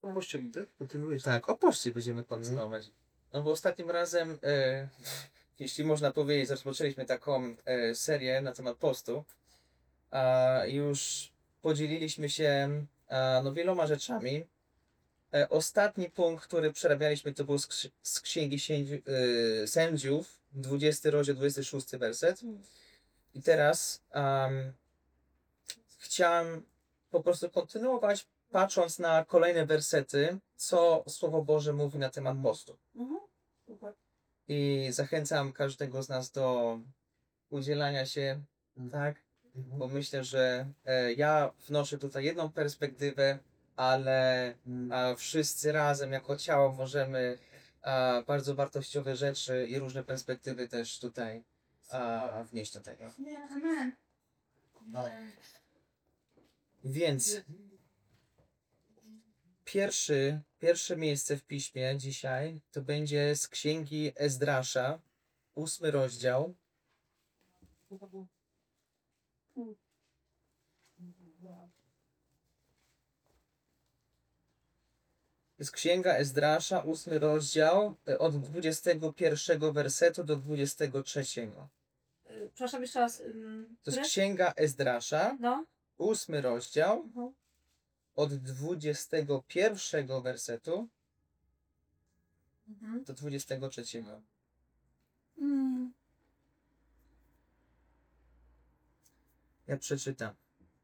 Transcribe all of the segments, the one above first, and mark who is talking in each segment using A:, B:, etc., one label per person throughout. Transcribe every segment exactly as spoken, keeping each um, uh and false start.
A: O poście będę kontynuujesz.
B: Tak, o poczcie będziemy kontynuować. No bo ostatnim razem, e, jeśli można powiedzieć, rozpoczęliśmy taką e, serię na temat postu, a już podzieliliśmy się a, no, wieloma rzeczami. E, ostatni punkt, który przerabialiśmy, to był z, ksi- z Księgi Siędzi, e, Sędziów, dwudziesty rozdział, dwudziesty szósty werset. I teraz um, chciałem po prostu kontynuować, patrząc na kolejne wersety, co Słowo Boże mówi na temat postu.
C: Mhm. Super.
B: I zachęcam każdego z nas do udzielania się, tak? Bo myślę, że e, ja wnoszę tutaj jedną perspektywę, ale a, wszyscy razem jako ciało możemy a, bardzo wartościowe rzeczy i różne perspektywy też tutaj a, wnieść do tego.
C: Nie, amen.
B: Więc pierwszy, pierwsze miejsce w piśmie dzisiaj to będzie z Księgi Ezdrasza, ósmy rozdział. Jest Księga Ezdrasza, ósmy rozdział, e, od dwudziestego pierwszego wersetu do dwudziestego trzeciego.
C: Y, Przepraszam jeszcze raz. ym,
B: To jest
C: które?
B: Księga Ezdrasza,
C: No.
B: ósmy rozdział,
C: Mhm.
B: od dwudziestego pierwszego wersetu
C: Mhm.
B: do dwudziestego trzeciego.
C: Mm.
B: Ja przeczytam.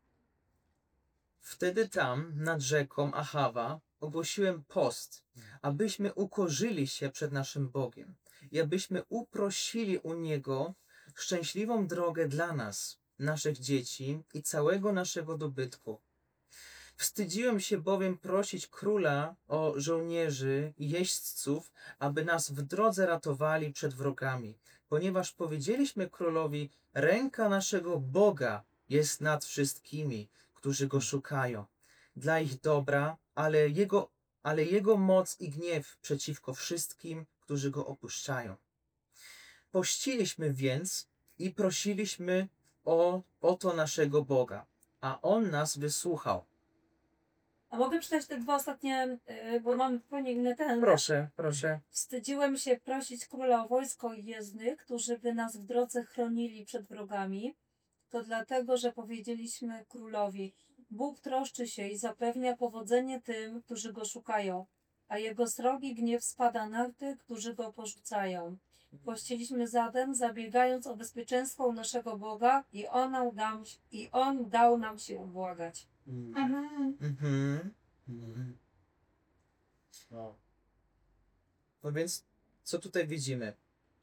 B: Wtedy tam, nad rzeką Achawa, ogłosiłem post, abyśmy ukorzyli się przed naszym Bogiem i abyśmy uprosili u Niego szczęśliwą drogę dla nas, naszych dzieci i całego naszego dobytku. Wstydziłem się bowiem prosić króla o żołnierzy i jeźdźców, aby nas w drodze ratowali przed wrogami, ponieważ powiedzieliśmy królowi, ręka naszego Boga jest nad wszystkimi, którzy Go szukają, dla ich dobra, ale Jego, ale Jego moc i gniew przeciwko wszystkim, którzy Go opuszczają. Pościliśmy więc i prosiliśmy o, o to naszego Boga, a On nas wysłuchał.
C: A mogę przeczytać te dwa ostatnie, y, bo mam zupełnie inny ten.
B: Proszę, proszę.
C: Wstydziłem się prosić króla o wojsko i jezdnych, którzy by nas w drodze chronili przed wrogami. To dlatego, że powiedzieliśmy królowi, Bóg troszczy się i zapewnia powodzenie tym, którzy go szukają, a jego srogi gniew spada na tych, którzy go porzucają. Pościliśmy zatem, zabiegając o bezpieczeństwo u naszego Boga i on, nam dam, i on dał nam się ubłagać. Amen.
B: Mhm. Mhm. No. No więc, co tutaj widzimy?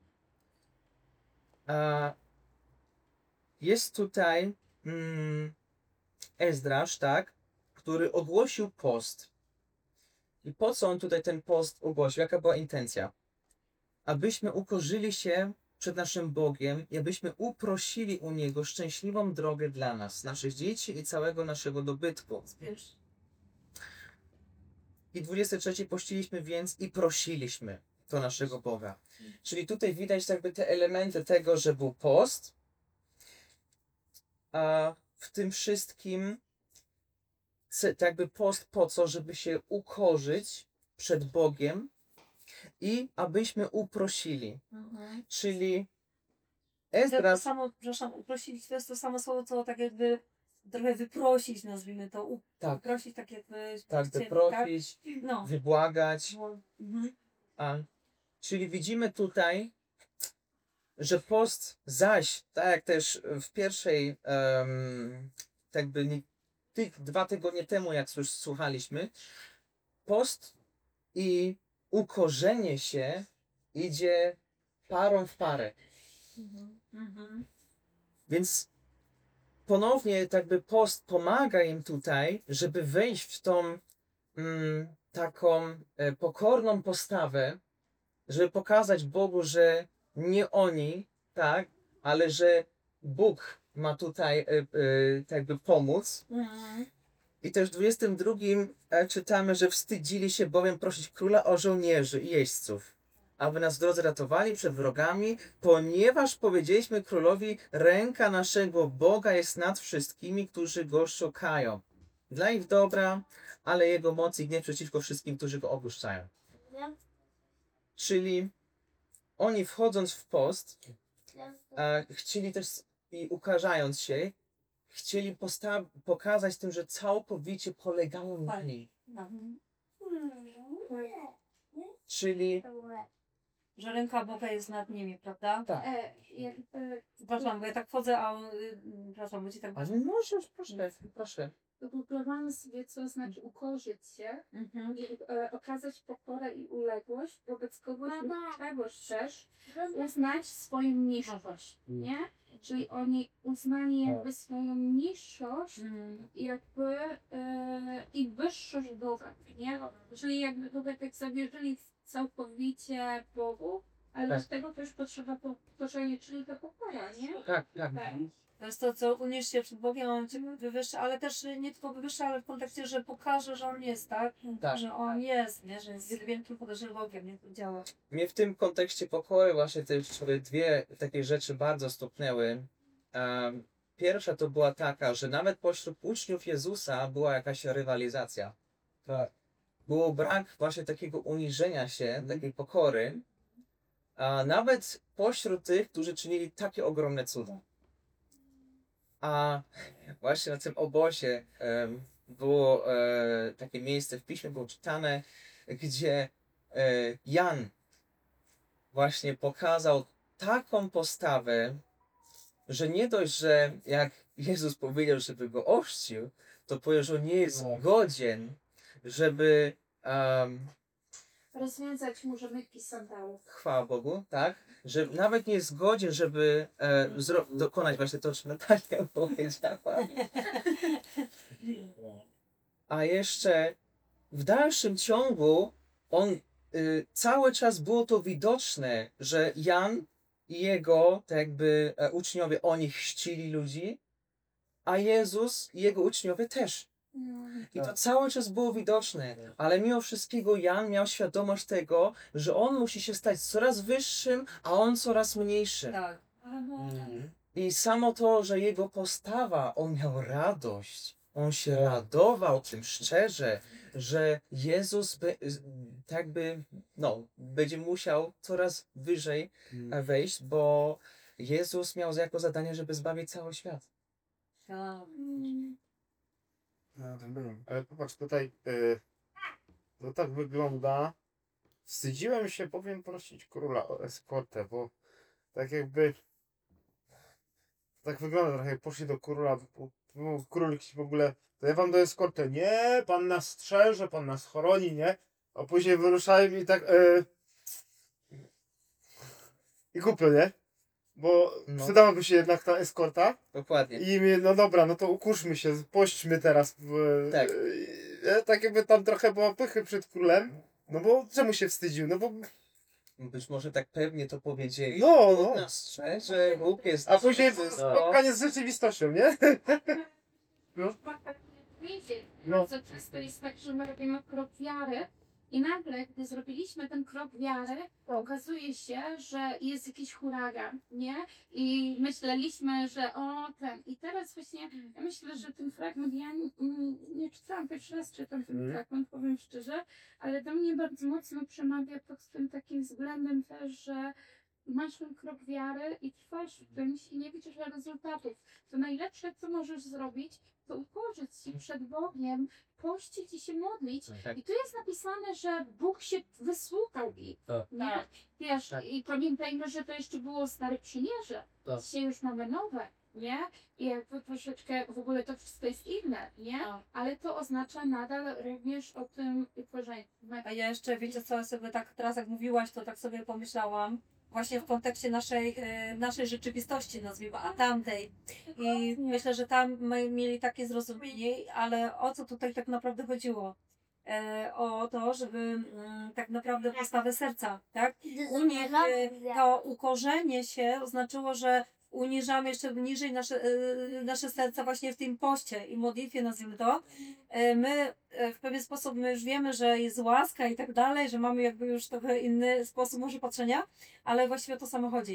B: A, jest tutaj mm, Ezdrasz, tak, który ogłosił post. I po co on tutaj ten post ogłosił? Jaka była intencja? Abyśmy ukorzyli się przed naszym Bogiem i abyśmy uprosili u Niego szczęśliwą drogę dla nas, naszych dzieci i całego naszego dobytku.
C: Wiesz,
B: I dwudziesty trzeci pościliśmy więc i prosiliśmy do naszego Boga. Czyli tutaj widać jakby te elementy tego, że był post, a w tym wszystkim se- tak jakby post po co, żeby się ukorzyć przed Bogiem i abyśmy uprosili.
C: mhm.
B: Czyli
C: To jest to
B: Ezdras,
C: samo, przepraszam, uprosić to jest to samo słowo, co tak jakby trochę wyprosić, nazwijmy to. U,
B: tak,
C: Uprosić tak jakby.
B: tak,
C: chcieli,
B: wyprosić,
C: No.
B: wybłagać.
C: Mhm.
B: A, czyli widzimy tutaj, że post zaś, tak jak też w pierwszej, um, tak by nie, tych dwa tygodnie temu, jak już słuchaliśmy, post i ukorzenie się idzie parą w parę.
C: Mhm. Mhm.
B: Więc ponownie tak by post pomaga im tutaj, żeby wejść w tą mm, taką e, pokorną postawę, żeby pokazać Bogu, że nie oni, tak, ale że Bóg ma tutaj e, e, tak by pomóc.
C: Mhm.
B: I też w dwudziestym drugim e, czytamy, że wstydzili się bowiem prosić króla o żołnierzy i jeźdźców, aby nas w drodze ratowali przed wrogami, ponieważ powiedzieliśmy królowi, ręka naszego Boga jest nad wszystkimi, którzy go szukają, dla ich dobra, ale Jego moc i gniew przeciwko wszystkim, którzy Go opuszczają. Czyli oni wchodząc w post, e, chcieli też i ukarzając się, chcieli posta- pokazać tym, że całkowicie polegają na niej. Czyli
C: Że ręka Boga jest nad nimi, prawda?
B: tak.
A: E, jakby
C: Przepraszam, bo ja tak wchodzę, a y, przepraszam, bo ci tak...
B: Ale możesz, proszę, proszę.
A: wyobrażamy sobie, co znaczy ukorzyć się
C: Mhm.
A: i e, okazać pokorę i uległość wobec kogoś lub czegoś też, uznać swoją niższość, nie? Czyli oni uznali jakby swoją niższość
C: Mhm.
A: i jakby e, i wyższość Boga, nie? Czyli jakby Boga tak zawierzyli całkowicie Bogu, ale
B: Tak.
A: do tego też potrzeba pokorzenia, czyli ta pokora, nie?
B: Tak, tak.
A: Tak.
C: To jest to, co uniesz się przed Bogiem, On cię wywyższa, ale też nie tylko wywyższa, ale w kontekście, że pokaże, że On jest, tak?
B: Tak.
C: Że On jest, nie? Że jest wielkim podróżnym nie? To działa.
B: Mnie w tym kontekście pokory właśnie te sobie dwie takie rzeczy bardzo stopnęły. Um, pierwsza to była taka, że nawet pośród uczniów Jezusa była jakaś rywalizacja.
D: Tak.
B: Było brak właśnie takiego uniżenia się, takiej pokory, a nawet pośród tych, którzy czynili takie ogromne cuda. A właśnie na tym obozie em, było e, takie miejsce w piśmie, było czytane, gdzie e, Jan właśnie pokazał taką postawę, że nie dość, że jak Jezus powiedział, żeby go ochrzcił, to powiedział, że on nie jest
D: No.
B: godzien, żeby um,
A: Rozwiązać możemy sandałów.
B: chwała Bogu, tak? Że nawet nie jest godzien, żeby e, zro- dokonać właśnie to, co Natalia powiedziała. A jeszcze w dalszym ciągu on y, cały czas było to widoczne, że Jan i jego tak jakby e, uczniowie, oni chrzcili ludzi, a Jezus i jego uczniowie też. I to cały czas było widoczne, ale mimo wszystkiego Jan miał świadomość tego, że on musi się stać coraz wyższym, a on coraz mniejszym.
C: Tak.
D: Mhm.
B: I samo to, że jego postawa, on miał radość, on się radował tym szczerze, że Jezus by, z- tak by, no, będzie musiał coraz wyżej e, wejść, bo Jezus miał jako zadanie, żeby zbawić cały świat.
C: Tak.
D: Ja tam byłem. Ale popatrz, tutaj y, to tak wygląda. Wstydziłem się, powiem, prosić króla o eskortę, bo tak jakby tak wygląda trochę, jak poszli do króla, bo- bo król jakiś w ogóle, to ja wam do eskortę, nie, pan nas strzeże, pan nas chroni, nie, a później wyruszają i tak y, i głupio, nie, bo
B: No.
D: przydałaby się jednak ta eskorta.
B: Dokładnie.
D: I mi, no dobra, no to ukurzmy się, pośćmy teraz. W,
B: Tak.
D: e, tak jakby tam trochę było pychy przed królem. No bo czemu się wstydził? No bo.
B: Być może tak pewnie to powiedzieli.
D: No,
B: Bóg
D: no.
B: nas strzeże, Bóg jest...
D: A później
B: No.
D: spotkanie z rzeczywistością, nie?
A: Wiecie,
D: No.
A: bardzo często jest tak, że my robimy krok wiary i nagle, gdy zrobiliśmy ten krok wiary, okazuje się, że jest jakiś huragan, nie? I myśleliśmy, że o ten. I teraz właśnie ja myślę, że ten fragment, ja nie, nie czytałam pierwszy raz, czytam ten
D: Mhm.
A: fragment, powiem szczerze, ale do mnie bardzo mocno przemawia pod tym takim względem też, że masz ten krok wiary i trwasz w tym i nie widzisz rezultatów. To najlepsze, co możesz zrobić, to ukorzyć się przed Bogiem, pościć i się modlić.
B: Tak.
A: I tu jest napisane, że Bóg się wysłuchał ich.
D: Tak.
A: Nie? Wiesz,
B: Tak.
A: i pamiętajmy, że to jeszcze było Stare Przymierze.
D: Tak.
A: Dzisiaj już mamy nowe, nie? I jakby troszeczkę w ogóle to wszystko jest inne, nie?
C: Tak.
A: Ale to oznacza nadal również o tym ukorzeniu.
C: A ja jeszcze, wiecie co, sobie tak teraz jak mówiłaś, to tak sobie pomyślałam, właśnie w kontekście naszej, e, naszej rzeczywistości, nazwijmy, a tamtej. I myślę, że tam my mieli takie zrozumienie, ale o co tutaj tak naprawdę chodziło? E, o to, żeby mm, tak naprawdę postawę serca, tak? U nich e, to ukorzenie się oznaczyło, że uniżamy jeszcze niżej nasze, e, nasze serca właśnie w tym poście i modlitwie, nazwijmy to. E, My e, w pewien sposób my już wiemy, że jest łaska i tak dalej, że mamy jakby już trochę inny sposób może patrzenia, ale właściwie o to samo chodzi.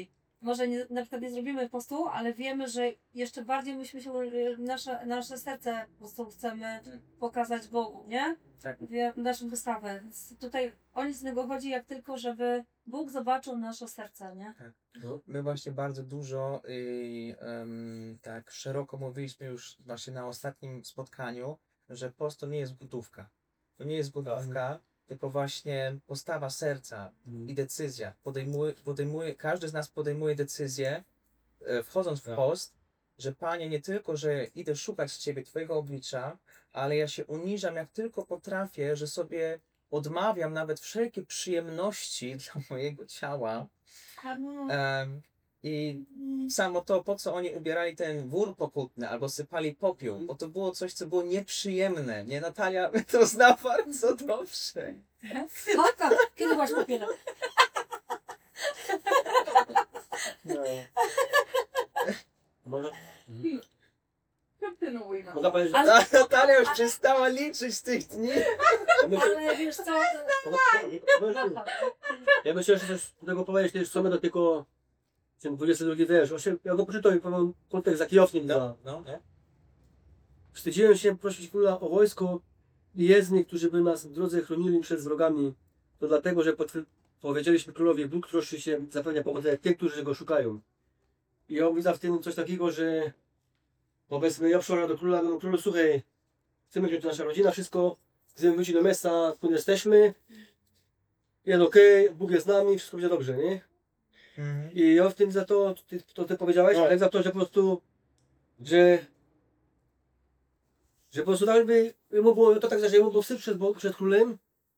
C: może nie, na przykład nie zrobimy postu, ale wiemy, że jeszcze bardziej myśmy się, y, nasze, nasze serce po prostu chcemy pokazać Bogu, nie?
B: Tak.
C: Wie- Naszą wystawę. Więc tutaj o nic innego chodzi, jak tylko, żeby Bóg zobaczył nasze serce, nie?
E: No.
B: My właśnie bardzo dużo i em, tak szeroko mówiliśmy już właśnie na ostatnim spotkaniu, że post to nie jest gotówka. To nie jest gotówka, tylko właśnie postawa serca i decyzja. Podejmuje, podejmuje, każdy z nas podejmuje decyzję, e, wchodząc w
E: Tak.
B: post, że Panie, nie tylko, że idę szukać Ciebie, Twojego oblicza, ale ja się uniżam jak tylko potrafię, że sobie odmawiam nawet wszelkie przyjemności dla mojego ciała. Em, I samo to, po co oni ubierali ten wór pokutny albo sypali popiół, bo to było coś, co było nieprzyjemne. Nie, Natalia to zna bardzo dobrze.
C: Matka, kiedy byłaś popiela?
E: No. Może,
A: Kontynuuj.
E: można powiedzieć, że...
C: Ale-
B: A Natalia już przestała liczyć tych dni.
C: Ale wiesz co?
E: Ja myślę, że coś do tego powiedzieć też samego tylko ten dwudziesty drugi wiersz. Właśnie ja go przeczytam i powiem kontekst za kijownik.
B: No, no, no.
E: Wstydziłem się prosić króla o wojsko i jezdnych, którzy by nas w drodze chronili przed wrogami. To dlatego, że potw- powiedzieliśmy królowi, Bóg troszczy się, zapewnia powodzenie tym, którzy go szukają. I ja widzę w tym coś takiego, że powiedzmy, ja przyszłam do króla, no królu, słuchaj, chcemy, żeby to nasza rodzina, wszystko, chcemy wrócić do miasta, w którym jesteśmy, jest okej, Bóg jest z nami, wszystko będzie dobrze, nie?
B: Mhm.
E: I ja w tym za to, ty, to ty powiedziałeś,
D: No.
E: ale za to, że po prostu, że że po prostu tak jakby, jemu było to tak, że jemu był wstyd przed, Bo- przed królem,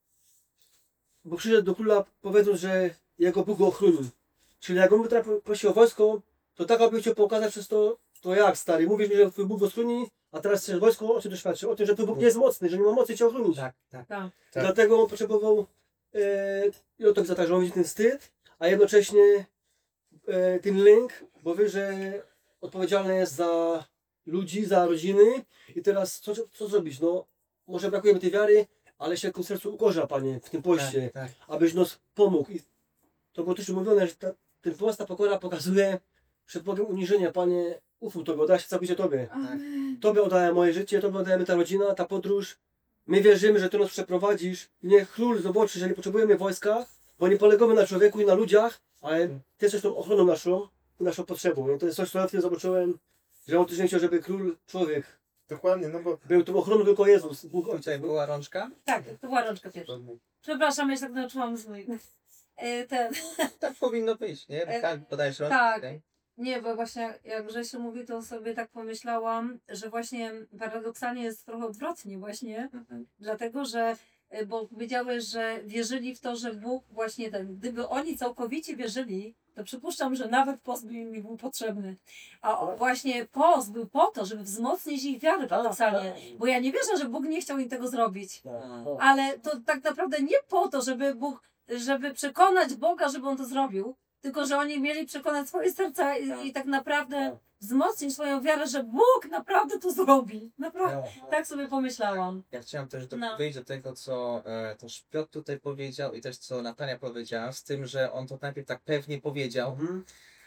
E: bo przyszedł do króla powiedząc, że jego Bóg go ochronił. Czyli jak on by teraz prosił o wojsko, to tak aby chciał pokazać przez to, to jak stary, mówisz mi, że twój Bóg go ochroni, a teraz chcesz wojsko, o czym to świadczy? O tym, że twój Bóg nie jest mocny, że nie ma mocy cię ochronić.
B: Tak, tak.
C: Tak.
D: Tak.
E: Dlatego on potrzebował e, i o to za tak, że on widzi ten wstyd, a jednocześnie e, ten lęk, bo wie, że odpowiedzialny jest za ludzi, za rodziny i teraz co, co zrobić? No, może brakuje mi tej wiary, ale się w tym sercu ukorza, Panie, w tym poście,
B: Tak, tak.
E: abyś nas pomógł. I to było też mówione, że ta, ten post, ta pokora pokazuje przed Bogiem uniżenie, Panie, ufuj Tobie, oddaję się całkowicie Tobie.
A: Amen.
E: Tobie oddaję moje życie, Tobie oddajemy ta rodzina, ta podróż. My wierzymy, że Ty nas przeprowadzisz. I niech król zobaczy, że nie potrzebujemy wojska, bo nie polegamy na człowieku i na ludziach, ale Ty jesteś tą ochroną naszą i naszą potrzebą. I to jest coś, co ja w tym zobaczyłem, że on też nie chciał, żeby król, człowiek
D: Dokładnie, no bo
E: był tą ochroną tylko Jezus. Bóg Ojciec.
B: Tutaj była rączka?
C: Tak, to była rączka pierwsza. Przepraszam, ja się tak nauczyłam z moich. E, ten.
B: Tak powinno być, nie?
C: E,
B: Tak, podajesz rączkę.
C: tak.
B: okej.
C: Nie, bo właśnie jak Grzesiu mówi, to sobie tak pomyślałam, że właśnie paradoksalnie jest trochę odwrotnie właśnie, dlatego że, y, bo powiedziałeś, że wierzyli w to, że Bóg właśnie ten, gdyby oni całkowicie wierzyli, to przypuszczam, że nawet post by im nie był potrzebny. A o- właśnie post był po to, żeby wzmocnić ich wiarę paradoksalnie, bo ja nie wierzę, że Bóg nie chciał im tego zrobić. Ale to tak naprawdę nie po to, żeby Bóg, żeby przekonać Boga, żeby On to zrobił, tylko że oni mieli przekonać swoje serca i, i tak naprawdę wzmocnić swoją wiarę, że Bóg naprawdę to zrobi. Naprawdę. Tak sobie pomyślałam.
B: Ja chciałem też do,
C: No.
B: wyjść do tego, co e, też Piotr tutaj powiedział i też co Natalia powiedziała, z tym, że on to najpierw tak pewnie powiedział,
E: Mhm.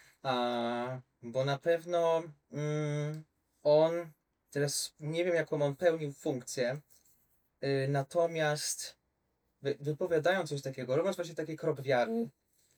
B: a, bo na pewno mm, on, teraz nie wiem jaką on pełnił funkcję, y, natomiast wy, wypowiadając coś takiego, robiąc właśnie taki krok wiary,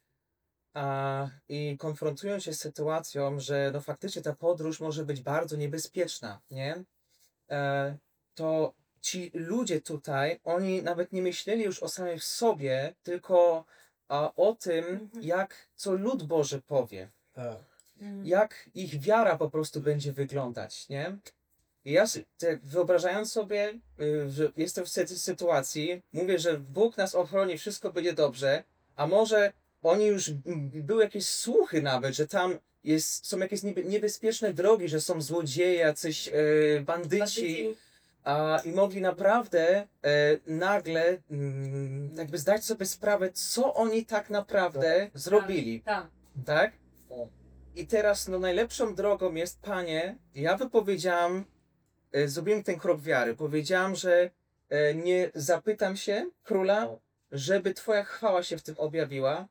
B: a, i konfrontując się z sytuacją, że no faktycznie ta podróż może być bardzo niebezpieczna, nie? E, to ci ludzie tutaj, oni nawet nie myśleli już o samych sobie, tylko a, o tym,
C: Mhm.
B: jak, co lud Boży powie,
E: Tak.
B: jak ich wiara po prostu będzie wyglądać, nie? I ja s- te, wyobrażając sobie, y, że jestem w sy- sytuacji, mówię, że Bóg nas ochroni, wszystko będzie dobrze, a może oni już, m, były jakieś słuchy nawet, że tam jest, są jakieś niebe, niebezpieczne drogi, że są złodzieje, jacyś e, bandyci, a, i mogli naprawdę e, nagle mm, jakby zdać sobie sprawę, co oni tak naprawdę zrobili,
C: Tak.
B: tak? I teraz no najlepszą drogą jest, Panie, ja wypowiedziałam, e, zrobiłem ten krok wiary, powiedziałam, że e, nie zapytam się króla, żeby Twoja chwała się w tym objawiła,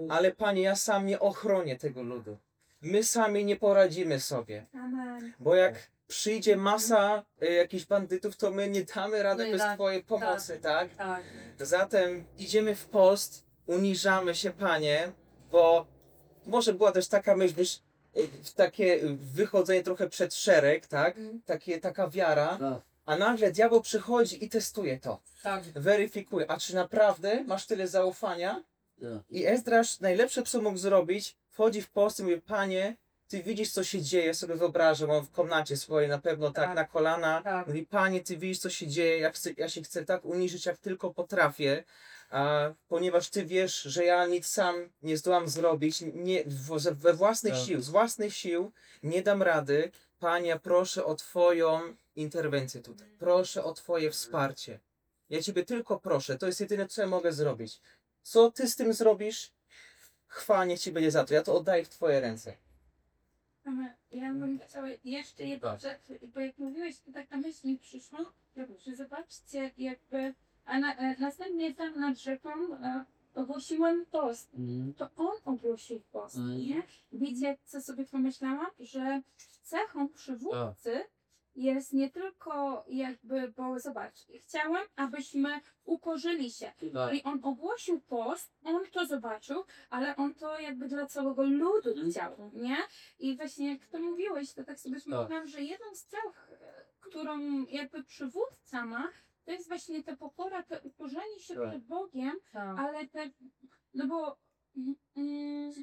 B: ale Panie, ja sam nie ochronię tego ludu. My sami nie poradzimy sobie,
A: Amen.
B: bo jak przyjdzie masa y, jakichś bandytów, to my nie damy rady
C: Nie
B: bez
C: da-
B: Twojej pomocy, tak?
C: Tak.
B: Zatem idziemy w post, uniżamy się, Panie, bo może była też taka myśl, wiesz, y, takie wychodzenie trochę przed szereg, tak?
A: Mm.
B: Takie, taka wiara,
E: Tak.
B: a nagle diabeł przychodzi i testuje to.
C: Tak.
B: Weryfikuje, a czy naprawdę masz tyle zaufania?
E: Tak.
B: I Ezdrasz najlepsze, co mógł zrobić, wchodzi w post i mówi, Panie, Ty widzisz, co się dzieje, sobie wyobrażam, on w komnacie swojej na pewno tak,
C: Tak.
B: na kolana,
C: Tak.
B: mówi, Panie, Ty widzisz, co się dzieje, ja, chcę, ja się chcę tak uniżyć, jak tylko potrafię, a, ponieważ Ty wiesz, że ja nic sam nie zdołam zrobić, nie, w, we własnych
E: Tak.
B: sił, z własnych sił nie dam rady. Panie, proszę o Twoją interwencję tutaj, proszę o Twoje wsparcie. Ja Ciebie tylko proszę, to jest jedyne, co ja mogę zrobić. Co Ty z tym zrobisz? Chwała niech Ci będzie za to. Ja to oddaję w Twoje ręce.
A: Amen. Ja bym chciała jeszcze jedną
E: Tak.
A: rzecz, bo jak mówiłeś, to taka myśl mi przyszła, że zobaczcie, jakby, a na, e, następnie tam nad rzeką e, ogłosiłem post.
E: Mhm.
A: To on ogłosił post,
E: Mhm.
A: nie? Wiecie, co sobie pomyślałam? Że cechą przywódcy jest nie tylko jakby, bo zobacz, chciałem, abyśmy ukorzyli się.
E: Tak.
A: I on ogłosił post, on to zobaczył, ale on to jakby dla całego ludu
E: Mhm.
A: chciał, nie? I właśnie jak to mówiłeś, to tak sobie myślałam, że jedną z cech, e, którą jakby przywódca ma, to jest właśnie ta pokora, to ukorzenie się
E: Tak.
A: przed Bogiem,
C: Tak.
A: ale te, no bo mm, mm,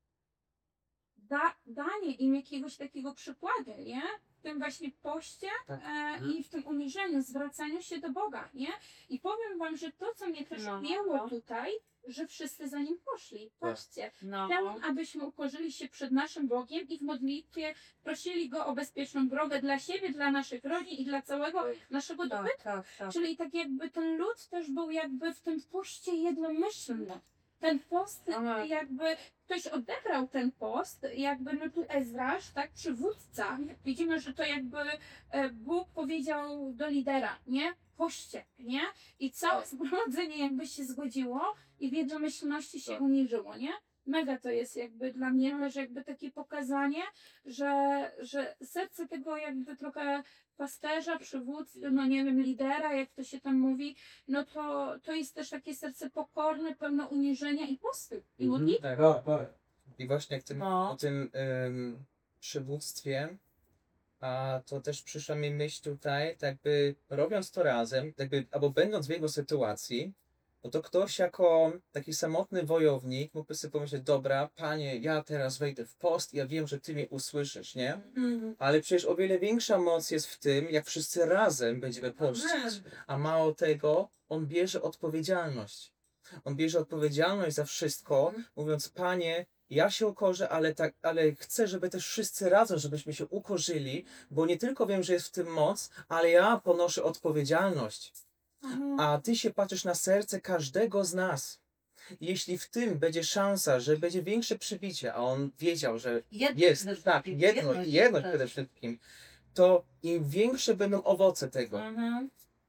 A: da, danie im jakiegoś takiego przykładu, nie? W tym właśnie poście
B: Tak.
A: e, i w tym uniżeniu, zwracaniu się do Boga, nie? I powiem wam, że to, co mnie też
C: No.
A: ujęło tutaj, że wszyscy za nim poszli. Patrzcie,
C: No.
A: chciałam, abyśmy ukorzyli się przed naszym Bogiem i w modlitwie prosili Go o bezpieczną drogę dla siebie, dla naszych rodzin i dla całego naszego domu.
C: Tak, tak, tak.
A: Czyli tak jakby ten lud też był jakby w tym poście jednomyślny. Ten post
C: Amen.
A: jakby ktoś odebrał ten post, jakby no tu Ezrasz, tak, przywódca. Widzimy, że to jakby e, Bóg powiedział do lidera, nie? Poście, nie? I całe zgromadzenie jakby się zgodziło i w jednomyślności się uniżyło, nie? Mega to jest jakby dla mnie też jakby takie pokazanie, że, że serce tego jakby trochę pasterza, przywódcy, no nie wiem, lidera, jak to się tam mówi, no to, to jest też takie serce pokorne, pełne uniżenia i posty. I modlitwy.
E: Tak, tak, tak.
B: I właśnie jak tym,
C: No.
B: o tym ym, przywództwie, a to też przyszła mi myśl tutaj, tak jakby robiąc to razem, jakby, albo będąc w jego sytuacji, no to ktoś jako taki samotny wojownik mógłby sobie pomyśleć, dobra, Panie, ja teraz wejdę w post, ja wiem, że Ty mnie usłyszysz, nie?
A: Mhm.
B: Ale przecież o wiele większa moc jest w tym, jak wszyscy razem będziemy pościć. A mało tego, on bierze odpowiedzialność. On bierze odpowiedzialność za wszystko, mówiąc, Panie, ja się ukorzę, ale, tak, ale chcę, żeby też wszyscy razem, żebyśmy się ukorzyli, bo nie tylko wiem, że jest w tym moc, ale ja ponoszę odpowiedzialność. A Ty się patrzysz na serce każdego z nas. Jeśli w tym będzie szansa, że będzie większe przybicie, a on wiedział, że
C: Jedność
B: jest,
C: przede
B: tak,
C: wszystkim.
B: jedność,
C: Jedność
B: jedność
C: też.
B: przede wszystkim, to im większe będą owoce tego.
C: Mhm.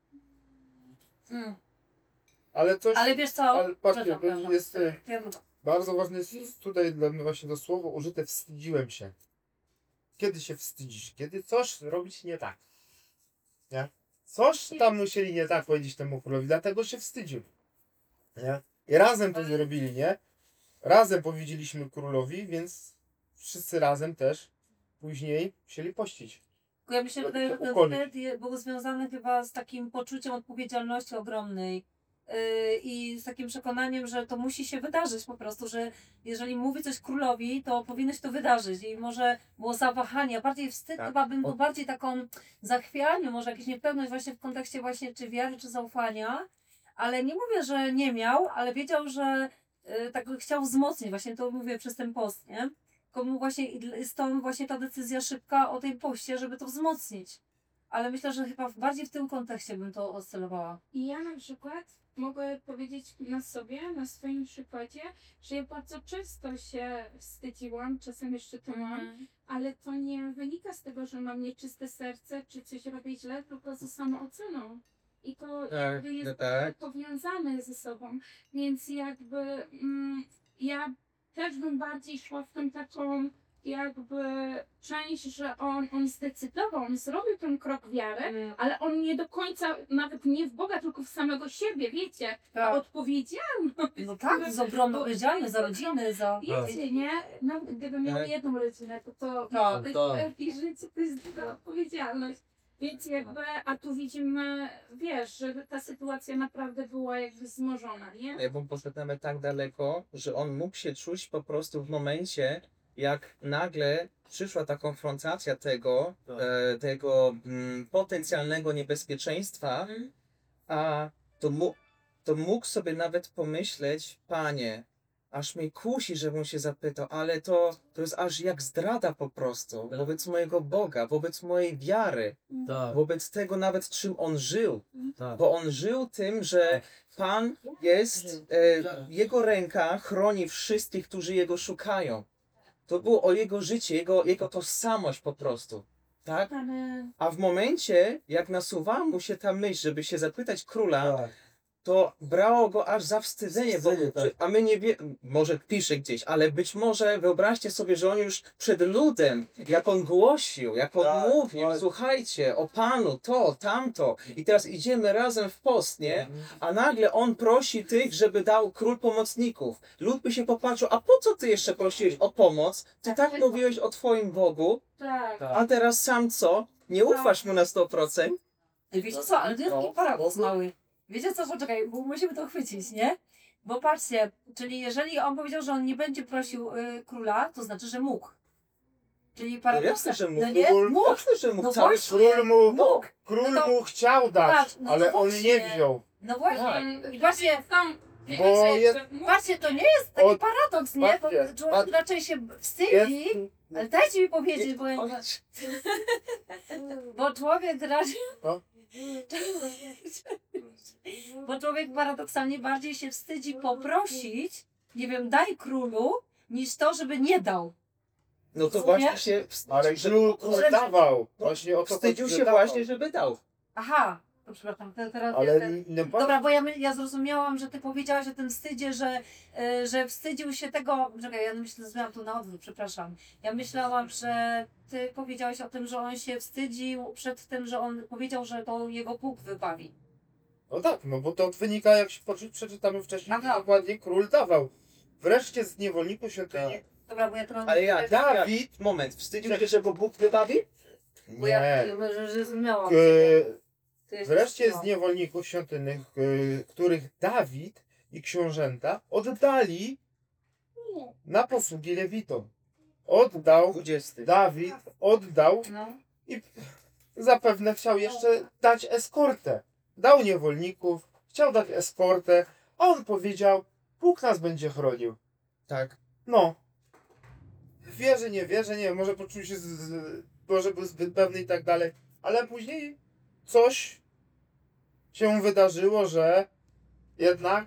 C: Mm.
D: Ale coś,
C: Ale wiesz co?
D: ale patrzcie,
C: Przepraszam,
D: to jest e,
C: Wiem.
D: bardzo ważne jest tutaj dla mnie właśnie to słowo użyte wstydziłem się. Kiedy się wstydzisz? Kiedy coś robić nie tak. Nie? Coś tam musieli nie tak powiedzieć temu królowi, dlatego się wstydził. Nie? I razem to zrobili, nie? Razem powiedzieliśmy królowi, więc wszyscy razem też później musieli pościć.
C: Ja myślę, że ten
D: Ukolić.
C: wstyd je- był związany chyba z takim poczuciem odpowiedzialności ogromnej yy, i z takim przekonaniem, że to musi się wydarzyć po prostu, że jeżeli mówi coś królowi, to powinno się to wydarzyć i może było zawahanie, a bardziej wstyd
B: Tak.
C: chyba bym
B: O-
C: był bardziej taką zachwianiu, może jakieś niepewność właśnie w kontekście właśnie czy wiary, czy zaufania, ale nie mówię, że nie miał, ale wiedział, że yy, tak chciał wzmocnić, właśnie to mówię przez ten post, nie? Komu właśnie i dl- stąd właśnie ta decyzja szybka o tej poście, żeby to wzmocnić. Ale myślę, że chyba w- bardziej w tym kontekście bym to oscylowała.
A: I ja na przykład mogę powiedzieć na sobie, na swoim przykładzie, że ja bardzo często się wstydziłam, czasem jeszcze to mam, ale to nie wynika z tego, że mam nieczyste serce, czy coś robię źle, tylko ze samooceną. I to
B: Tak,
A: jakby jest
B: no tak.
A: powiązane ze sobą. Więc jakby mm, ja też bym bardziej szła w tą taką jakby część, że on, on zdecydował, on zrobił ten krok wiary,
C: Mm,
A: ale on nie do końca, nawet nie w Boga, tylko w samego siebie, wiecie, a
C: tak.
A: odpowiedzialność.
C: No tak, za obronę odpowiedzialny, za rodziny, za...
A: Wiecie, nie? No, gdybym miał
B: Tak.
A: jedną rodzinę, to to,
C: Tak,
A: to
E: tak.
A: i życie to jest duża odpowiedzialność. Więc jakby, a tu widzimy, wiesz, że ta sytuacja naprawdę była jakby wzmożona, nie?
B: Ja bym poszedł nawet tak daleko, że on mógł się czuć po prostu w momencie, jak nagle przyszła ta konfrontacja tego,
E: Tak.
B: e, tego mm, potencjalnego niebezpieczeństwa,
C: Mhm.
B: a to, mu, to mógł sobie nawet pomyśleć, panie, aż mnie kusi, żebym się zapytał, ale to, to jest aż jak zdrada po prostu,
E: Tak.
B: wobec mojego Boga, wobec mojej wiary,
E: Tak,
B: wobec tego nawet czym on żył.
E: tak.
B: Bo on żył tym, że Pan jest, e, jego ręka chroni wszystkich, którzy jego szukają. To było o jego życie, jego, jego tożsamość po prostu. Tak?
A: Ale
B: A w momencie, jak nasuwała mu się ta myśl, żeby się zapytać króla,
E: Tak.
B: to brało go aż zawstydzenie, bo,
E: Zawstydzenie, tak.
B: a my nie wiemy, może pisze gdzieś, ale być może wyobraźcie sobie, że on już przed ludem, jak on głosił, jak on
E: Tak,
B: mówił,
E: tak.
B: słuchajcie, o Panu, to, tamto, i teraz idziemy razem w post, nie? A nagle on prosi tych, żeby dał król pomocników. Lud by się popatrzył, a po co ty jeszcze prosiłeś o pomoc? Ty tak mówiłeś o twoim Bogu,
A: tak,
E: Tak.
B: a teraz sam co? Nie ufasz mu na sto procent?
C: Ej, wiecie co, ale to jest taki paradoks mały. Wiecie co, poczekaj, bo musimy to chwycić, nie? Bo patrzcie, czyli jeżeli on powiedział, że on nie będzie prosił y, króla, to znaczy, że mógł. Czyli
B: No
C: paradoks.
B: jasne, że mógł.
C: No nie?
D: Król-
C: Mógł.
B: Jasne, że mógł
C: No
B: cały
C: właśnie.
D: Król mu,
C: Mógł.
D: król
C: No to-
D: mu chciał dać,
C: tak, no to
D: ale on nie
C: właśnie.
D: wziął.
C: No właśnie.
A: Tak.
C: I właśnie,
A: tam,
D: Bo jest-
C: patrzcie, to nie jest taki
D: Od-
C: paradoks, nie? Bo
D: patrzcie,
C: człowiek
D: patrz-
C: raczej się
D: Jest,
C: wstydzi, ale dajcie mi powiedzieć, bo, bo człowiek raczej...
D: No.
C: Bo człowiek paradoksalnie bardziej się wstydzi poprosić, nie wiem, daj królu, niż to, żeby nie dał.
B: No to
C: Nie?
B: właśnie się wst-
D: ale
B: że-
D: król, król
C: że-
D: dawał. Właśnie o to
B: wstydził
D: chodzi,
B: się
D: że dawał.
B: właśnie, żeby dał.
C: Aha, to przepraszam, te- teraz
D: Ale
C: jestem...
D: nie
C: Dobra, bo ja, my- ja zrozumiałam, że ty powiedziałaś o tym wstydzie, że, y, że wstydził się tego. Czekaj, ja myślę, zmiałam tu na odwrót, przepraszam. Ja myślałam, że ty powiedziałeś o tym, że on się wstydził przed tym, że on powiedział, że to jego Bóg wybawi.
D: No tak, no bo to wynika, jak się poczy- przeczytamy wcześniej,
C: Aha.
D: dokładnie król dawał. Wreszcie z niewolników świątyni.
C: Dobra, bo ja teraz...
B: Ale ja,
D: Dawid,
B: moment, wstydził się, że go Bóg wybawi?
C: Bo ja,
D: nie,
C: ja że zrozumiałam.
D: K-
C: Ty jesteś-
D: wreszcie z
C: no.
D: niewolników świątynnych, y, których Dawid i książęta oddali na posługi Lewitom. Oddał,
B: dwudziesty.
D: Dawid oddał
C: No.
D: i zapewne chciał jeszcze dać eskortę. Dał niewolników, chciał dać eskortę, a on powiedział, Bóg nas będzie chronił.
B: Tak.
D: No. Wierzy, nie wierzy, nie wiem, może poczuł się, z, z, może był zbyt pewny i tak dalej, ale później coś się wydarzyło, że jednak,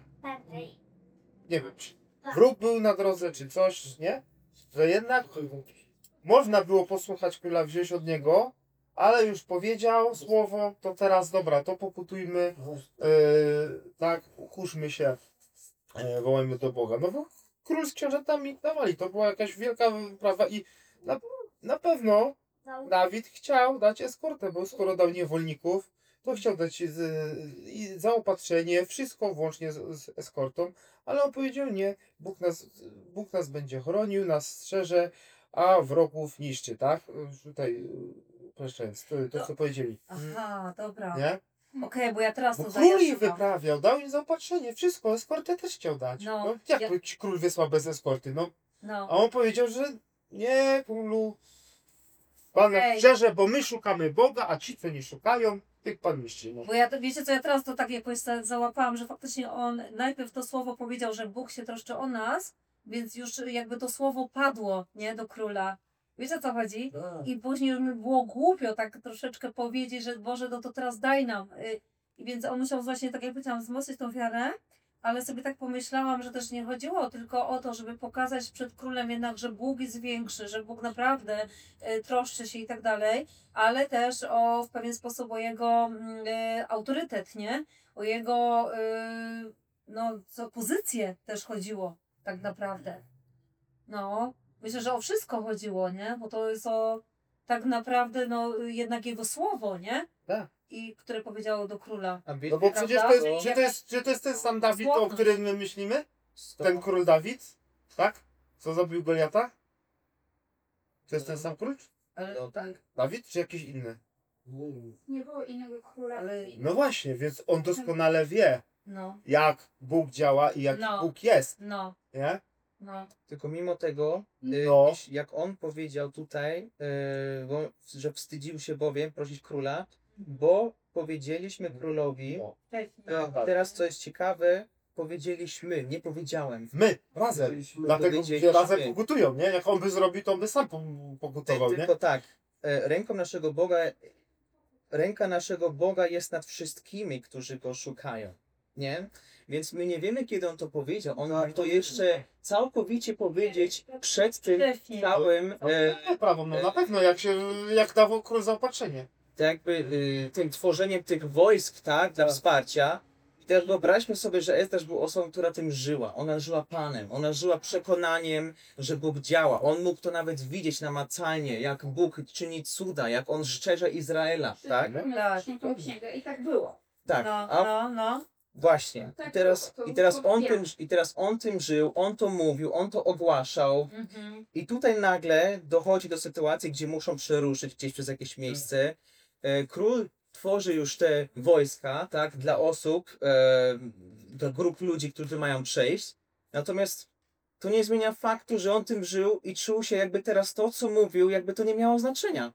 D: nie wiem, czy wróg był na drodze, czy coś, nie? Że jednak można było posłuchać króla, wziąć od niego, ale już powiedział słowo, to teraz dobra, to pokutujmy, yy, tak, ukuszmy się, yy, wołajmy do Boga. No bo król z książętami dawali, to była jakaś wielka wyprawa i na, na pewno Dawid chciał dać eskortę, bo skoro dał niewolników, to chciał dać z, i zaopatrzenie, wszystko włącznie z, z eskortą, ale on powiedział nie, Bóg nas, Bóg nas będzie chronił, nas strzeże, a wrogów niszczy, tak? Tutaj, proszę, to, to co powiedzieli,
C: Aha, dobra.
D: nie?
C: Okej, bo ja teraz
D: Bo
C: to
D: król ich
C: zajarzyłam.
D: wyprawiał, dał im zaopatrzenie, wszystko, eskortę też chciał dać.
C: No,
D: No, jak
C: ja-
D: by ci król wysłał bez eskorty, no. A
C: No.
D: on powiedział, że nie, królu, Pan nas
C: Okej.
D: strzeże, bo my szukamy Boga, a ci, co nie szukają, tych Pan niszczy. No.
C: Bo ja to, wiecie co, ja teraz to tak jakoś za- załapałam, że faktycznie on najpierw to słowo powiedział, że Bóg się troszczy o nas, więc już jakby to słowo padło, nie, do króla. Wiecie o co chodzi? I później już mi było głupio tak troszeczkę powiedzieć, że Boże, no to teraz daj nam. Y, I więc on musiał właśnie, tak jak powiedziałam, wzmocnić tą wiarę, ale sobie tak pomyślałam, że też nie chodziło tylko o to, żeby pokazać przed królem jednak, że Bóg jest większy, że Bóg naprawdę y, troszczy się i tak dalej, ale też o w pewien sposób o jego y, autorytet, nie? O jego y, no, co, pozycję też chodziło tak naprawdę. No, myślę, że o wszystko chodziło, nie? Bo to jest o tak naprawdę, no, jednak jego słowo, nie?
D: Tak.
C: I które powiedziało do króla.
B: A
D: No bo przecież to jest, czy to jest, czy to jest ten sam Dawid, o
C: Słowność.
D: którym my myślimy? Ten król Dawid? Tak? Co zabił Goliata? To jest ten sam król?
C: Ale,
B: No tak.
D: Dawid czy jakiś inny?
A: Nie było innego króla.
C: Ale-
D: No właśnie, więc on doskonale wie,
C: no,
D: jak Bóg działa i jak
C: No.
D: Bóg jest,
C: no,
D: nie?
C: no.
B: Tylko mimo tego, y,
D: No.
B: jeśli- jak on powiedział tutaj, y, bo, że wstydził się bowiem prosić króla, bo powiedzieliśmy królowi, a teraz co jest ciekawe, powiedzieliśmy, nie powiedziałem.
D: My, razem.
E: Byliśmy-
D: Dlatego
B: Powiedzieliśmy.
D: gdzie razem pokutują, nie? Jak on by zrobił, to on by sam po- pokutował, nie?
B: Tylko tak, e, ręką naszego Boga, ręka naszego Boga jest nad wszystkimi, którzy Go szukają, nie? Więc my nie wiemy, kiedy On to powiedział. On mógł to jeszcze całkowicie powiedzieć przed tym
C: Wcześniej.
B: całym,
D: No,
B: e,
D: nie, prawą, no na pewno, jak się, jak dawał król zaopatrzenie.
B: tak jakby y, tym tworzeniem tych wojsk, tak, dla
E: Tak.
B: wsparcia. I teraz wyobraźmy sobie, że Ester był osobą, która tym żyła. Ona żyła Panem, ona żyła przekonaniem, że Bóg działa. On mógł to nawet widzieć namacalnie, jak Bóg czyni cuda, jak On szczerze Izraela, tak?
C: Tak.
A: Tą księgę i tak było.
B: Tak,
C: No,
B: a
C: no, no.
B: właśnie. I
A: Tak,
B: teraz,
A: to- to
B: i, teraz on
A: wiem.
B: tym, I teraz on tym żył, on to mówił, on to ogłaszał.
C: Mhm.
B: I tutaj nagle dochodzi do sytuacji, gdzie muszą przeruszyć gdzieś przez jakieś miejsce. E, Król tworzy już te wojska, tak, dla osób, e, dla grup ludzi, którzy mają przejść. Natomiast to nie zmienia faktu, że on tym żył i czuł się, jakby teraz to, co mówił, jakby to nie miało znaczenia.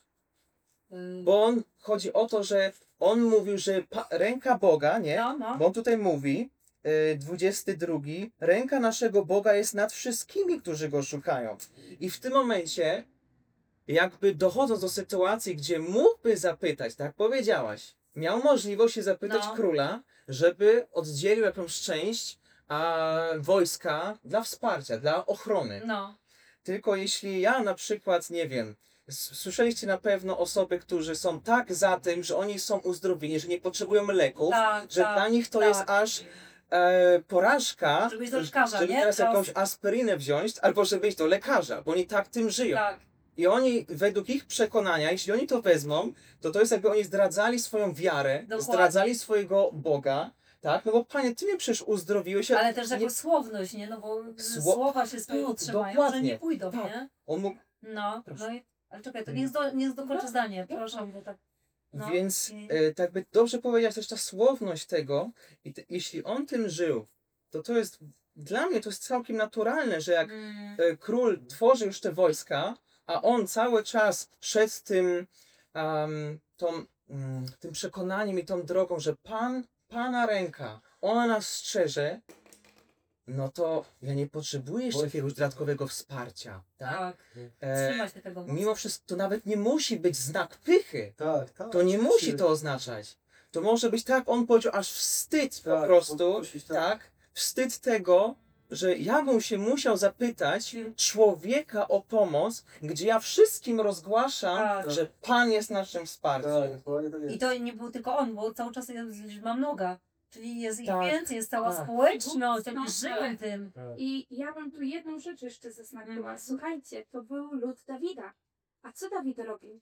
C: Y,
B: Bo on, chodzi o to, że on mówił, że pa, ręka Boga, nie?
C: No, no.
B: Bo on tutaj mówi, y, dwudziesty drugi, ręka naszego Boga jest nad wszystkimi, którzy Go szukają. I w tym momencie, jakby dochodząc do sytuacji, gdzie mógłby zapytać, tak jak powiedziałaś, miał możliwość się zapytać
C: No.
B: króla, żeby oddzielił jakąś część a, wojska dla wsparcia, dla ochrony.
C: No.
B: Tylko jeśli ja na przykład, nie wiem, s- słyszeliście na pewno osoby, którzy są tak za tym, że oni są uzdrowieni, że nie potrzebują leków,
C: Tak,
B: że
C: tak.
B: dla nich to
C: tak.
B: jest aż e, porażka,
C: Żeby iść do lekarza,
B: żeby
C: nie?
B: teraz
C: Teraz-
B: jakąś aspirynę wziąć, albo żeby iść do lekarza, bo oni tak tym żyją.
C: Tak.
B: I oni, według ich przekonania, jeśli oni to wezmą, to to jest jakby oni zdradzali swoją wiarę,
C: Dokładnie.
B: zdradzali swojego Boga, tak? No bo Panie, Ty mnie przecież uzdrowiłeś. a
C: Ale też
B: nie-
C: jakąś słowność, nie? No bo
B: Sło-
C: słowa się swojego
B: Tak,
C: trzymają, że
B: dokładnie.
C: nie pójdą,
B: Tak.
C: nie?
B: On mógł,
C: No,
B: Proszę.
C: no i... Ale czekaj, to nie, zdo, nie dokończę zdanie, proszę, bo tak... No.
B: Więc
C: I-
B: e, tak by dobrze powiedzieć też ta słowność tego, i te, jeśli on tym żył, to to jest, dla mnie to jest całkiem naturalne, że jak
C: Mm,
B: e, król tworzy już te wojska, a on cały czas przed tym, um, tą, mm, tym przekonaniem i tą drogą, że Pan, Pana ręka, ona nas strzeże, no to ja nie potrzebuję jeszcze jakiegoś dodatkowego wsparcia, tak?
C: tak,
B: E,
C: trzymaj się tego.
B: mimo wszystko to nawet nie musi być znak pychy.
E: Tak, tak.
B: To nie musi
E: oczywiście.
B: to oznaczać. To może być tak, on powiedział, aż wstyd po
E: Tak,
B: prostu,
E: poprosić, tak.
B: tak? Wstyd tego, że ja bym się musiał zapytać człowieka o pomoc, gdzie ja wszystkim rozgłaszam,
C: Tak.
B: że Pan jest naszym wsparciem.
E: Tak, dokładnie tak
C: I
E: jest.
C: to nie był tylko on, bo cały czas jest liczba mnoga. Czyli jest ich
B: Tak,
C: więcej, jest cała
B: tak.
C: społeczność, oni
A: No,
C: żyją tym.
A: I ja bym tu jedną rzecz jeszcze zaznaczyła.
C: Mhm.
A: Słuchajcie, to był lud Dawida. A co Dawid robił?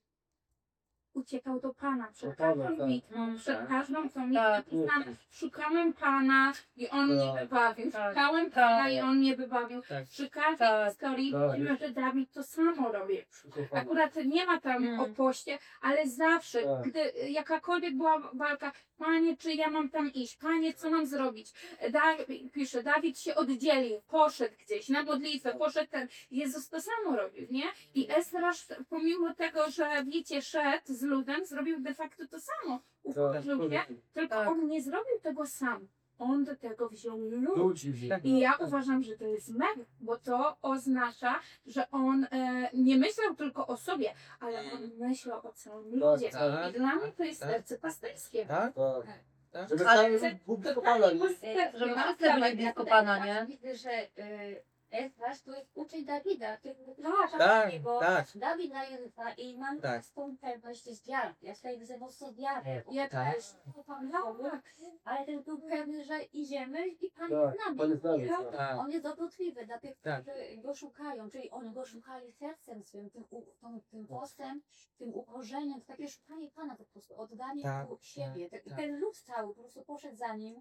A: Uciekał do Pana przed
E: Do Pana,
A: każdą
E: tak.
A: bitwą, przed
C: Tak.
A: każdą tą
C: Tak.
A: napisane. Szukałem Pana i On mnie
E: Tak.
A: wybawił.
C: Tak.
A: Szukałem Pana
C: Tak.
A: i On mnie wybawił.
B: Tak.
A: Przy każdej
C: Tak.
A: historii
E: Tak.
A: widzimy, że Dawid to samo robi. Akurat nie ma tam
C: Mm.
A: o poście, ale zawsze,
E: Tak.
A: gdy jakakolwiek była walka, Panie, czy ja mam tam iść? Panie, co mam zrobić? Da, pisze, Dawid się oddzielił, poszedł gdzieś na modlitwę, poszedł ten. Jezus to samo robił, nie? I Ezrasz, pomimo tego, że wiecie, szedł z ludem, zrobił de facto to samo. Uwierzył, nie? Tylko
C: Tak.
A: on nie zrobił tego sam. On do tego wziął lud.
E: Ludzi wzięli.
B: Tak.
A: I ja uważam, że to jest mega, bo to oznacza, że on e, nie myślał tylko o sobie, ale on myślał o całym ludzie.
B: tak,
A: I dla mnie to jest
B: tak.
A: serce pasterskie.
B: Tak?
E: Tak.
B: Tak?
E: Żeby
C: Ale
E: tam był blisko Pana, nie?
C: Żeby wszyscy byli blisko Pana, nie?
F: Widzę, że y, Ezrasz to jest uczeń Dawida. To jest
B: Tak,
F: bo
B: tak.
F: Dawid na Jezusa i mam
B: Tak.
F: tą pewność z wiarą. Ja sobie ze mocno wiarę.
A: Ja
B: Tak.
F: też ufam Bogu, ale ten był pewny, że idziemy i Pan
E: Tak,
F: jest z nami.
E: Pan jest z nami,
F: Ja-
B: tak.
F: On jest dobrotliwy dla tych,
B: Tak.
F: którzy go szukają, czyli oni go szukali sercem swym, tym, u, tą, tym postem, tym ukorzeniem, to takie szukanie Pana po prostu, oddanie
B: Tak,
F: mu siebie.
B: tak,
F: I
B: tak.
F: ten lud cały po prostu poszedł za nim.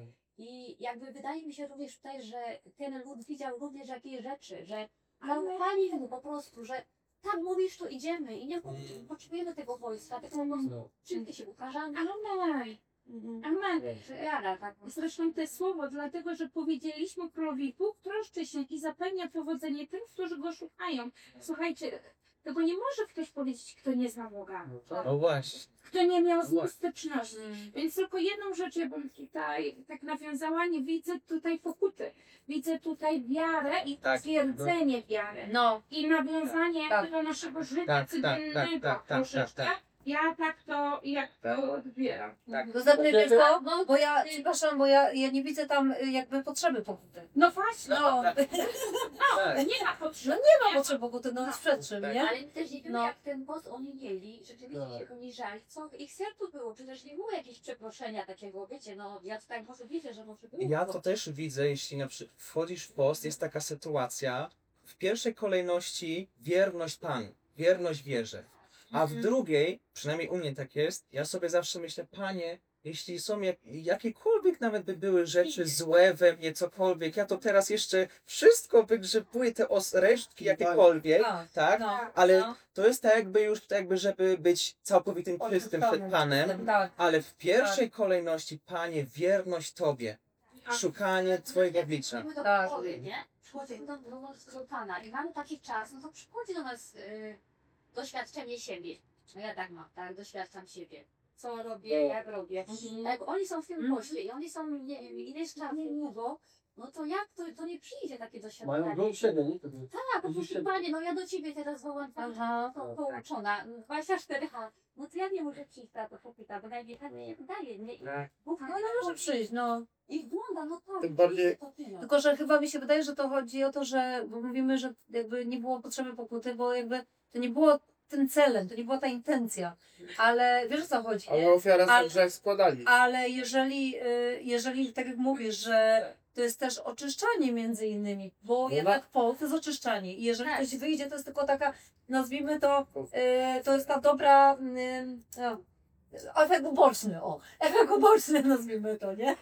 F: I jakby wydaje mi się również tutaj, że ten lud widział również jakieś rzeczy, że zaufali mu po prostu, że tak mówisz, to idziemy i nie potrzebujemy tego wojska, tylko po prostu wszyscy się ukażamy.
A: Amen. Amen.
F: Wiara, tak.
A: Zresztą to słowo, dlatego że powiedzieliśmy królowi, Bóg troszczy się i zapewnia powodzenie tym, którzy go szukają. Słuchajcie, tego nie może ktoś powiedzieć, kto nie zna Boga,
B: No właśnie.
A: kto nie miał z nim
B: Właśnie.
A: styczności. Więc tylko jedną rzecz ja bym tutaj tak nawiązała, nie widzę tutaj pokuty. Widzę tutaj wiarę i
B: Tak.
A: potwierdzenie wiary.
C: No,
A: I nawiązanie
C: Tak.
A: do naszego życia
B: Tak, tak, tak,
A: codziennego
B: tak, tak, tak,
A: troszeczkę.
B: tak.
A: Ja tak to, jak
B: Tak.
A: to odbieram.
B: Tak.
C: to znaczy, wiesz co,
F: No,
C: bo ja, przepraszam, bo ja, ja nie widzę tam y, jakby potrzeby pokuty.
A: No właśnie,
C: No,
B: tak. Tak.
A: nie ma potrzeby.
C: nie ma potrzeby pokuty, no przed czym,
B: Tak.
C: nie?
F: ale my też nie wiemy,
C: No.
F: jak ten post oni mieli, rzeczywiście
E: Tak.
F: się poniżali, co w ich sercu było, czy też nie było jakiegoś przeproszenia takiego, wiecie, no ja tutaj może widzę, że może było.
B: Ja to też widzę, jeśli na przykład wchodzisz w post, jest taka sytuacja, w pierwszej kolejności wierność Panu, wierność wierze, a w
C: Mhm.
B: drugiej, przynajmniej u mnie tak jest, ja sobie zawsze myślę, Panie, jeśli są jak, jakiekolwiek nawet by były rzeczy złe we mnie, cokolwiek, ja to teraz jeszcze wszystko wygrzebuję, te os- resztki jakiekolwiek,
C: Tak,
B: tak?
C: no,
B: Ale
C: no.
B: to jest tak jakby już, tak jakby żeby być całkowitym czystym przed Panem,
C: Tak.
B: ale w pierwszej kolejności, Panie, wierność Tobie. Szukanie Twojego oblicza.
F: Przychodzimy do
C: Tak.
F: pokory, nie? Przychodzimy do, do nas do Pana i mamy taki czas, no to przychodzi do nas y, doświadczenie siebie. No ja tak mam, tak, doświadczam siebie. Co robię, jak robię. Jak oni są w tym
C: Mhm.
F: poście i oni są, nie wiem, ileś czasu długo, no to jak to, to nie przyjdzie takie doświadczenie?
E: Mają głąb siebie, nie? To-
F: Tak, po
E: Widzisz
F: prostu,
E: się-
F: Panie, no ja do Ciebie teraz wołam,
C: Aha.
F: to pouczona, dwadzieścia cztery H. No to ja nie mogę przyjść na to popyta, bo najpierw nie daje, nie? I Bóg
C: No nie może przyjść, no.
F: I wgląda, no tak.
D: Tym bardziej-
F: to tyle.
C: Tylko, że chyba mi się wydaje, że to chodzi o to, że bo mówimy, że jakby nie było potrzeby pokuty, bo jakby to nie było tym celem, to nie była ta intencja. Ale wiesz o co chodzi, nie?
D: Ale ofiarę za
C: Ale-
D: grzech składali.
C: Ale jeżeli, y, jeżeli tak jak mówisz, że to jest też oczyszczanie między innymi, bo
D: No
C: jednak post to jest oczyszczanie i jeżeli
F: Tak.
C: ktoś wyjdzie, to jest tylko taka, nazwijmy to, y, to jest ta dobra, y, no, efekt uboczny, o, efekt uboczny nazwijmy to, nie?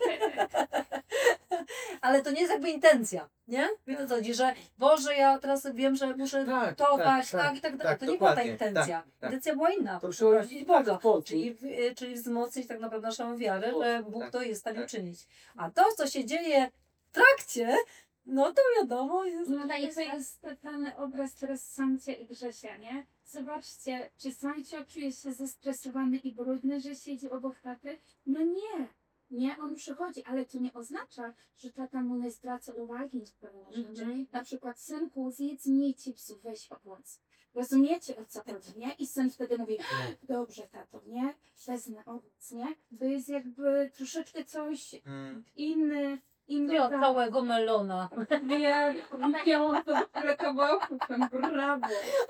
C: Ale to nie jest jakby intencja, nie? Wiesz o co chodzi, że Boże, ja teraz wiem, że muszę
B: Tak,
C: gotować,
B: tak,
C: tak, i tak dalej.
B: tak,
C: To nie była ta
B: dokładnie,
C: intencja.
B: tak, tak.
C: Intencja była inna.
E: To przychodzi
C: Prosić Boga.
E: po
C: Czyli, w- czyli wzmocnić tak naprawdę naszą wiarę, że Bóg
B: Tak,
C: to jest w stanie
B: tak.
C: uczynić. A to, co się dzieje w trakcie, no to wiadomo jest.
A: No i to jest ten obraz teraz Samcia i Grzesia, nie? Zobaczcie, czy Samcio czuje się zestresowany i brudny, że siedzi obok taty? No nie, nie, on przychodzi, ale to nie oznacza, że tata mu nie zwraca uwagi na pewne rzeczy.
C: Mhm.
A: Na przykład, synku, zjedz mniej chipsów, weź owoc. Rozumiecie, o co chodzi, nie? I syn wtedy mówi, dobrze, tato, nie? Wezmę owoc, nie? To jest jakby troszeczkę coś
B: Mm.
A: inny, inny
C: Nie od całego melona.
A: Nie, widziałam to tyle kawałków, tam brawo.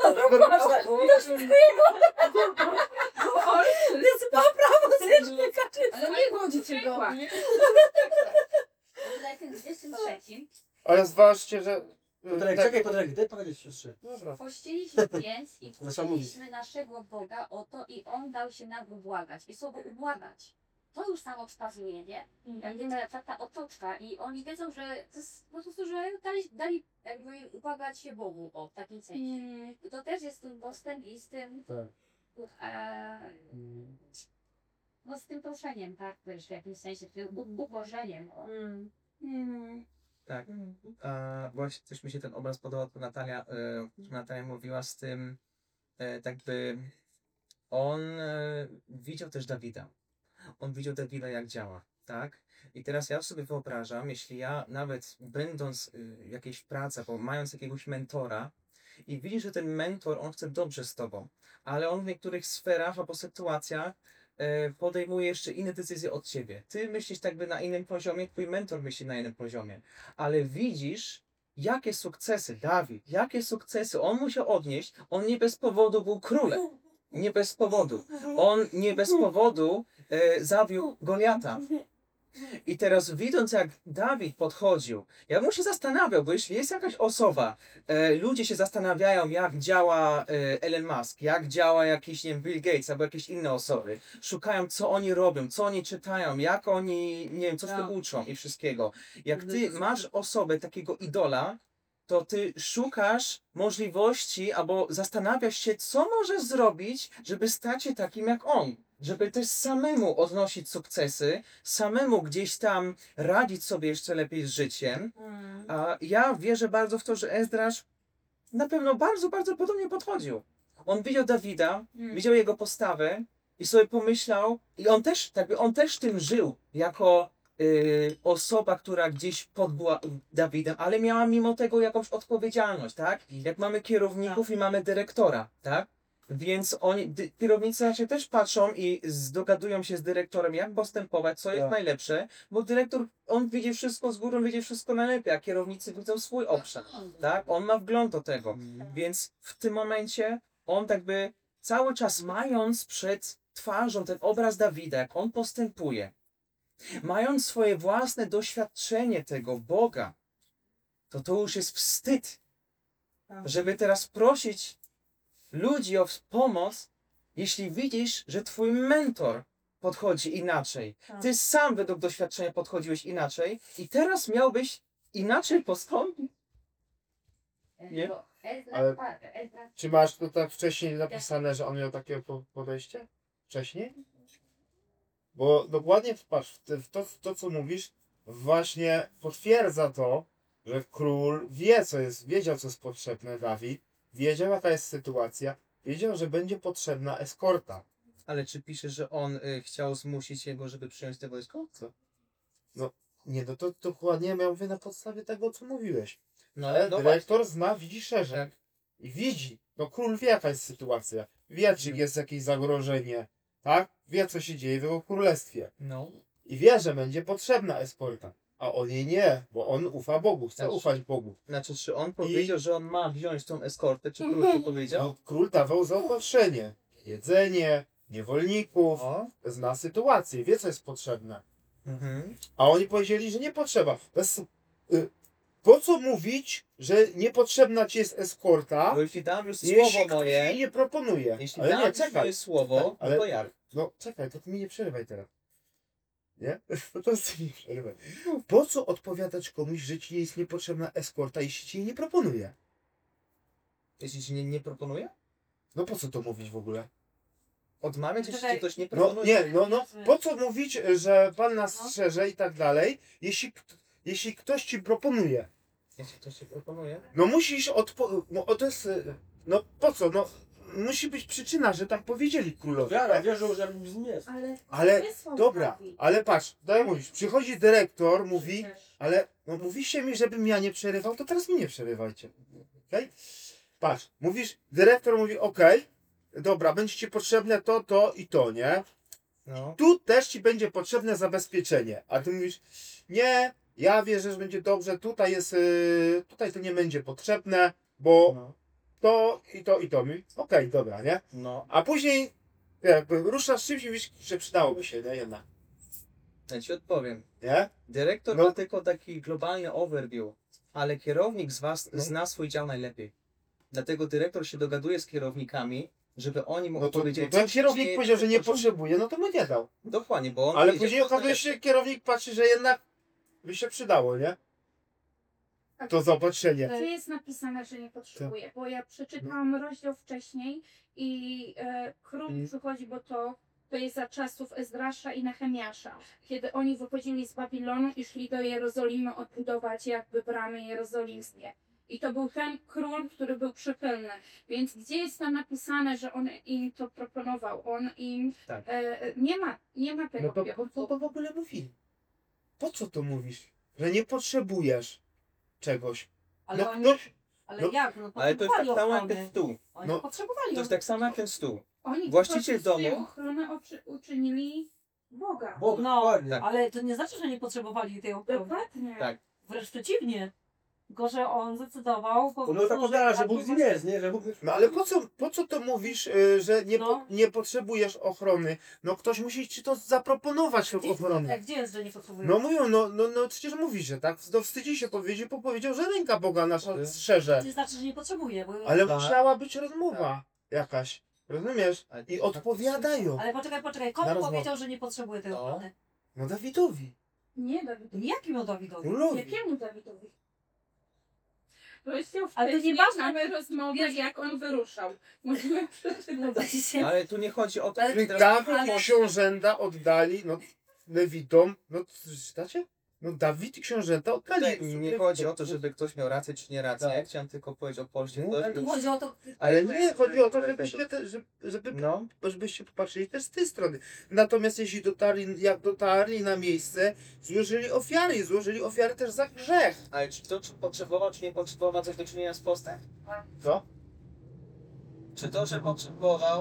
C: Jest prawo zjeżdżnika, czy
A: Ale nie chodzi cię go.
F: W tym dwudziestym trzecim
D: Ale zważcie, że...
E: Podrag,
D: tak-
E: czekaj, Podrag, daj powiedzieć siostrze.
D: Dobra.
F: pościliśmy więc i
E: Zaczęła
F: prosiliśmy naszego Boga o to i On dał się nam ubłagać. I słowo ubłagać, to już samo wskazuje, nie? Jak wiemy, ta, ta otoczka i oni wiedzą, że to jest po prostu, że dali, dali jakby ubłagać się Bogu o w takim sensie. I to też jest z tym postęp i z tym,
E: Tak.
F: e, no z tym proszeniem, tak, też w jakimś sensie, tym u- ubożeniem. o.
C: Mm.
B: Tak. A właśnie coś mi się ten obraz podobał, to Natalia, e, Natalia mówiła z tym, e, tak by on e, widział też Dawida. On widział Dawida, jak działa, tak? I teraz ja sobie wyobrażam, jeśli ja nawet będąc y, w jakiejś pracy, albo mając jakiegoś mentora i widzisz, że ten mentor, on chce dobrze z tobą, ale on w niektórych sferach albo sytuacjach e, podejmuje jeszcze inne decyzje od ciebie. Ty myślisz tak by na innym poziomie, twój mentor myśli na innym poziomie, ale widzisz, jakie sukcesy, Dawid, jakie sukcesy on musiał odnieść. On nie bez powodu był królem. Nie bez powodu. On nie bez powodu e, zabił Goliata. I teraz widząc, jak Dawid podchodził, ja bym się zastanawiał, bo jeśli jest jakaś osoba, e, ludzie się zastanawiają, jak działa e, Elon Musk, jak działa jakiś, nie wiem, Bill Gates albo jakieś inne osoby, szukają, co oni robią, co oni czytają, jak oni, nie wiem, co się
C: Tak.
B: uczą i wszystkiego. Jak ty masz osobę, takiego idola, to ty szukasz możliwości albo zastanawiasz się, co możesz zrobić, żeby stać się takim jak on. Żeby też samemu odnosić sukcesy, samemu gdzieś tam radzić sobie jeszcze lepiej z życiem.
C: Mm.
B: A ja wierzę bardzo w to, że Ezdrasz na pewno bardzo, bardzo podobnie podchodził. On widział Dawida,
C: Mm.
B: widział jego postawę i sobie pomyślał, i on też, tak, on też tym żył, jako y, osoba, która gdzieś podbyła Dawidem, ale miała mimo tego jakąś odpowiedzialność, tak? Jak mamy kierowników i mamy dyrektora, tak? Więc oni, dy, kierownicy raczej też patrzą i zdogadują się z dyrektorem, jak postępować, co jest
D: Tak.
B: najlepsze, bo dyrektor, on widzi wszystko z góry, on widzi wszystko najlepiej, a kierownicy widzą swój obszar, tak? On ma wgląd do tego. Więc w tym momencie on tak by cały czas mając przed twarzą ten obraz Dawida, jak on postępuje, mając swoje własne doświadczenie tego Boga, to to już jest wstyd,
C: Tak.
B: żeby teraz prosić ludzi o pomoc, jeśli widzisz, że twój mentor podchodzi inaczej.
C: Tak.
B: Ty sam według doświadczenia podchodziłeś inaczej i teraz miałbyś inaczej postąpić. Nie?
F: Bo Ezra,
D: Ale-
F: pa- Ezra,
D: Czy masz tutaj wcześniej napisane, że on miał takie po- podejście? Wcześniej? Bo dokładnie patrz, w te- w to, w to co mówisz, właśnie potwierdza to, że król wie, co jest, wiedział, co jest potrzebne Dawid, wiedział, jaka jest sytuacja, wiedział, że będzie potrzebna eskorta.
B: Ale czy pisze, że on y, chciał zmusić jego, żeby przyjąć te wojsko?
D: Nie, no to dokładnie miał mówię na podstawie tego, co mówiłeś.
B: No
D: Ale
B: ale no właśnie.
D: dyrektor zna, widzi szerzej.
B: Tak.
D: I widzi. No król wie, jaka jest sytuacja. Wie, czy jest jakieś zagrożenie. Tak? Wie, co się dzieje w jego królestwie.
B: No.
D: I wie, że będzie potrzebna eskorta. A on jej nie, bo on ufa Bogu, chce
B: Znaczy-
D: ufać Bogu.
B: Znaczy, czy on powiedział, że on ma wziąć tą eskortę, czy król to powiedział?
D: No, król dawał zaopatrzenie. Jedzenie, niewolników.
B: O.
D: Zna sytuację, wie, co jest potrzebne.
B: Mhm.
D: A oni powiedzieli, że nie potrzeba. Bez, y, po co mówić, że niepotrzebna ci jest eskorta,
B: Bo jeśli dam już
D: jeśli
B: słowo
D: ktoś
B: moje,
D: jej nie proponuje?
B: jeśli
D: Ale
B: dam
D: nie,
B: już
D: czekaj.
B: moje słowo,
D: Ale-
B: no to jak?
D: No czekaj, to ty mi nie przerywaj teraz. Nie? Po prostu mi nie przerywaj. Po co odpowiadać komuś, że ci jest niepotrzebna eskorta, jeśli ci jej nie proponuje?
B: Jeśli ci nie, nie proponuje?
D: No po co to mówić w ogóle?
B: Odmawiać, jeśli
C: Czekaj.
B: ci ktoś nie
D: No
B: proponuje?
D: nie, no, no po co mówić, że pan nas
C: No.
D: strzeże i tak dalej, jeśli, kt- jeśli ktoś ci proponuje?
B: Jeśli ktoś ci proponuje?
D: No musisz odpo... No to jest... y, No po co? No musi być przyczyna, że tak powiedzieli królowie.
E: Wiara, wierzą, że z nim jest.
A: Ale,
D: Ale
A: wysłał
D: dobra,
A: Dawid.
D: ale patrz, daj mówić. Przychodzi dyrektor, mówi, ale no mówiście mi, żebym ja nie przerywał, to teraz mi nie przerywajcie. Okej? Patrz, mówisz, dyrektor mówi, okej, dobra, będzie ci potrzebne to, to i to, nie?
B: No.
D: Tu też ci będzie potrzebne zabezpieczenie. A ty mówisz, nie, ja wierzę, że będzie dobrze, tutaj jest, yy, tutaj to nie będzie potrzebne, bo
B: No.
D: to i to i to. Mi, okej, dobra, nie?
B: No.
D: A później jakby ruszasz czymś i mówisz, że przydałoby się, nie? Jednak,
B: Ja ci odpowiem.
D: nie?
B: Dyrektor
D: No.
B: ma tylko taki globalny overview, ale kierownik z was
D: No.
B: zna swój dział najlepiej. Dlatego dyrektor się dogaduje z kierownikami, żeby oni mu
D: No to,
B: opowiedzieli,
D: no to jak
B: co się
D: kierownik
B: dzieje
D: powiedział, że nie
B: w początku.
D: potrzebuje, no to mu nie dał.
B: Dokładnie, bo on
D: Ale
B: wiedział,
D: później
B: co
D: okazuje
B: najlepsze.
D: się, kierownik patrzy, że jednak by się przydało, nie? To zaopatrzenie.
A: Gdzie jest napisane, że nie potrzebuje? Bo ja przeczytałam rozdział wcześniej i e, król
B: Mm.
A: przychodzi, bo to, to jest za czasów Ezdrasza i Nehemiasza, kiedy oni wychodzili z Babilonu i szli do Jerozolimy odbudować jakby bramy jerozolimskie. I to był ten król, który był przychylny. Więc gdzie jest tam napisane, że on im to proponował? On im...
B: Tak.
A: E, nie ma, nie ma tego.
D: No to po co to w ogóle mówi? Po co to mówisz? Że nie potrzebujesz czegoś.
C: Ale
D: No,
C: oni,
D: no,
C: ale
D: no.
C: jak? No
B: Ale to jest tak
C: potrzebowali
B: samo jak
C: ochrony.
B: ten stół.
C: Oni
D: No.
C: potrzebowali
B: To jest tak samo jak ten stół.
A: Oni
B: Właściciel
A: po prostu swoją
B: domu-
A: ochronę oczy- uczynili Boga.
E: Boga,
C: No,
E: dokładnie.
C: ale to nie znaczy, że nie potrzebowali tej ochrony.
A: Dokładnie.
B: Tak.
C: Wręcz przeciwnie. Tylko, że on zdecydował... po
E: No
C: prostu,
E: tak opowiada, że
C: tak
E: Bóg z nim
C: było-
E: jest, nie? Że Bóg...
D: No ale po co, po co to mówisz, y, że nie,
C: No.
D: po, nie potrzebujesz ochrony? No ktoś musi ci to zaproponować, tą ochronę.
C: Tak, gdzie jest, że nie potrzebuje?
D: No mówią, no, no, no przecież mówi się, tak? No wstydzi się powiedzieć, bo powiedział, że ręka Boga nasza strzeże.
C: To znaczy, że nie potrzebuje, bo...
D: Ale
E: Tak.
D: musiała być rozmowa jakaś. Rozumiesz?
B: Ale
D: I
B: to
D: odpowiadają.
C: Ale poczekaj, poczekaj,
D: Na
C: komu
D: rozmowę.
C: powiedział, że nie potrzebuje tej
B: No.
C: ochrony?
D: No Dawidowi.
A: Nie, Dawidowi.
C: Jakim Dawidowi?
D: Królowi.
A: Jakiemu Dawidowi? Rozdział
C: Ale to
A: wcześniej
C: nieważne.
A: mamy rozmowę,
C: Wiesz-
A: jak on wyruszał. Możemy przeczytać.
B: Ale tu nie chodzi o to,
C: Ale
B: że
D: Dawid
C: ale-
D: i książęta oddali, no Lewitom, no czytacie? No Dawid i książęta oddali.
B: Tutaj nie chodzi o to, żeby ktoś miał rację czy nie rację. Ja chciałem tylko powiedzieć o Polsce.
D: No,
C: Tu chodzi o to...
D: Ale nie, chodzi o to, żebyście, te, żeby, żeby,
B: No,
D: żebyście popatrzyli też z tej strony. Natomiast jeśli dotarli, jak dotarli na miejsce, złożyli ofiary, złożyli ofiary też za grzech.
B: ale czy to czy potrzebował, czy nie potrzebował coś do czynienia z postem?
D: Co?
B: Czy to, że potrzebował,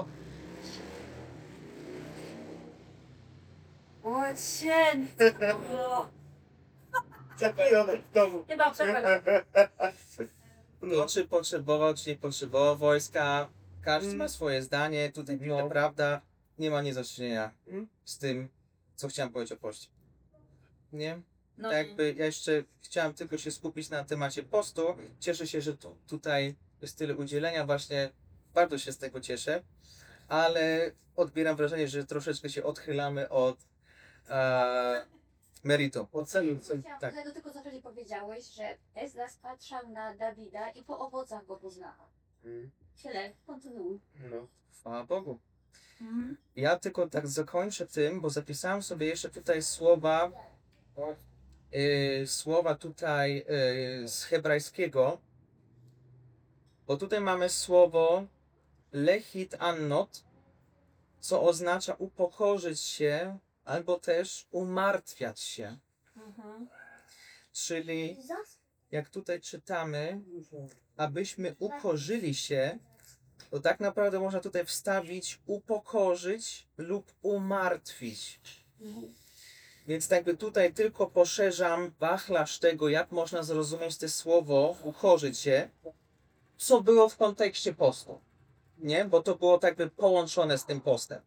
C: O święty! No,
D: Zapijony w domu.
C: chyba przepraszam.
B: to czy potrzebował, czy nie potrzebował wojska? Każdy
D: Mm.
B: ma swoje zdanie. Tutaj
D: No.
B: naprawdę nie ma nic do czynienia
D: Mm.
B: z tym, co chciałem powiedzieć o poście. Nie?
C: No,
B: Jakby ja jeszcze chciałem tylko się skupić na temacie postu. Cieszę się, że tu, tutaj jest tyle udzielenia, właśnie bardzo się z tego cieszę, ale odbieram wrażenie, że troszeczkę się odchylamy od e, meritum.
E: Ocenił, ocenił.
F: Chciałam
B: tak.
F: tak. do tego, co wcześniej powiedziałeś, że Ezras patrzał na Dawida i po owocach go poznał.
D: Mm,
F: Tyle, kontynuuj.
D: No.
B: Chwała Bogu.
C: Mhm.
B: Ja tylko tak zakończę tym, bo zapisałem sobie jeszcze tutaj słowa, y, słowa tutaj y, z hebrajskiego, bo tutaj mamy słowo lechit annot, co oznacza upokorzyć się albo też umartwiać się.
C: Mhm.
B: Czyli jak tutaj czytamy, abyśmy ukorzyli się, to tak naprawdę można tutaj wstawić upokorzyć lub umartwić. Więc jakby tutaj tylko poszerzam wachlarz tego, jak można zrozumieć to słowo ukorzyć się, co było w kontekście postu. Nie? Bo to było tak by połączone z tym postem.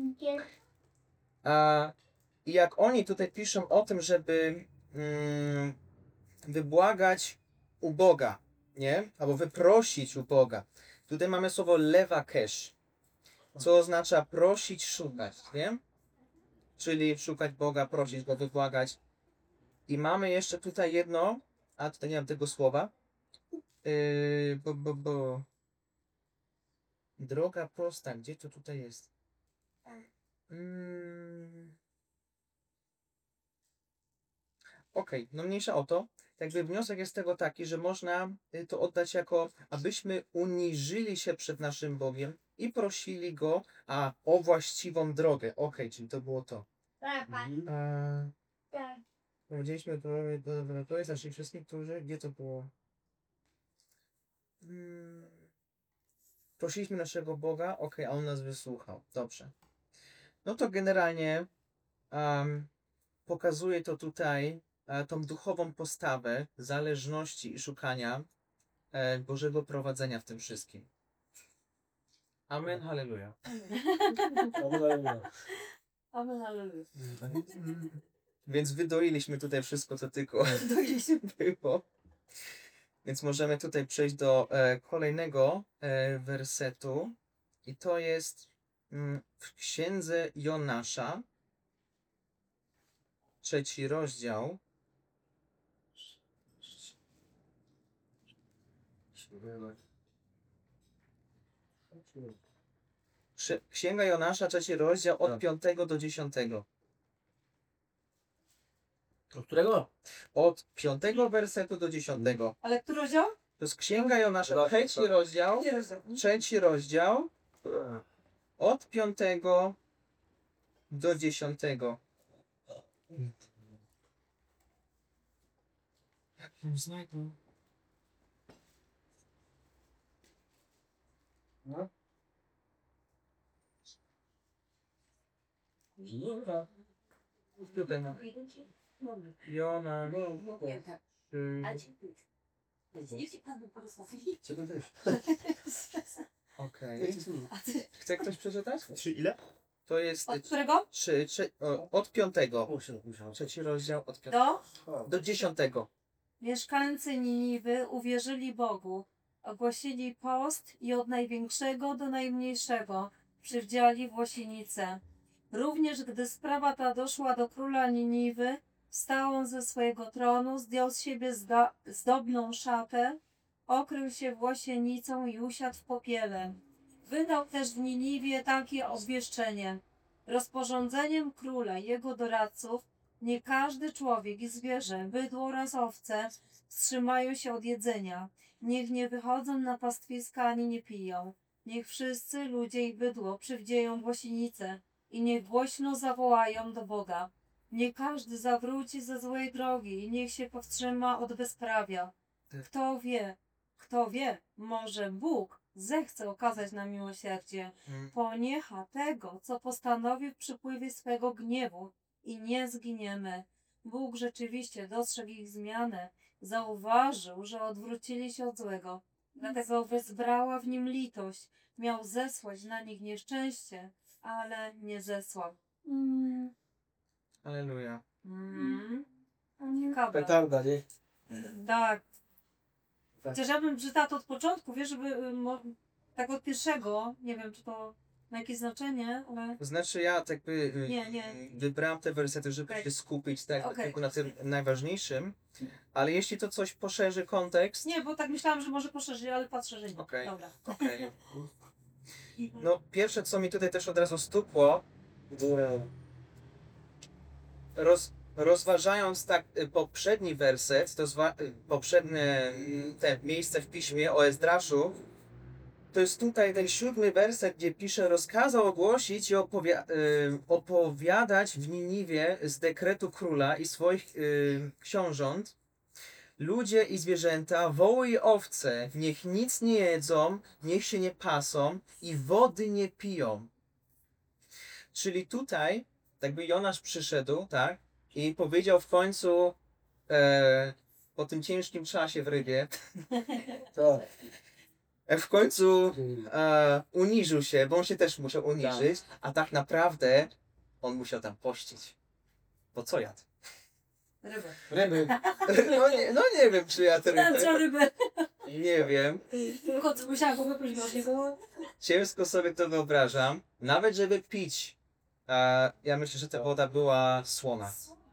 B: A, I jak oni tutaj piszą o tym, żeby mm, wybłagać u Boga, nie? Albo wyprosić u Boga. Tutaj mamy słowo lewakesh, co oznacza prosić, szukać, nie? Czyli szukać Boga, prosić Go, wybłagać. I mamy jeszcze tutaj jedno, a tutaj nie mam tego słowa. Yy, bo, bo, bo. Droga prosta, gdzie to tutaj jest? Mm. Okej, no mniejsza o to. Jakby wniosek jest z tego taki, że można y, to oddać jako, abyśmy uniżyli się przed naszym Bogiem i prosili Go a, o właściwą drogę. Okej, czyli to było to.
E: Mhm.
B: A, powiedzieliśmy, to, to, to jest naszych wszystkich, którzy, gdzie to było? Mm. Prosiliśmy naszego Boga, okej, a On nas wysłuchał. Dobrze. No to generalnie um, pokazuje to tutaj e, tą duchową postawę zależności i szukania e, Bożego prowadzenia w tym wszystkim. Amen, halleluja.
C: Amen, halleluja.
B: Więc wydoiliśmy tutaj wszystko, co tylko było. Więc możemy tutaj przejść do e, kolejnego e, wersetu. I to jest mm, w księdze Jonasza, trzeci rozdział. Ksi- Księga Jonasza, trzeci rozdział, od
E: Tak.
B: piątego do dziesiątego.
E: Od którego?
B: Od piątego wersetu do dziesiątego.
C: Ale który rozdział?
B: To jest Księga Jonasza, trzeci rozdział,
C: Nie rozdział.
B: trzeci rozdział, od piątego do dziesiątego. Jak ją znajdę?
E: No.
B: Tutaj mam. Jona.
F: Nie, tak.
B: y,
F: Ale dziękuję. Niech się Pan porozmawia.
E: Ciebie też.
B: Okej.
C: A ty
B: Chce ktoś przeczytać?
D: Trzy ile?
B: To jest
C: od którego?
B: trzy, trzy, o, od piątego.
E: Musiał, musiał.
B: Trzeci rozdział od piątego.
C: Do?
B: Do dziesiątego.
C: Mieszkańcy Niniwy uwierzyli Bogu, ogłosili post i od największego do najmniejszego przywdziali włosienicę. Również gdy sprawa ta doszła do króla Niniwy, wstał on ze swojego tronu, zdjął z siebie zda- zdobną szatę, okrył się włosienicą i usiadł w popiele. Wydał też w Niniwie takie obwieszczenie. Rozporządzeniem króla i jego doradców nie każdy człowiek i zwierzę, bydło oraz owce wstrzymają się od jedzenia. Niech nie wychodzą na pastwiska ani nie piją. Niech wszyscy ludzie i bydło przywdzieją głosienicę i niech głośno zawołają do Boga. Niech każdy zawróci ze złej drogi i niech się powstrzyma od bezprawia. Kto wie, kto wie, może Bóg zechce okazać nam miłosierdzie.
B: Mm.
C: Poniecha tego, co postanowił w przypływie swego gniewu i nie zginiemy. Bóg rzeczywiście dostrzegł ich zmianę, zauważył, że odwrócili się od złego. Dlatego wezbrała w nim litość. Miał zesłać na nich nieszczęście, ale nie zesłał.
A: Mm.
B: Aleluja.
C: Mm. Ciekawe.
E: Petarda, nie?
C: Tak. Chociaż ja bym czytała to od początku, wiesz, żeby y, mo- tak od pierwszego, nie wiem czy to ma jakieś znaczenie, ale
B: Znaczy ja tak by y,
C: Nie, nie.
B: wybrałem te wersety, żeby
C: Okej.
B: się skupić tak,
C: Okej.
B: tylko na tym najważniejszym, ale jeśli to coś poszerzy kontekst,
C: nie, bo tak myślałam, że może poszerzyć, ale patrzę, że nie.
B: Okej.
C: Dobra.
B: okej. No pierwsze co mi tutaj też od razu stukło, roz, rozważając tak y, poprzedni werset, to zwa, y, poprzednie y, te miejsce w piśmie o Ezdraszu, to jest tutaj ten siódmy werset, gdzie pisze: rozkazał ogłosić i opowia- y, opowiadać w Niniwie z dekretu króla i swoich y, książąt. Ludzie i zwierzęta, woły i owce, niech nic nie jedzą, niech się nie pasą i wody nie piją. Czyli tutaj, jakby Jonasz przyszedł, tak, i powiedział w końcu e, po tym ciężkim czasie w rybie,
E: Tak.
B: e, w końcu e, uniżył się, bo on się też musiał uniżyć, a tak naprawdę on musiał tam pościć. Bo co jadł?
C: Rybę.
E: Ryby.
B: No nie, no nie wiem, czy jadł
C: Co
B: rybę.
C: rybę?
B: Nie wiem.
C: Kot musiała go wypluć od niego.
B: Ciężko sobie to wyobrażam. Nawet żeby pić, e, ja myślę, że ta woda była słona.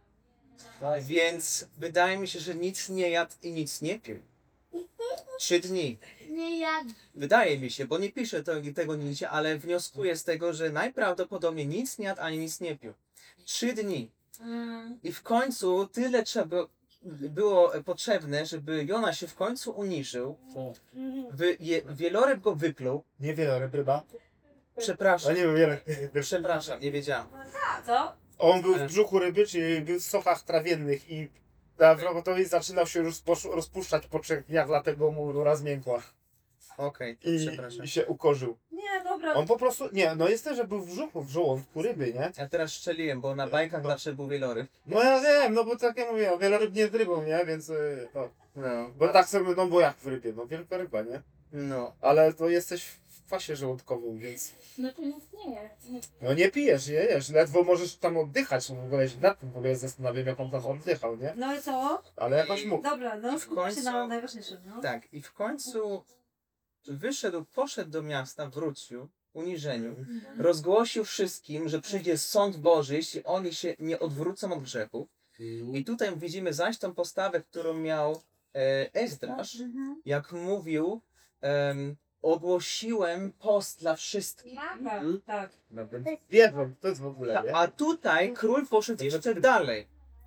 E: Tak.
B: Więc wydaje mi się, że nic nie jadł i nic nie pił. Trzy dni.
A: Nie jak.
B: Wydaje mi się, bo nie piszę to, tego nigdzie, ale wnioskuję z tego, że najprawdopodobniej nic nie jadł ani nic nie pił. Trzy dni.
C: Mm.
B: I w końcu tyle trzeba było potrzebne, żeby Jona się w końcu uniżył. Wy, je, wieloryb go wypluł.
D: Nie wieloryb, ryba. A
B: Przepraszam.
D: nie wiem, wieloryb.
B: Przepraszam, nie wiedziałam.
C: Co?
D: On był w brzuchu ryby, czyli był w sokach trawiennych i prawdopodobnie zaczynał się już posz- rozpuszczać po trzech dniach, dlatego mu rura zmiękła.
B: Okej, to
D: I,
B: przepraszam.
D: I się ukorzył.
C: Nie, dobra.
D: On po prostu, nie, no jest też, że był w brzuchu, w żołądku ryby, nie?
B: Ja teraz szczeliłem, bo na bajkach zawsze był wieloryb.
D: No ja wiem, no bo tak jak mówię, wieloryb nie z rybą, nie? Więc y, no.
B: No.
D: Bo tak sobie, no bo jak w rybie, no wielka ryba, nie?
B: No.
D: Ale to jesteś w kwasie żołądkowym, więc
A: No to nic nie jest.
D: no nie pijesz, nie jesz, ledwo możesz tam oddychać, no w ogóle się nad tym w ogóle zastanawiam, jak on tam oddychał, nie?
C: No i co?
D: Ale jakoś mógł.
C: Dobra, no
B: W
C: skupmy
B: końcu-
C: się na najważniejszym, no.
B: Tak, i w końcu wyszedł, poszedł do miasta, wrócił, uniżeniu,
C: Mhm.
B: rozgłosił wszystkim, że przyjdzie sąd Boży, jeśli oni się nie odwrócą od grzechów. I tutaj widzimy zaś tą postawę, którą miał e, Ezdrasz,
C: Mhm.
B: jak mówił, em, ogłosiłem post dla wszystkich.
C: Tak, tak.
D: Wiedzą, to jest w ogóle, nie?
B: A tutaj król poszedł jeszcze dalej.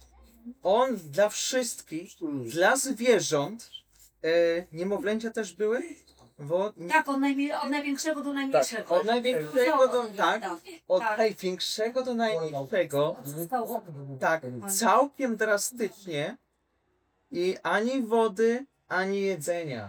B: On dla wszystkich, dla zwierząt, e, niemowlęcia też były? Bo nie,
C: Tak, od, najmniej, od największego do najmniejszego.
B: od największego do, tak, od
C: tak.
B: największego do najmniejszego,
C: Zostało.
B: tak, całkiem drastycznie i ani wody, ani jedzenia.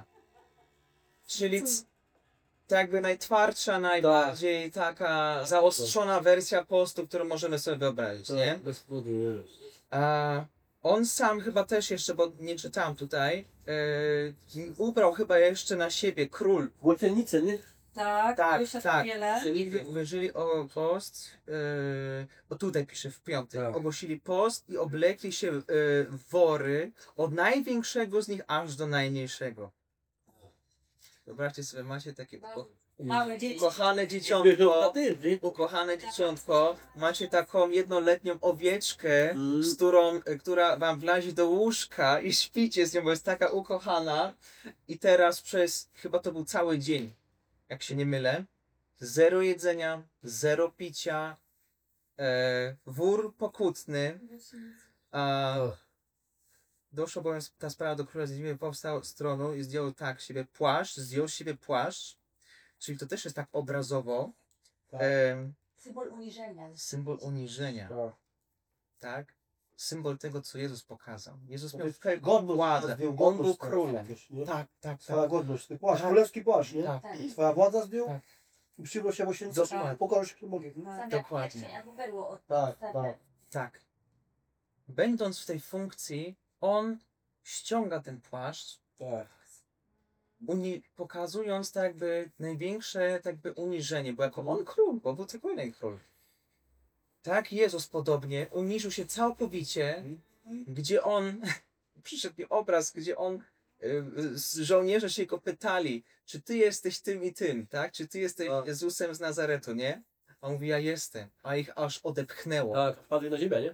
B: Czyli c- tak jakby najtwardsza, najbardziej taka zaostrzona wersja postu, którą możemy sobie wyobrazić, nie?
E: Bez wody jest.
B: A On sam chyba też jeszcze, bo nie czytałem tutaj, e, ubrał chyba jeszcze na siebie król.
E: Łotrzenicę, nie?
C: Tak,
B: Tak,
C: wyszedł
B: tak.
C: wiele.
B: Czyli uwierzyli o post, e, bo tutaj pisze w piątek,
E: Tak.
B: ogłosili post i oblekli się e, w wory od największego z nich aż do najmniejszego. Wyobraźcie sobie, macie takie uko-
C: Małe dzieci.
B: ukochane
E: Wierzą
B: dzieciątko,
E: na ty, nie?
B: ukochane dzieciątko, macie taką jednoletnią owieczkę,
E: Mm.
B: z którą, e, która wam wlazi do łóżka i śpicie z nią, bo jest taka ukochana i teraz przez, chyba to był cały dzień, jak się nie mylę, zero jedzenia, zero picia, e, wór pokutny, a doszło bowiem ta sprawa do króla Zjedliwy, powstał z tronu i zdjął tak z siebie płaszcz, zdjął z siebie płaszcz, czyli to też jest tak obrazowo,
E: Tak.
B: em,
F: Symbol uniżenia.
B: symbol uniżenia,
E: Tak.
B: tak? Symbol tego, co Jezus pokazał. Jezus
E: To
B: miał
E: jest
B: wielką
E: godność,
B: władzę,
E: zdjął
B: on
E: godność
B: był
E: swoją,
B: królem.
E: wiesz, nie?
B: Tak, tak,
E: Twoja
B: tak.
E: godność, ty płaszcz,
B: Tak.
E: królewski płaszcz, nie?
B: Tak.
F: Tak.
E: Twoja władza zdjął
B: Tak.
E: i przybrał się w
B: Dokładnie.
E: pokorę się Bogiem.
F: Sam
B: Dokładnie.
F: jak jak berło od
E: Tak,
F: tak.
E: tak.
B: Tak. Będąc w tej funkcji, on ściąga ten płaszcz,
E: Tak.
B: uni- pokazując tak jakby największe tak jakby uniżenie, bo jako on król, bo był tylko jeden król. Tak Jezus podobnie uniżył się całkowicie, gdzie on, przyszedł mi obraz, gdzie on, y, z żołnierze się go pytali, czy ty jesteś tym i tym, tak? Czy ty jesteś
E: Tak.
B: Jezusem z Nazaretu, nie? A on mówi, ja jestem, a ich aż odepchnęło.
E: Tak, wpadli na ziemię, nie?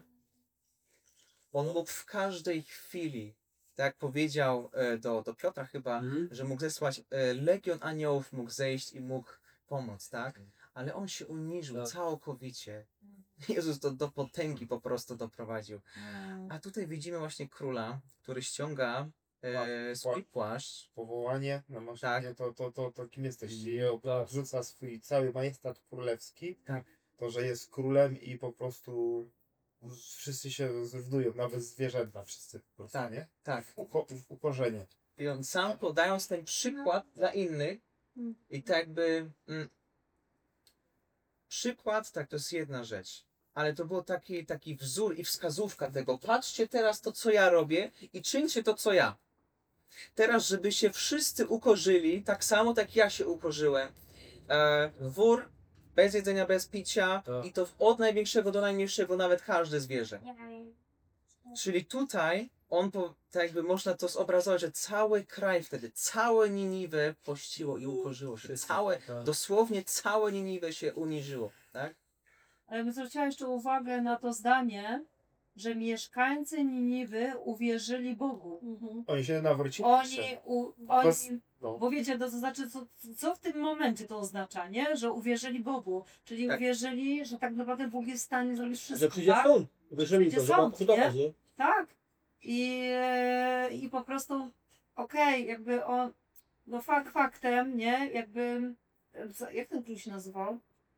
B: On mógł w każdej chwili, tak jak powiedział e, do, do Piotra chyba,
E: Mhm.
B: że mógł zesłać e, legion aniołów, mógł zejść i mógł pomóc, tak? Ale on się uniżył
E: Tak.
B: całkowicie. Jezus do, do potęgi po prostu doprowadził. A tutaj widzimy właśnie króla, który ściąga e, swój płaszcz.
D: Powołanie na maszynie,
B: Tak.
D: to, to, to, to kim jesteście? I odrzuca swój cały majestat królewski,
B: Tak.
D: to, że jest królem i po prostu wszyscy się zrównują, nawet zwierzęta wszyscy po prostu,
B: Tak.
D: nie?
B: Tak.
D: Uko, ukorzenie.
B: I on sam podając ten przykład dla innych i tak jakby mm, przykład, tak to jest jedna rzecz, ale to był taki, taki wzór i wskazówka tego, patrzcie teraz to, co ja robię i czyńcie to, co ja. Teraz, żeby się wszyscy ukorzyli, tak samo jak ja się ukorzyłem. E, wór, bez jedzenia, bez picia
E: Tak.
B: i to od największego do najmniejszego, nawet każde zwierzę. Czyli tutaj on, po, tak jakby można to zobrazować, że cały kraj wtedy, całe Niniwę pościło i ukorzyło się.
E: Wszyscy,
B: Całe,
E: tak.
B: dosłownie całe Niniwę się uniżyło, tak?
C: Ale bym zwróciła jeszcze uwagę na to zdanie, że mieszkańcy Niniwy uwierzyli Bogu.
D: Oni się nawrócili.
C: Oni, u, oni
D: no.
C: bo wiecie, to, to znaczy, co, co w tym momencie to oznacza, nie? Że uwierzyli Bogu. Czyli
B: Tak.
C: uwierzyli, że tak naprawdę Bóg jest w stanie zrobić
E: Że
C: wszystko,
E: przyjdzie
C: tak?
E: sąd. Wierzyli
C: Przyjdzie
E: to, że ma
C: sąd,
E: cudować, nie?
C: Tak. I, e, i po prostu, okej, jakby on, no fakt faktem, nie? Jakby, e, co- jak ten król się nazywał?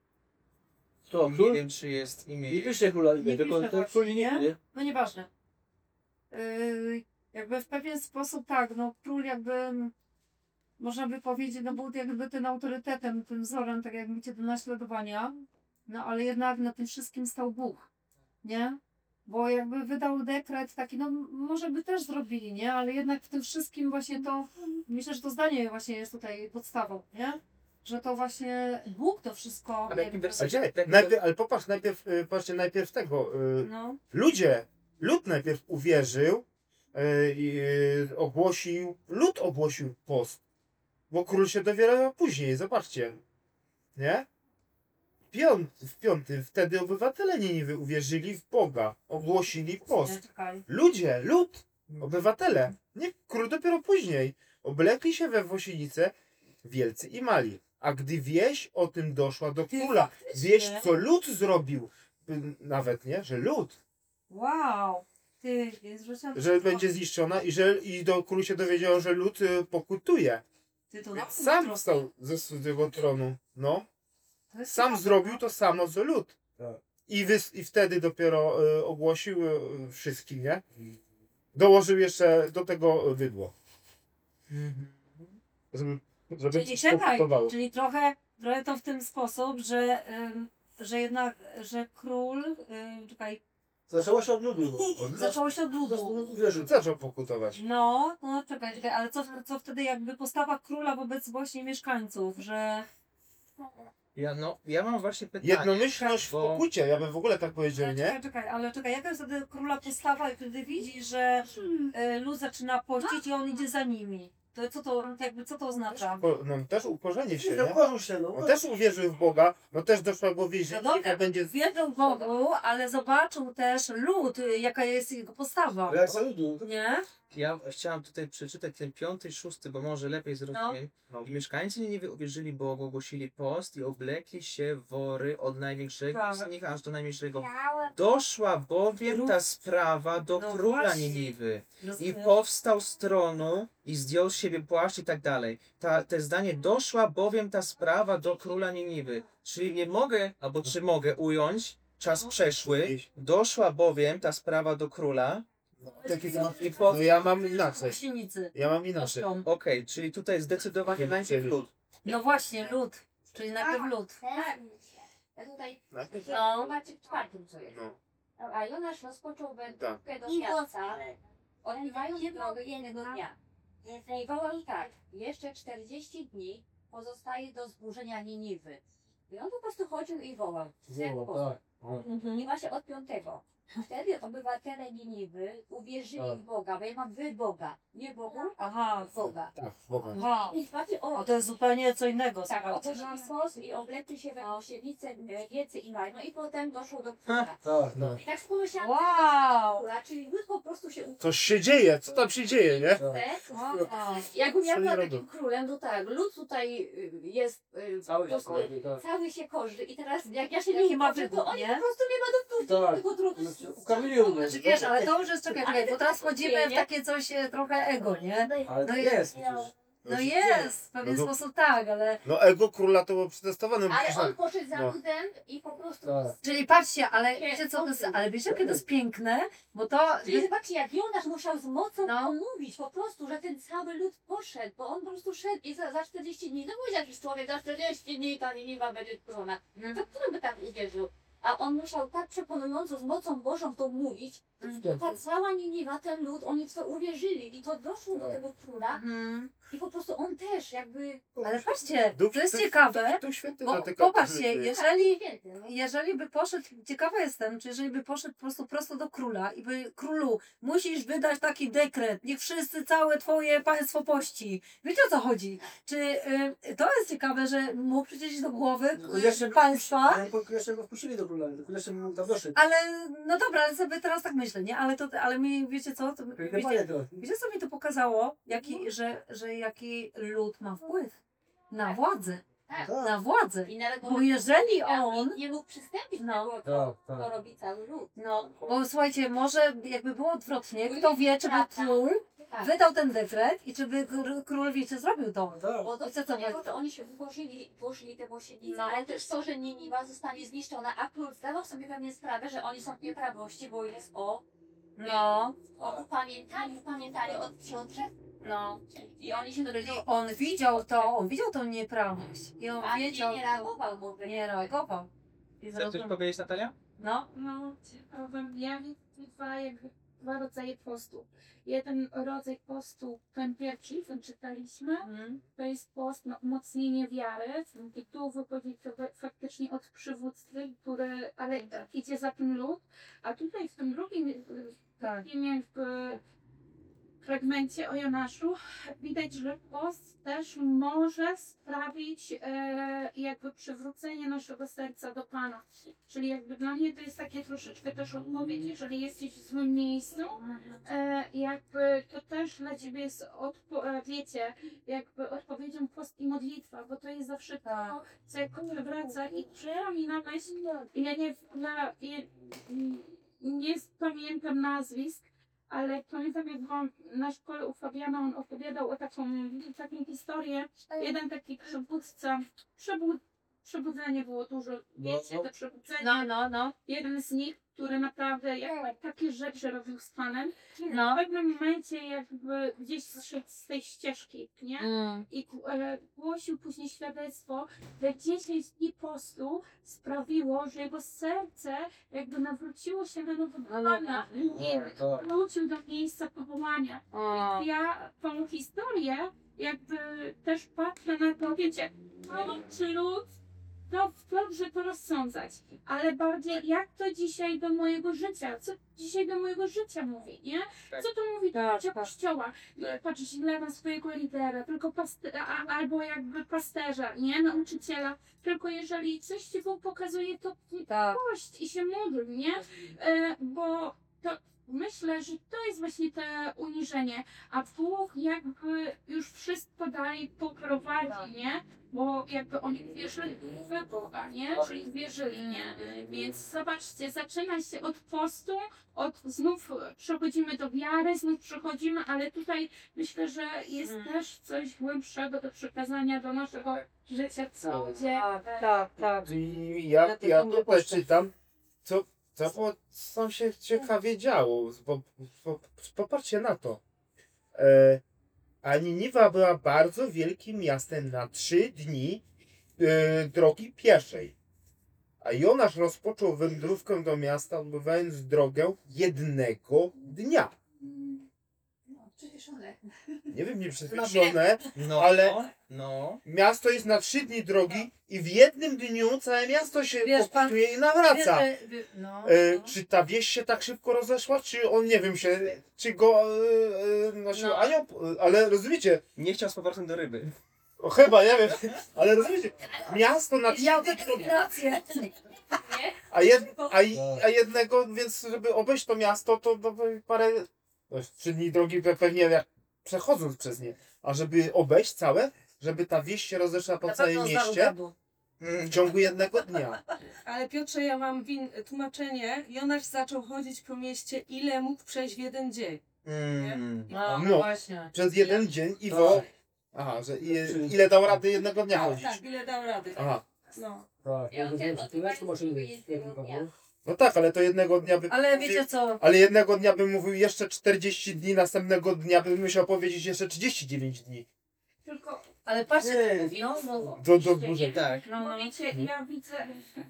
E: To
B: Nie
E: król?
B: wiem, czy jest imię.
E: Nie pisze króla
C: Nie
E: imię, tylko
C: pisze
E: ten
C: właśnie,
E: król nie,
C: nie?
E: nie?
C: No nieważne. Yy, jakby w pewien sposób tak, no król jakby, można by powiedzieć, no był jakby tym autorytetem, tym wzorem, tak jak mówicie, do naśladowania, no ale jednak na tym wszystkim stał Bóg, nie? Bo jakby wydał dekret taki, no może by też zrobili, nie? Ale jednak w tym wszystkim właśnie to, myślę, że to zdanie właśnie jest tutaj podstawą, nie? Że to właśnie Bóg to wszystko...
B: A w jakim
C: jakby-
B: wersji?
D: A gdzie?
B: Tak,
D: Najpierw, ale popatrz, najpierw, y, patrzcie, najpierw tego. y,
C: No,
D: Ludzie, lud najpierw uwierzył y, i y, ogłosił, lud ogłosił post. Bo król się dowiera później, zobaczcie. Nie? Piąty, w piątym, wtedy obywatele Niniwy uwierzyli w Boga, ogłosili
C: nie,
D: post.
C: czekaj.
D: Ludzie, lud, obywatele, nie król dopiero później, oblekli się we włosienice wielcy i mali. A gdy wieść o tym doszła do
C: Ty,
D: króla,
C: faktycznie.
D: wieść co lud zrobił, y, nawet nie, że lud,
C: Wow! Ty, jest zwróciłam
D: że będzie zniszczona i że i do król się dowiedział, że lud y, pokutuje.
C: Ty to
D: Więc
C: na
D: sam wstał ze swojego tronu, no,
C: To jest
D: sam
C: ciekawe,
D: zrobił
C: no.
D: to samo co lud.
E: Tak.
D: I, wys, I wtedy dopiero y, ogłosił y, wszystkim, nie? Dołożył jeszcze do tego wydło.
B: Mhm.
D: Żeby, żeby
C: Czyli czekaj,
D: spokutowało.
C: czyli trochę, trochę to w ten sposób, że, ym, że jednak, że król, ym, czekaj,
E: Zaczęło się od ludu.
C: Zaczęło się od ludu.
E: Uwierzył.
D: Zaczął pokutować.
C: No, no czekaj, czekaj, ale co, co wtedy jakby postawa króla wobec właśnie mieszkańców, że...
B: Ja, no, ja mam właśnie pytanie.
D: Jednomyślność w
B: Bo-
D: pokucie, ja bym w ogóle tak powiedział, nie?
C: Czekaj, czekaj, ale czekaj, jaka jest wtedy króla postawa, kiedy widzi, że e, lud zaczyna pościć i on idzie za nimi? To co to, jakby co to oznacza?
D: Po- No też ukorzenie się, nie?
E: Zauważył się, no.
D: On też uwierzył w Boga, no też doszło bo więzienie,
C: No dobra.
D: to będzie...
C: Wierzył Bogu, ale zobaczył też lud, y, jaka jest jego postawa.
E: Reakcja ludu.
C: Nie?
B: Ja chciałam tutaj przeczytać ten piąty, szósty, bo może lepiej zrozumiem.
E: No.
B: I mieszkańcy Niniwy uwierzyli Bogu, ogłosili post i oblekli się w wory od największego
C: Tak.
B: z nich aż do najmniejszego. Doszła bowiem ta sprawa do
C: No
B: króla
C: właśnie.
B: Niniwy. I
C: Rozumiem.
B: powstał z tronu i zdjął z siebie płaszcz i tak dalej. Ta, te zdanie, doszła bowiem ta sprawa do króla Niniwy. Czyli nie mogę, albo czy mogę ująć, czas przeszły, doszła bowiem ta sprawa do króla.
D: Takie
B: I po...
D: No ja mam inaczej.
C: Głośnicy.
D: Ja mam inaczej.
C: Są.
B: Okej, czyli tutaj zdecydowanie najpierw lud.
C: No właśnie, lud. Czyli najpierw lud.
F: Tak. Ja tutaj
C: No.
F: zobaczcie w czwartym, co jest.
D: No.
F: A Jonasz rozpoczął wędrówkę
D: Tak.
F: do miasta, odbywając drogę jednego dnia. I wołał tak, jeszcze czterdzieści dni pozostaje do zburzenia Niniwy. I on po prostu chodził i wołał. W ten sposób.
E: tak.
C: Mhm.
F: I właśnie od piątego. Wtedy obywatele Niniwy uwierzyli
E: Tak.
F: w Boga, bo ja mam wy Boga, nie Bogu,
C: Aha.
F: a Boga.
D: Tak, Boga.
C: Aha.
F: I zobaczcie,
C: O,
F: o,
C: to jest zupełnie co innego.
F: tak,
C: słuchajcie.
F: otworzyli sposób i oblekli się we osiedlice wiecy i maj. No i potem doszło do króla.
E: Tak, tak.
F: I tak pomyślałam,
C: Wow!
F: króla, czyli lud po prostu się uczył.
D: Coś się dzieje, co tam się dzieje, nie?
C: Wow.
F: Jakbym ja była
D: Rodu.
F: takim królem, to tak, lud tutaj y, jest y,
E: Cały
F: po prostu,
E: się tak.
F: cały się korzy i teraz jak ja się
C: Jaki
F: nie
C: ma
F: korzy, to
C: wybór,
F: oni
C: nie?
F: po prostu nie będą tu
E: Tak.
F: tylko trudno.
E: Ukamili ją.
C: Znaczy, wiesz, ale to już jest, czekaj, czekaj, bo teraz wchodzimy w
F: Nie?
C: takie coś e, trochę ego, nie?
E: Ale
C: No
E: to
C: jest.
E: jest przecież.
C: No jest, w pewien
D: No to-
C: sposób tak, ale...
D: No ego króla to było przetestowane.
F: Ale
D: przecież-
F: on poszedł za
D: No.
F: ludem i po prostu...
E: Tak.
C: Czyli patrzcie, ale wiecie co to jest, ale wiecie jakie to jest piękne, bo to...
F: Czyli zobaczcie, jak Jonasz musiał z mocą
C: No.
F: no. mówić po prostu, że ten cały lud poszedł, bo on po prostu szedł i za, za czterdzieści dni, no był jakiś człowiek, za czterdzieści dni ta Niniwa będzie królona.
C: Mhm.
F: To kto by tak uwierzył? A on musiał tak przekonująco, z mocą Bożą to mówić, że ta cała Niniwa, ten lud, oni w to uwierzyli i to doszło do tego króla
C: Mhm.
F: i po prostu on też jakby...
C: Ale patrzcie,
D: Duch-
C: to jest
D: Duch-
C: ciekawe,
D: To świetny
C: bo
D: dla tego
C: popatrzcie,
D: katolicy.
C: jeżeli...
F: Święty, no.
C: Jeżeli by poszedł, ciekawa jestem, czy jeżeli by poszedł po prostu prosto do króla i by królu, musisz wydać taki dekret, niech wszyscy, całe twoje państwo pości. Wiecie o co chodzi? Czy y, to jest ciekawe, że mu przecież do głowy
E: Tylko
C: y,
E: jeszcze-
C: państwa,
E: Ale po- jeszcze go wpuścili do króla, tylko jeszcze mu tam doszedł.
C: ale no dobra, ale sobie teraz tak myślę, nie? Ale to, ale mi, wiecie co? To,
E: Piękne
C: wiecie,
E: panie to.
C: wiecie co mi to pokazało? Jaki, że, że jaki lud ma wpływ na władzę,
F: Tak.
C: na władzę.
F: I nawet
C: Bo jeżeli on...
F: nie mógł przystąpić
C: No.
F: do tego, co,
E: Tak, tak.
F: co robi cały lud.
C: No, bo słuchajcie, może jakby było odwrotnie, kto wie, czy by król
F: Tak.
C: wydał ten dekret i czy by kr- król, wiecie, zrobił to.
E: Tak.
F: Bo to,
C: Wiecie, co
F: nie,
C: chodzi?
F: to oni się włożyli, włożyli te osiedlice,
C: No.
F: ale też to, że Niniwa zostanie zniszczona, a król zdawał sobie pewnie sprawę, że oni są w nieprawości, bo jest o,
C: No,
F: o upamiętaniu, upamiętaniu od książek
C: no.
F: i oni się do
C: Czyli
F: tego
C: on widział to, on widział tą nieprawość i on
F: a nie,
C: wiedział,
F: nie reagował, bo
C: nie reagował. I
B: Chcesz coś
C: zrozum-
B: powiedzieć, Natalia?
C: No,
A: No, ciekawe. Ja widzę dwa, jakby, dwa rodzaje postu. Jeden rodzaj postu, ten pierwszy, co czytaliśmy,
C: mhm.
A: to jest post na umocnienie wiary i tu wychodzi to fa- faktycznie od przywództwa, który, ale idzie za tym lud, a tutaj w tym drugim y,
C: Tak.
A: takim jakby fragmencie o Jonaszu widać, że post też może sprawić e, jakby przywrócenie naszego serca do Pana. Czyli jakby dla mnie to jest takie troszeczkę też odpowiedź, jeżeli jesteś w złym miejscu, e, jakby to też dla Ciebie jest, odpo- e, wiecie, jakby odpowiedzią post i modlitwa, bo to jest zawsze to, co jak wraca i przyjęła mi na myśl, ja nie, na, ja, nie pamiętam nazwisk, ale pamiętam, jak byłam na szkole u Fabiana, on opowiadał o taką, taką historię. Jeden taki przywódca, przebud, przebudzenie było dużo, wiecie,
E: no.
A: te przebudzenie.
C: No, no, no.
A: Jeden z nich który naprawdę jakby takie rzeczy robił z Panem,
C: No.
A: w pewnym momencie jakby gdzieś zszedł z tej ścieżki, nie?
C: Mm.
A: I e, głosił później świadectwo, że dziesięć dni postu sprawiło, że jego serce jakby nawróciło się na nowo do Pana i wrócił do miejsca powołania.
C: O.
A: Ja tą historię jakby też patrzę na to, wiecie, mało czy lud, to dobrze to rozsądzać, ale bardziej jak to dzisiaj do mojego życia, co dzisiaj do mojego życia mówi, nie? Co to mówi do
C: Tak,
A: życia
C: tak.
A: Kościoła? Nie patrzeć źle na swojego lidera, tylko paste- a, albo jakby pasterza, nie? Nauczyciela, tylko jeżeli coś ci Bóg pokazuje, to
C: Tak.
A: pość i się módl, nie? E, bo to myślę, że to jest właśnie to uniżenie, a Bóg jakby już wszystko dalej poprowadzi, nie? Bo jakby oni wierzyli w Boga, nie? Czyli wierzyli, nie? Więc zobaczcie, zaczyna się od postu, od znów przechodzimy do wiary, znów przechodzimy, ale tutaj myślę, że jest
C: Mm.
A: też coś głębszego do przekazania do naszego życia codziennie.
C: Tak, tak, tak.
D: I ja,
C: Ja to
D: ja
C: nie
D: tutaj
C: puszczę.
D: czytam, co, co, było- co tam się ciekawie działo. Bo, bo, popatrzcie na to. E, a Niniwa była bardzo wielkim miastem na trzy dni e, drogi pieszej. A Jonasz rozpoczął wędrówkę do miasta, odbywając drogę jednego dnia. Nie wiem, nie przyspieszone,
B: No,
D: Ale-
B: no.
D: miasto jest na trzy dni drogi i w jednym dniu całe miasto się
C: Wiesz, pan-
D: pokutuje i nawraca.
C: Wie- wie- No,
D: E,
C: no.
D: czy ta wieś się tak szybko rozeszła, czy on, nie wiem, się, czy go e, e, nosił
C: No.
D: anioł, ale rozumiecie,
B: Nie chciał z powrotem do ryby.
D: o, chyba, nie wiem, ale rozumiecie, miasto na trzy
C: Miał
D: dni
C: taką
D: drogi,
C: rację.
D: a, jed, a, i- a jednego, więc żeby obejść to miasto, to, to parę, no, trzy dni drogi pe- pewnie jak przechodząc przez nie, a żeby obejść całe, żeby ta wieś się rozeszła po
C: Na
D: całym
C: pewno znał
D: mieście
C: gadu.
D: w ciągu jednego dnia.
G: Ale Piotrze, ja mam win- tłumaczenie. Jonasz zaczął chodzić po mieście, ile mógł przejść w jeden dzień.
B: Mm.
C: No,
D: No.
C: właśnie.
D: Przez jeden dzień i wo... Aha, że i, ile dał rady jednego dnia chodzić.
G: Tak, ile dał rady.
D: Aha.
G: No.
E: Tak,
F: Ja
E: ja
F: wiem,
E: wiem,
F: o
E: że
F: tym
E: tyle, to
F: bardzo
E: może
F: mówię,
E: być.
F: jednego dnia.
D: No tak, ale to jednego dnia by...
C: Ale wiecie co?
D: Ale jednego dnia bym mówił jeszcze czterdzieści dni, następnego dnia bym musiał powiedzieć jeszcze trzydzieści dziewięć dni.
A: Tylko
C: Ale patrzcie,
B: Nie.
C: no, no,
D: Do, do dłużej.
B: Tak.
C: no,
A: Bo
C: no.
A: wiecie, ja widzę,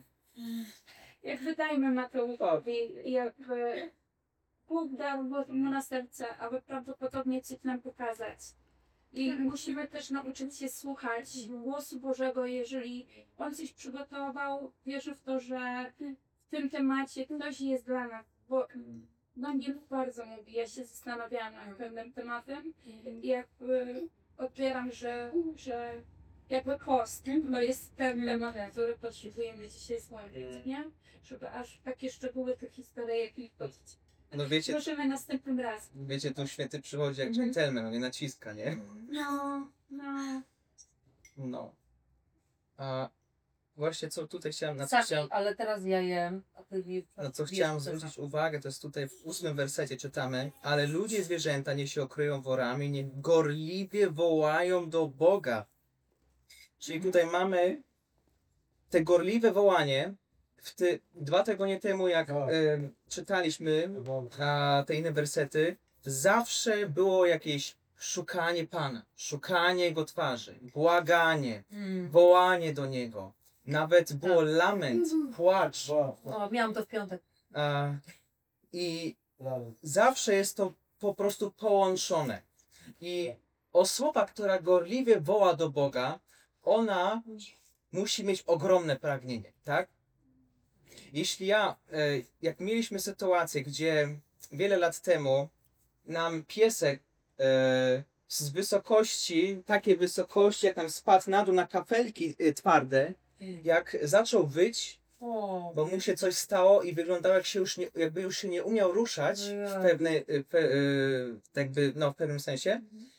A: jakby dajmy Mateuszowi, jakby Bóg dał mu na serce, aby prawdopodobnie coś nam pokazać. I musimy też nauczyć się słuchać głosu Bożego, jeżeli On coś przygotował, wierzę w to, że w tym temacie ktoś jest dla nas, bo no nie bardzo mówi, ja się zastanawiałam nad pewnym tematem i jakby odbieram, że, że jakby post to jest ten temat, który potrzebujemy dzisiaj zgłębić, nie? Żeby aż takie szczegóły tych historyjek nie wchodzić.
B: No wiecie,
A: Możemy następnym razem.
B: wiecie, tu święty przychodzi jak
A: Mhm.
B: dżentelmen, on nie naciska, nie?
A: No, no.
B: No. A właśnie co tutaj chciałem, na co
C: Saki,
B: chciałem,
C: ale teraz ja jem, a ty mi...
B: na co chciałem zwrócić uwagę, to jest tutaj w ósmym wersecie czytamy, ale ludzie i zwierzęta niech się okryją worami, niech gorliwie wołają do Boga. Czyli tutaj mamy te gorliwe wołanie. W ty, dwa tygodnie temu, jak
E: Tak.
B: em, czytaliśmy a, te inne wersety, zawsze było jakieś szukanie Pana, szukanie Jego twarzy, błaganie,
C: Mm.
B: wołanie do Niego. Nawet było lament, płacz.
C: O, miałam to w piątek.
B: A, I zawsze jest to po prostu połączone. I osoba, która gorliwie woła do Boga, ona musi mieć ogromne pragnienie, tak? Jeśli ja, e, jak mieliśmy sytuację, gdzie wiele lat temu nam piesek e, z wysokości, takiej wysokości, jak tam spadł na dół na kafelki e, twarde, jak zaczął wyć,
C: O,
B: bo mu się coś stało i wyglądało jak się już nie, jakby już się nie umiał ruszać w pewnej, e, pe, e, jakby, no, w pewnym sensie,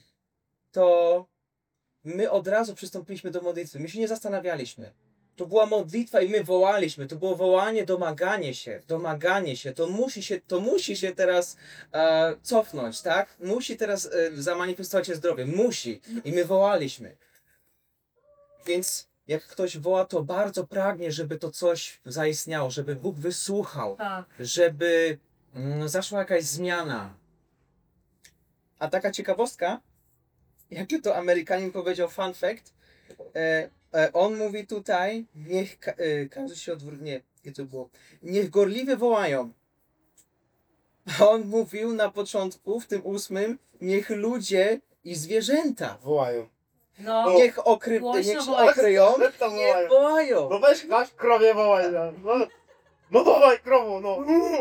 B: to my od razu przystąpiliśmy do modlitwy. My się nie zastanawialiśmy. To była modlitwa i my wołaliśmy. To było wołanie, domaganie się, domaganie się. To musi się, to musi się teraz e, cofnąć, tak? Musi teraz e, zamanifestować się zdrowie. Musi. I my wołaliśmy. Więc Jak ktoś woła, to bardzo pragnie, żeby to coś zaistniało, żeby Bóg wysłuchał,
C: Tak.
B: żeby mm, zaszła jakaś zmiana. A taka ciekawostka, jaki to Amerykanin powiedział, fun fact, e, e, on mówi tutaj, niech ka, e, każdy się odwróci, nie, nie to było, niech gorliwie wołają. A on mówił na początku, w tym ósmym, niech ludzie i zwierzęta,
D: Wołają.
C: No,
B: niech, okry,
C: Głośno
B: niech się
C: wołać.
B: okryją,
D: Zwierzęta
B: niech
D: wołają.
B: wołają.
D: No weź każ krowie wołaj. No, no, no wołaj krową, no.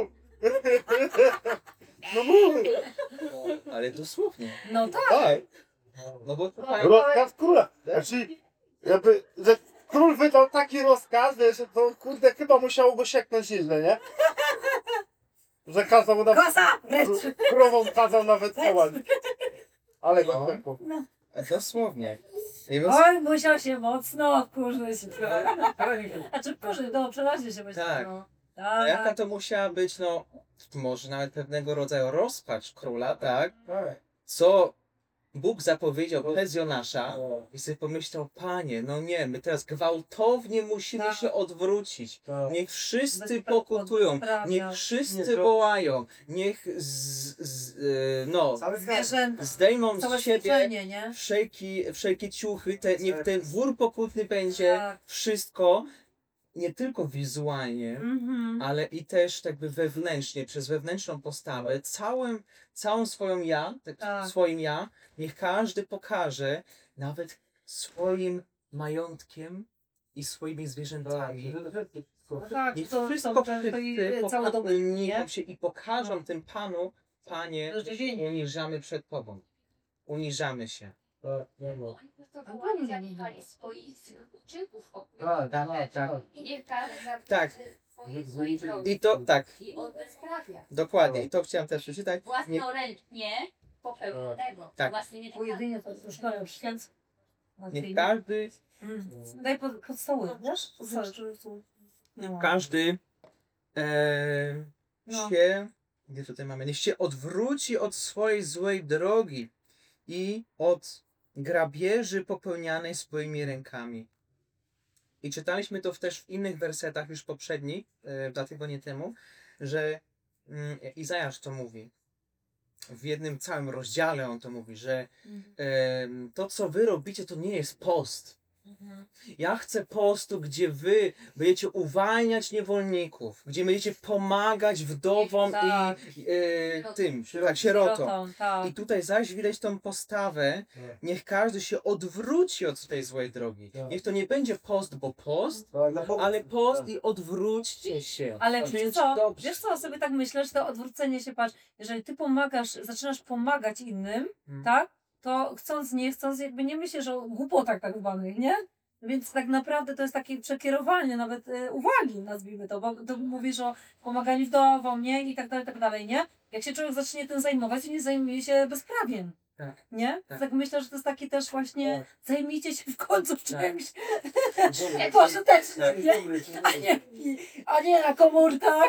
D: No mów.
B: Ale dosłownie.
C: no tak.
B: Tak. No bo tutaj...
D: Rozkaz króla. Znaczy, jakby, że król wydał taki rozkaz, wiesz, to kurde chyba musiało go sieknąć źle, nie? Że kazał nawet...
C: Kosa! Wreszcie.
D: Krową kazał nawet wołać. Ale go
B: No.
D: pekło.
B: Dosłownie. I my-
C: Oj, musiał się mocno wkurzyć. Znaczy wkurzyć, no przeraźnie się myślę.
B: Tak.
C: No.
B: A jaka
C: Tak.
B: to musiała być, no, może nawet pewnego rodzaju rozpacz króla, tak? Co Bóg zapowiedział przez Jonasza i sobie pomyślał, panie, no nie, my teraz gwałtownie musimy
C: Tak.
B: się odwrócić. Niech wszyscy
C: Bezpra-
B: pokutują,
C: bezprawia.
B: niech wszyscy
E: Nie, to-
B: wołają, niech z, z, y, no,
C: Zwierzęta.
B: zdejmą
C: Całe
B: z siebie
C: stworzenie, nie?
B: wszelki, wszelkie ciuchy, te, niech ten wór pokutny będzie,
C: Tak.
B: wszystko, nie tylko wizualnie,
C: Mhm.
B: ale i też tak by wewnętrznie, przez wewnętrzną postawę, całym, całą swoją ja, tak,
C: Tak.
B: swoim ja, niech każdy pokaże nawet swoim majątkiem i swoimi zwierzętami.
C: Tak,
B: Niech
C: to,
B: wszystko
C: to, to, to,
B: wszyscy
C: i całe domy,
B: poklonią
C: nie?
B: się i pokażą tym Panu, Panie, że się
C: Zdziwienie.
B: uniżamy przed Tobą. Uniżamy się.
F: Oni to wołali, zamykali swoich uczynków
B: Tak, tak, tak.
F: i niech każdy
B: Tak.
F: swoich swoich drogi.
B: I to, tak,
F: I on bezprawia.
B: dokładnie. I to chciałem też przeczytać. Nie,
F: Własnoręcznie popełnionego.
B: Tak.
F: Własnymi
C: Pojedynie to już to już święc.
B: niech każdy,
C: Mm. Daj pod, pod stoły, wiesz? Pod stoły, żeby tu- No.
B: każdy e,
C: No.
B: się, gdzie tutaj mamy, niech się odwróci od swojej złej drogi i od grabieży popełnianej swoimi rękami. I czytaliśmy to w- też w innych wersetach już poprzednich, e, dwa tygodnie temu, że mm, Izajasz to mówi. W jednym całym rozdziale on to mówi, że em, to, co wy robicie, to nie jest post.
C: Mhm.
B: Ja chcę postu, gdzie wy będziecie uwalniać niewolników, gdzie będziecie pomagać wdowom
C: Tak.
B: i e, tym, tak, sierotom.
C: Sierotą, tak.
B: I tutaj zaś widać tą postawę, niech każdy się odwróci od tej złej drogi.
E: Tak.
B: Niech to nie będzie post, bo post, ale post i odwróćcie się.
C: Ale
B: Czyńcie
C: wiesz co,
B: dobrze.
C: wiesz co, sobie tak myślę, że to odwrócenie się, patrz, jeżeli ty pomagasz, zaczynasz pomagać innym,
B: Hmm.
C: tak, to chcąc, nie chcąc, jakby nie myślisz o głupotach tak zwanych, nie? Więc tak naprawdę to jest takie przekierowanie nawet e, uwagi, nazwijmy to, bo to mówisz o pomaganiu wdowom, nie? I tak dalej, tak dalej, nie? Jak się człowiek zacznie tym zajmować, to nie zajmuje się bezprawiem.
B: Tak.
C: Nie?
B: Tak.
C: Tak myślę, że to jest taki też właśnie, zajmijcie się w końcu czymś
B: Dobry.
C: pożytecznym, nie? A nie, a nie na komórkach.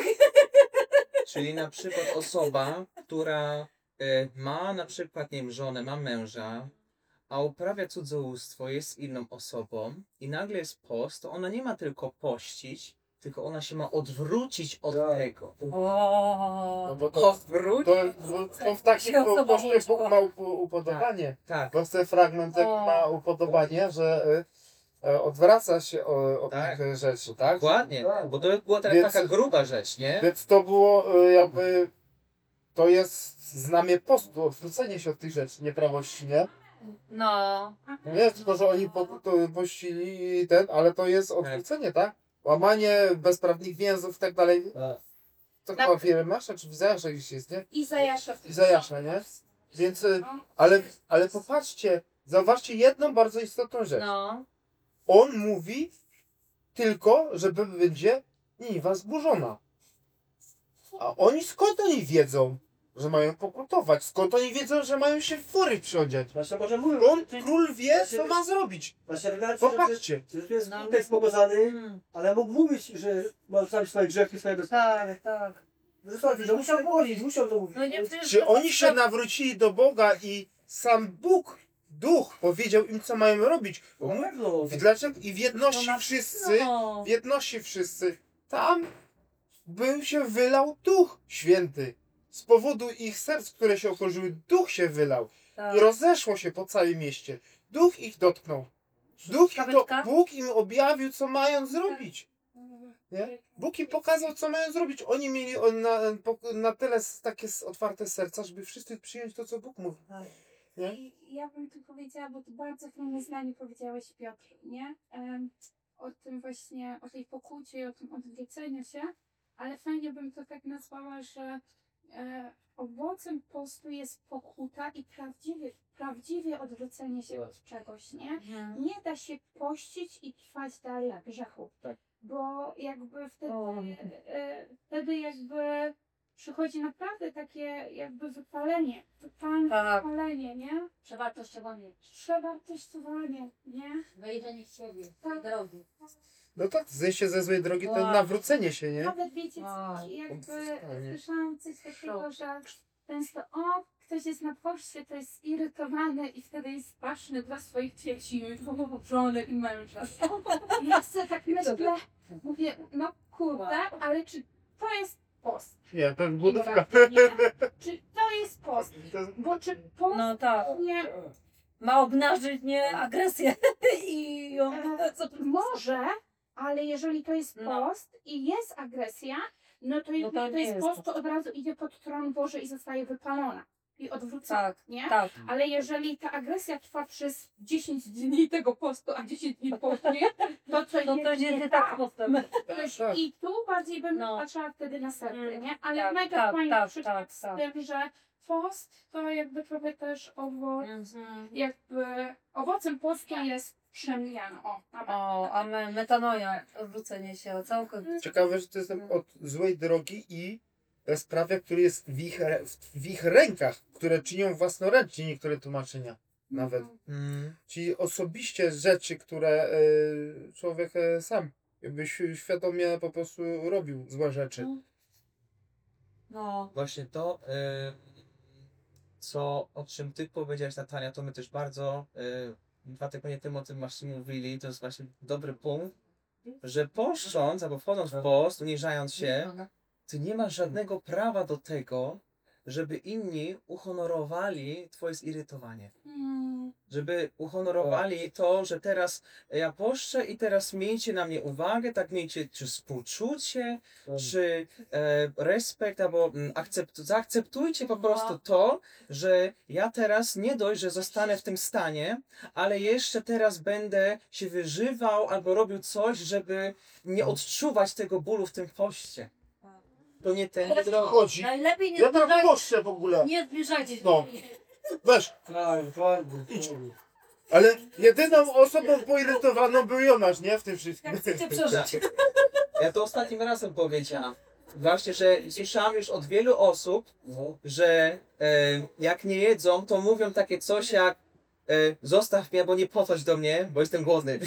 B: Czyli na przykład osoba, która e, ma na przykład, nie wiem, żonę, ma męża, a uprawia cudzołóstwo, jest inną osobą i nagle jest post, to ona nie ma tylko pościć, tylko ona się ma odwrócić od
E: Tak.
B: tego.
C: O,
D: No bo to,
B: Odwróć?
D: to, to, to w takim
C: Się osoba
D: poście
C: włączyła.
D: Bóg ma upo- upodobanie.
B: Tak,
D: To jest ten fragment, jak
C: O.
D: ma upodobanie, że y, y, odwraca się o- od
B: Tak.
D: tych rzeczy, tak?
B: dokładnie, bo to była ta,
D: Więc-
B: taka gruba rzecz, nie?
D: Więc to było y, jakby, to jest znamie postu, odwrócenie się od tych rzeczy, nieprawości, nie?
C: no.
D: To nie jest tylko, że oni po, to pościli i ten, ale to jest odwrócenie, tak? Łamanie bezprawnych więzów i tak dalej. To chyba w Jeremiasza czy w Izajasza gdzieś jest, nie?
A: Izajasza.
D: Izajasza, nie? Więc, y, ale, ale popatrzcie, zauważcie jedną bardzo istotną rzecz.
C: No.
D: On mówi tylko, że będzie Niniwa zburzona. A oni skąd oni wiedzą, że mają pokutować? Skąd oni wiedzą, że mają się w fury przyodziać?
E: Właśnie może mówię,
D: On, król wie, co ma zrobić.
E: właśnie wydaje mi się, że,
D: Popatrzcie.
E: że to jest
C: No.
E: tekst pokazany,
C: Mm.
E: ale mógł mówić, że ma zostawić swoje grzechy, swoje bezprawia.
C: Tak, tak.
E: Zostawić, że musiał mówić, musiał to mówić.
C: No nie, przecież
D: Czy
C: to
D: oni
C: jest
D: się
C: tak-
D: nawrócili do Boga i sam Bóg Duch powiedział im, co mają robić. Bo
E: Na
D: mu-
E: pewno.
D: w- Dlaczego? I w
C: To
D: jedności
C: na-
D: wszyscy,
C: No.
D: w jedności wszyscy, tam był się wylał Duch Święty. Z powodu ich serc, które się okorzyły, Duch się wylał.
C: Tak.
D: I rozeszło się po całym mieście. Duch ich dotknął. Duch ich do...
C: Kaweczka?
D: Bóg im objawił, co mają zrobić. Nie? Bóg im pokazał, co mają zrobić. Oni mieli on na, po- na tyle s- takie s- otwarte serca, żeby wszyscy przyjąć to, co Bóg mówi. Nie?
A: I ja bym tu powiedziała, bo to bardzo fajne zdanie powiedziałeś, Piotr, nie? Em, o tym właśnie, o tej pokucie i o tym odwróceniu się, ale fajnie bym to tak nazwała, że e, owocem postu jest pokuta i prawdziwie, prawdziwie odwrócenie się od czegoś, nie?
C: Mhm.
A: Nie da się pościć i trwać dalej w grzechu.
B: Tak.
A: Bo jakby wtedy,
C: O.
A: e, wtedy jakby przychodzi naprawdę takie jakby wypalenie, totalne
C: Tak.
A: wypalenie, nie?
F: Przewartościowanie,
A: Przewartościowanie, nie?
F: wejrzenie w siebie,
A: Tak.
F: drogi.
D: No tak, zejście ze złej drogi to
C: Wow.
D: nawrócenie się, nie?
A: Nawet wiecie, co,
C: Wow.
A: jakby
D: Odzyskanie.
A: słyszałam coś takiego,
C: Szok.
A: że często o, ktoś jest na poście, to jest zirytowany i wtedy jest straszny dla swoich dzieci, żony i męża. I ja sobie tak myślę, mówię, no kurde, ale czy to jest post?
D: Nie, to jest budówka.
A: Nie. Czy to jest post?
D: To jest-
A: Bo czy post
C: No tak.
A: nie
C: Ma obnażyć nie agresję i ją
A: E,
C: co
A: może, ale jeżeli to jest
C: No.
A: post i jest agresja, no to,
C: No
A: jeżeli
C: to
A: to
C: nie
A: jest
C: jest
A: post, to
C: post.
A: od razu idzie pod tron Boży i zostaje wypalona i odwrócona,
C: Tak,
A: nie?
C: tak.
A: Ale jeżeli ta agresja trwa przez dziesięć dni tego postu, a dziesięć dni później, to coś
C: No to
A: jest
C: jest nie tak postem.
A: Coś-
D: Tak.
A: I tu bardziej bym
C: No.
A: patrzyła wtedy na serce,
C: Mm,
A: nie? Ale
C: tak,
A: mega
C: tak,
A: fajny
C: tak,
A: przykład
C: tak,
A: z
C: tak.
A: tym, że post to jakby trochę też owoc,
C: Mhm.
A: jakby owocem postu jest przemiana. O, amen.
C: O, amen. Metanoja. Odwrócenie się całkowicie.
D: Ciekawe, że to jest od złej drogi i sprawia, który jest w ich, re- w ich rękach, które czynią własnoręcznie niektóre tłumaczenia nawet.
B: Mm.
D: Czyli osobiście rzeczy, które e, człowiek e, sam jakby ś- świadomie po prostu robił złe rzeczy.
C: No.
B: Właśnie to, y, co, o czym ty powiedziałeś, Natalia, to my też bardzo y, dwa tygodnie temu o tym właśnie mówili, to jest właśnie dobry punkt, że poszcząc albo wchodząc w post, uniżając się, ty nie masz żadnego prawa do tego, żeby inni uhonorowali twoje zirytowanie.
A: Mm.
B: Żeby uhonorowali to, że teraz ja poszczę i teraz miejcie na mnie uwagę, tak miejcie czy współczucie, czy e, respekt, albo mm, akcept, zaakceptujcie po prostu to, że ja teraz nie dość, że zostanę w tym stanie, ale jeszcze teraz będę się wyżywał albo robił coś, żeby nie odczuwać tego bólu w tym poście. To nie ten drogi.
D: Chodzi.
C: Najlepiej nie
D: Ja tam
C: zbliżajcie,
D: poszczę w ogóle.
C: nie zbliżajcie się.
D: No. Weź.
E: Tak, dokładnie.
D: Ale jedyną osobą poirytowaną był Jonasz, nie? W tym wszystkim.
C: Jak chcecie przeżyć.
B: Ja to ostatnim razem powiedziałam. Właśnie, że słyszałam już od wielu osób, że e, jak nie jedzą, to mówią takie coś jak e, zostaw mnie, bo nie podchodź do mnie, bo jestem głodny.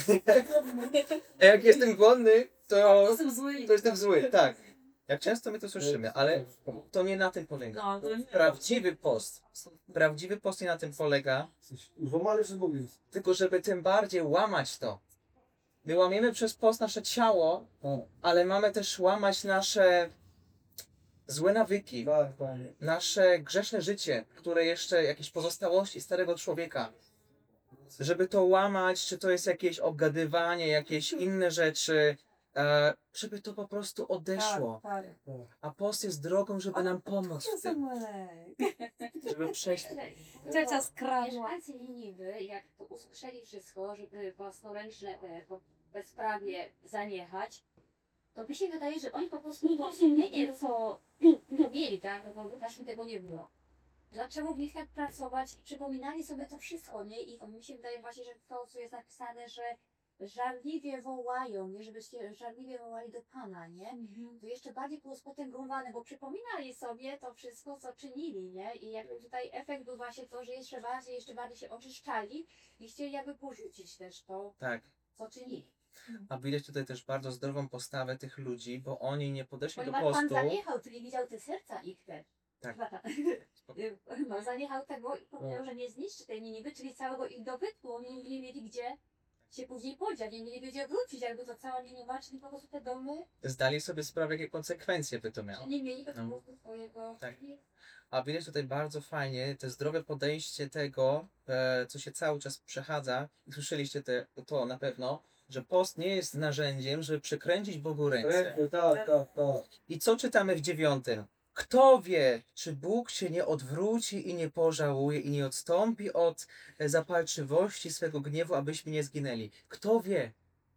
B: A jak jestem głodny, to,
C: Jestem zły.
B: to jestem zły. Tak. Jak często my to słyszymy, ale to nie na tym polega.
C: No, to nie.
B: Prawdziwy post. Prawdziwy post nie na tym polega,
E: Złamany przez Bogiem.
B: tylko żeby tym bardziej łamać to. My łamiemy przez post nasze ciało, ale mamy też łamać nasze złe nawyki,
E: Tak, panie.
B: nasze grzeszne życie, które jeszcze jakieś pozostałości starego człowieka. Żeby to łamać, czy to jest jakieś obgadywanie, jakieś inne rzeczy, e, żeby to po prostu odeszło.
C: Tak, tak.
B: A post jest drogą, żeby nam pomóc w tym,
C: Samuelek.
B: żeby przejść.
C: Ciocia skradła.
F: Mieszkańcy Niniwy, jak to usłyszeli wszystko, żeby własnoręczne e, po- bezprawie zaniechać, to mi się wydaje, że oni po prostu rozumieli, co mieli, tak? No bo właśnie tego nie było. Zaczęło w nich tak pracować i przypominali sobie to wszystko, nie? I mi się wydaje właśnie, że to, co jest napisane, że żarliwie wołają, nie? Żebyście żarliwie wołali do Pana, nie? To jeszcze bardziej było spotęgowane, bo przypominali sobie to wszystko, co czynili, nie? I jakby tutaj efekt był właśnie to, że jeszcze bardziej, jeszcze bardziej się oczyszczali i chcieli jakby porzucić też to,
B: Tak.
F: co czynili.
B: A widać tutaj też bardzo zdrową postawę tych ludzi, bo oni nie podeszli do
F: Ponieważ Pan
B: postu.
F: zaniechał, czyli widział te serca ich też.
B: Tak.
F: Chyba tak. y, no, zaniechał tego i powiedział, że nie zniszczy tej Niniwy, czyli całego ich dobytku. Oni nie mieli gdzie się później podziać, nie mieli gdzie wrócić, jakby to cała Niniwa, czyli po prostu te domy,
B: Zdali sobie sprawę, jakie konsekwencje by to miało.
F: nie mieli po
B: No.
F: prostu swojego...
B: Tak. A widać tutaj bardzo fajnie te zdrowe podejście tego, e, co się cały czas przechadza. I słyszeliście te, to na pewno, że post nie jest narzędziem, żeby przekręcić Bogu ręce.
E: Tak, tak, tak.
B: I co czytamy w dziewiątym? Kto wie, czy Bóg się nie odwróci i nie pożałuje i nie odstąpi od e, zapalczywości swego gniewu, abyśmy nie zginęli? Kto wie?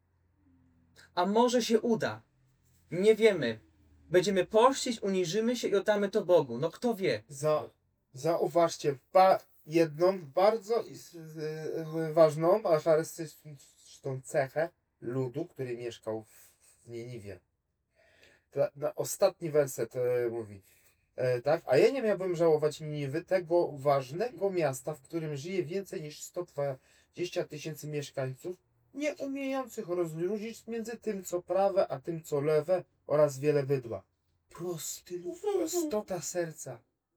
B: A może się uda? Nie wiemy. Będziemy pościć, uniżymy się i oddamy to Bogu. No kto wie?
D: Za, zauważcie ba, jedną bardzo is- y, ważną, a charakterystyczną cechę ludu, który mieszkał w, w Niniwie. Ta, na ostatni werset e, mówi. E, tak? A ja nie miałbym żałować Niniwy, tego ważnego miasta, w którym żyje więcej niż sto dwadzieścia tysięcy mieszkańców, nie umiejących rozróżnić między tym, co prawe, a tym, co lewe, oraz wiele bydła. Prosty, prostota serca.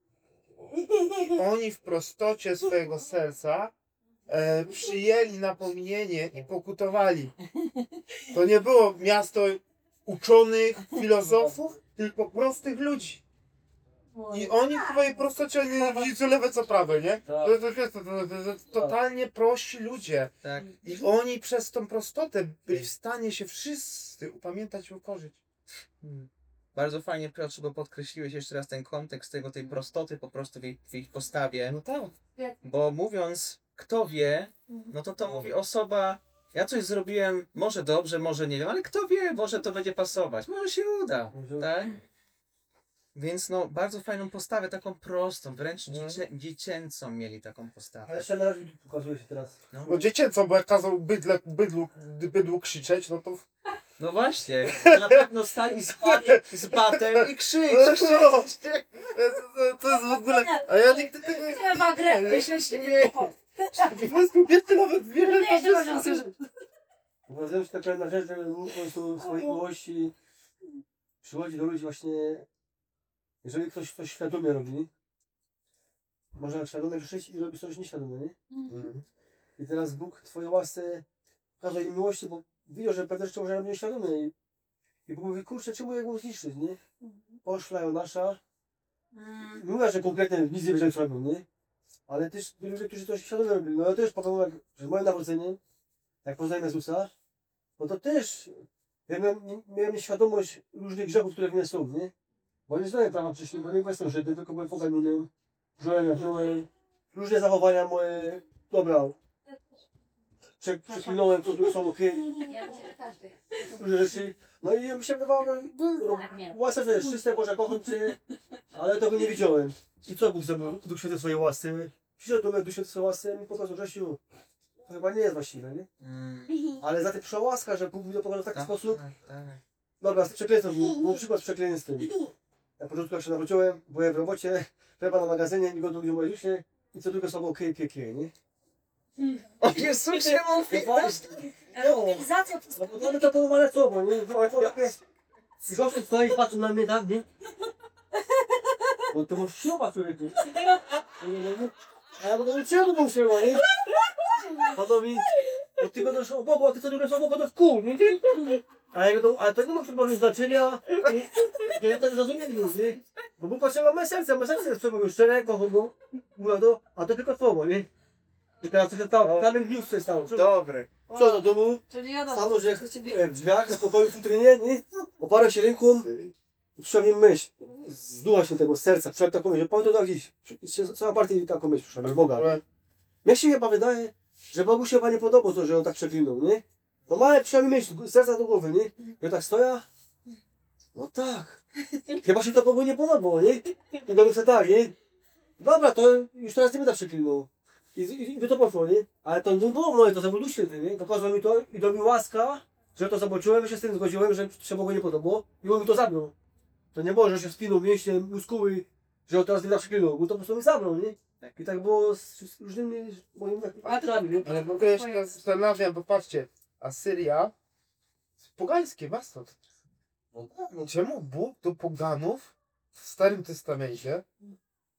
D: Oni w prostocie swojego serca e, przyjęli napomnienie i pokutowali. To nie było miasto uczonych, filozofów, tylko prostych ludzi. I oni w swojej prostocie nie widzieli co lewe, co prawe, nie? To, to, to, to, to, to, to totalnie prości ludzie.
B: Tak.
D: I oni przez tą prostotę byli w stanie się wszyscy upamiętać i ukorzyć.
B: Hmm. Bardzo fajnie, Piotrze, bo podkreśliłeś jeszcze raz ten kontekst tego, tej prostoty po prostu w ich, w ich postawie.
D: No tak.
B: Bo mówiąc, kto wie, no to to mówi osoba, ja coś zrobiłem, może dobrze, może nie wiem, ale kto wie, może to będzie pasować, może się uda, tak? Więc no, bardzo fajną postawę, taką prostą, wręcz dziecię, dziecięcą mieli taką
E: Ale
B: postawę.
E: jeszcze na razie pokazuje się teraz.
B: No,
D: No dziecięco, bo jak kazał bydle, bydlu, bydlu krzyczeć, no to...
B: no właśnie, na pewno stali z, z batem i krzyk,
D: No,
B: krzyk,
D: to,
B: krzyk.
D: to jest w ogóle... A ja nigdy tego nie...
C: Trzeba grę.
B: Myślę, że nie.
D: To jest kobiety nawet wiele
E: Uważam, że taka jedna rzecz, że Bóg po prostu w swojej miłości przychodzi do ludzi właśnie, jeżeli ktoś coś świadomie robi, może świadomie grzeszyć i robi coś nieświadomie, nie? I teraz Bóg w twojej łasce pokazuje im miłości, bo widział, że pewne rzeczy może robić nieświadomie i, i Bóg mówi, kurczę, czemu jego zniszczyć, nie? Poszla Jonasza, nie mówię, że konkretnie wizję rzeczy robią, nie? Ale też byli ludzie, którzy coś świadomie robili. No ja też powiem, że moje narodzenie, jak poznałem Jezusa, no to też ja miałem, miałem świadomość różnych grzechów, które w mnie są, nie? Bo nie znałem prawa wcześniej, bo nie jestem Żydem, tylko byłem poganinem, żyłem, żyłem, różne zachowania moje, dobra, prze- przeklinąłem to, które są okej,
F: Ja myślę, że każdy.
E: różne rzeczy. No i mi się wydawało, że no, łasce to jest czyste, Boże, kocham Cię, ale tego nie widziałem. I co Bóg zrobił? Duch Święty w swojej łasce. Przyszedł do mnie Duch Święty w swojej łasce i mi pokazał, Grzesiu, to chyba nie jest właściwe, nie?
B: Mm,
E: Ale za tym przyszła łaska, że Bóg mi to pokazał w taki
B: tak,
E: sposób.
B: tak, tak.
E: Dobra, z przekleństwem, był, był przykład z przekleństwem. Na początku jak się nawróciłem, byłem w robocie, chleba na magazynie, nie gotuję o Jezusie i co tylko słowo okej, pieklie, nie?
B: O Jezusie mówi!
C: Ewangelizacja to
E: No bo to mamy to połamane słowo, nie? I gościu stoi i patrzy na mnie tak, nie? Bo to masz śluba, człowieku. A ja mówię, czemu mam śluba, nie? A to mi, bo ty godasz o Bogu, a ty co drugie słowo godasz kół, nie? A ja mówię, ale to nie ma chyba znaczenia, że ja tak zrozumiałem już, nie? Bo Bóg patrzył na moje serce, moje serce jest człowieku szczere, kocham go, mówię to, a to tylko słowo, nie? I teraz co się stało? Kamen News się stało.
B: Dobry.
E: Co do domu?
G: Czyli ja do
E: Stanął, że w drzwiach, w pokoju, w futrynie, nie? Oparł się ręką i przyszła mi myśl. Zduła się tego z serca, przyszła taką myśl, że powiem to tak dziś. Cała partia taką myśl przyszła, że Boga. Mnie się chyba wydaje, że Bogu się chyba nie podoba to, że on tak przeklinął, nie? No ale przyszła mi myśl, z serca do głowy, nie? Ja tak stoję. No tak. Chyba się to Bogu nie podobało, nie? I do mnie tak, nie? Dobra, to już teraz nie będę przeklinał. I, i, I by to poszło, nie? Ale to nie było moje, to za Duch Święty, nie? Pokazał mi to i dał mi łaska, że to zobaczyłem, i się z tym zgodziłem, że się Bogu nie podobało i on mi to zabrał. To nie było, że się spinął mięśnie, muskuły, że on teraz nie da przeklinał, bo to po prostu mi zabrał, nie? I tak było z, z różnymi moimi aktami, nie?
D: Ale w ogóle ja się zastanawiam, bo patrzcie, Asyria, pogańskie miasto. Czemu Bóg do poganów w Starym Testamencie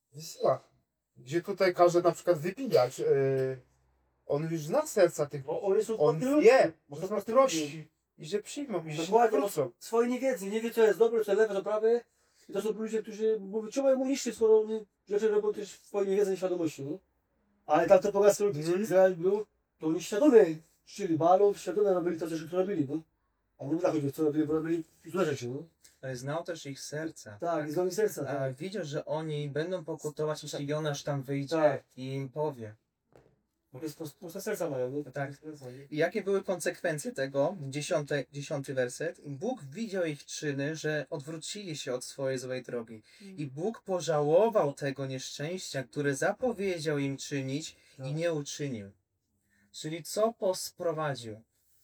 D: wysyła. Gdzie tutaj każe na przykład wypijać. Yy, on już zna serca tych.
E: Bo oni są
D: On
E: patriotami.
D: wie,
E: Bo
D: że
E: są
D: to
E: patrioci.
D: prości. I że przyjmą, i że się
E: Dokładnie, bo
D: nawrócą.
E: swojej niewiedzy, nie wie co jest dobre, co lewe, co prawe. I to są ludzie, którzy mówią, czemu mu niszczy, skoro oni rzeczy robią też w swojej niewiedzy i świadomości. Nie? Ale tamte pogasy,
D: Mhm.
E: który Izrael był, to oni świadomie czcili Balów, świadomie robili to, co robili. Nie? A nie da chodzić, co robili, bo robili złe rzeczy. Nie?
B: Ale znał też ich serca.
E: Tak, i z wami serca.
B: A
E: Tak.
B: widział, że oni będą pokutować, jeśli Jonasz tam wyjdzie
E: Tak.
B: i im powie.
E: Bo to jest proste, proste serca mają. Nie?
B: Tak.
E: Serca, nie?
B: I jakie były konsekwencje tego? Dziesiąty, dziesiąty werset. Bóg widział ich czyny, że odwrócili się od swojej złej drogi. I Bóg pożałował tego nieszczęścia, które zapowiedział im czynić i nie uczynił. Czyli co posprowadził?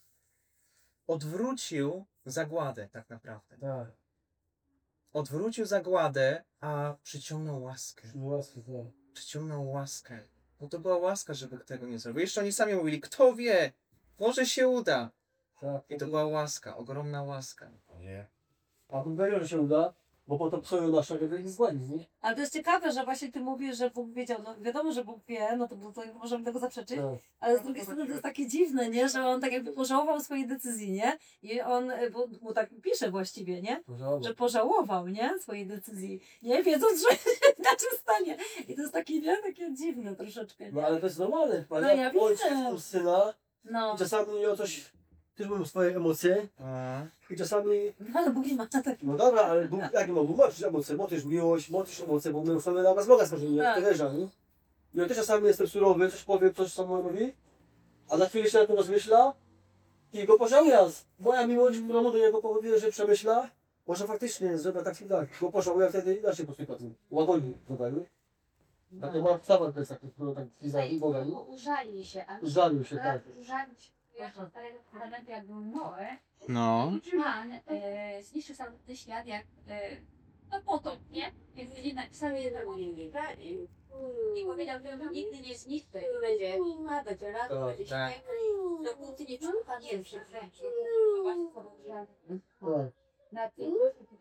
B: Odwrócił zagładę tak naprawdę.
E: Tak.
B: Odwrócił zagładę, a przyciągnął łaskę.
E: Łaskę, tak.
B: Przyciągnął łaskę. Bo to była łaska, żeby tego nie zrobił. Jeszcze oni sami mówili, kto wie, może się uda.
E: Tak.
B: I to była łaska, ogromna łaska.
D: Nie.
E: A Bóg wiedział, że się uda, bo potem psują nasze, żeby ich zgładzić, nie?
C: Ale to jest ciekawe, że właśnie ty mówisz, że Bóg wiedział. No wiadomo, że Bóg wie, no to, to nie możemy tego zaprzeczyć.
E: Tak.
C: Ale z drugiej strony to jest takie dziwne, nie? Że on tak jakby pożałował swojej decyzji, nie? I on, bo, bo tak pisze właściwie, nie? Że pożałował, nie? Swojej decyzji. Nie wiedząc, że się inaczej stanie. I to jest takie, nie? Takie dziwne troszeczkę.
E: No
C: Nie?
E: ale to jest normalne.
C: No
E: Ale
C: ja
E: jak ojciec
C: widzę.
E: u syna,
C: No.
E: i czasami o coś, też mają swoje emocje.
B: A,
E: I czasami,
C: No ale Bóg nie ma tak.
E: no dobra, ale Bóg, jak ma Bóg ma przecież emocje, ma też miłość, ma też emocje, bo my ustalamy na obraz Boga stworzeni, jak
C: Tak.
E: Teresa, nie? I on też czasami jest surowy, coś powie, coś samo mówi, a za chwilę się na to rozmyśla i go pożałuje. Moja miłość, którą do niego powoduje, że przemyśla, może faktycznie zrobię tak i tak, go pożałuje, wtedy inaczej postępuje, łagodzi tutaj, nie? Tak, ma wstawa, to jest taki, który tak i Boga, nie?
F: Użali się, a
E: Żalił się, tak.
F: Użalił się. Jako Starego Testamentu, jak był Noe,
B: no.
F: Pan e, zniszczył cały ten świat jak e, no potop, nie? Jak ludzie napisały jednego lingwika i, i powiedział, że on nigdy nie zniszczy. Będzie ma, będzie rado,
E: Tak,
F: będzie
B: tak.
F: śmiech. Dopóki nie przypucha pierwszy w ręce. Właśnie powiedziałem.
E: Tak.
F: Na tym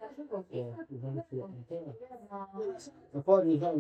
E: Dokładnie, tak.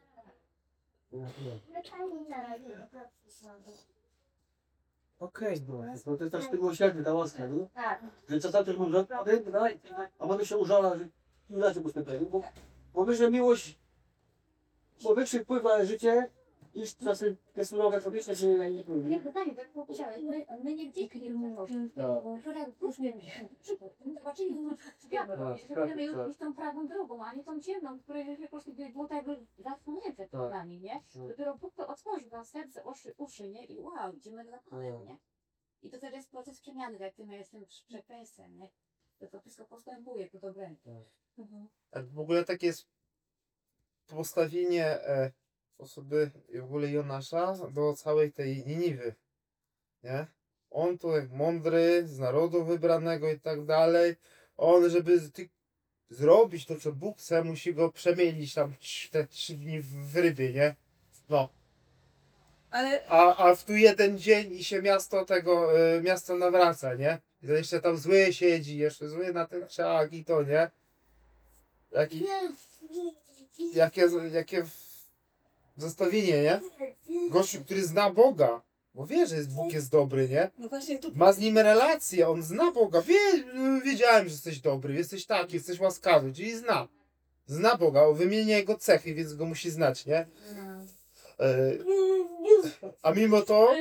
B: Okej.
E: No to jest też tego miłosierdzie, ta łaska, nie?
F: tak.
E: Że czasami też mówią, daj, a potem się użala, że inaczej postępuje. Bo, bo wiesz, że miłość, bo większy wpływ na życie, niż czasem te surowe kobiety, że nie
F: Nie,
E: wpłynie.
F: pytanie, tak powiedziałeś, my, my nie widzieliśmy miłości.
E: Tak.
F: Wczoraj różnie przykład. Zobaczyli światło. I będziemy już iść tą prawą drogą, a nie tą ciemną, której po prostu było tak jakby zasłonięte przed nami, nie? Dopiero Bóg to otworzył nam serce, uszy, uszy, nie? I wow, idziemy za Panem, nie? I to też jest proces przemiany, jak ty jestem przekresem, nie? To to wszystko postępuje ku dobremu. Mhm.
D: A w ogóle takie jest postawienie e, osoby i w ogóle Jonasza do całej tej Niniwy. Nie? On to jak mądry, z narodu wybranego i tak dalej. On, żeby z- ty, zrobić to, co Bóg chce, musi go przemienić tam trz- te trzy dni w, w rybie, nie? No.
G: Ale
D: A, a w tu jeden dzień i się miasto tego, e, miasto nawraca, nie? I to jeszcze tam zły siedzi, jeszcze zły na ten krzak i to, nie? Jaki, jakie, jakie w- zestawienie, nie? Gościu, który zna Boga, bo wie, że jest, Bóg jest dobry, nie?
G: no właśnie tu
D: Ma z nim relację, on zna Boga, wie, wiedziałem, że jesteś dobry, jesteś taki, jesteś łaskawy, czyli zna. Zna Boga, on wymienia jego cechy, więc go musi znać, nie? E, a mimo to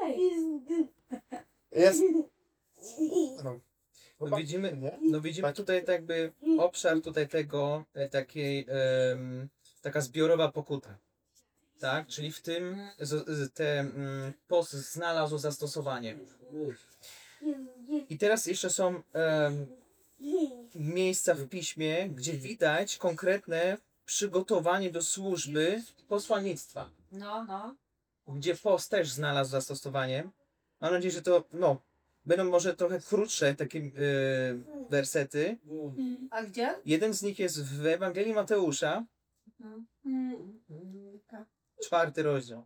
D: jest... No,
B: No widzimy,
D: nie?
B: no widzimy tutaj tak jakby obszar tutaj tego, e, takiej, em, taka zbiorowa pokuta. Tak? Czyli w tym z, z, te mm, post znalazł zastosowanie. I teraz jeszcze są em, miejsca w piśmie, gdzie widać konkretne przygotowanie do służby posłannictwa.
C: No, no.
B: Gdzie post też znalazł zastosowanie. Mam nadzieję, że to no, będą może trochę krótsze takie e, wersety.
C: A gdzie?
B: Jeden z nich jest w Ewangelii Mateusza, czwarty rozdział.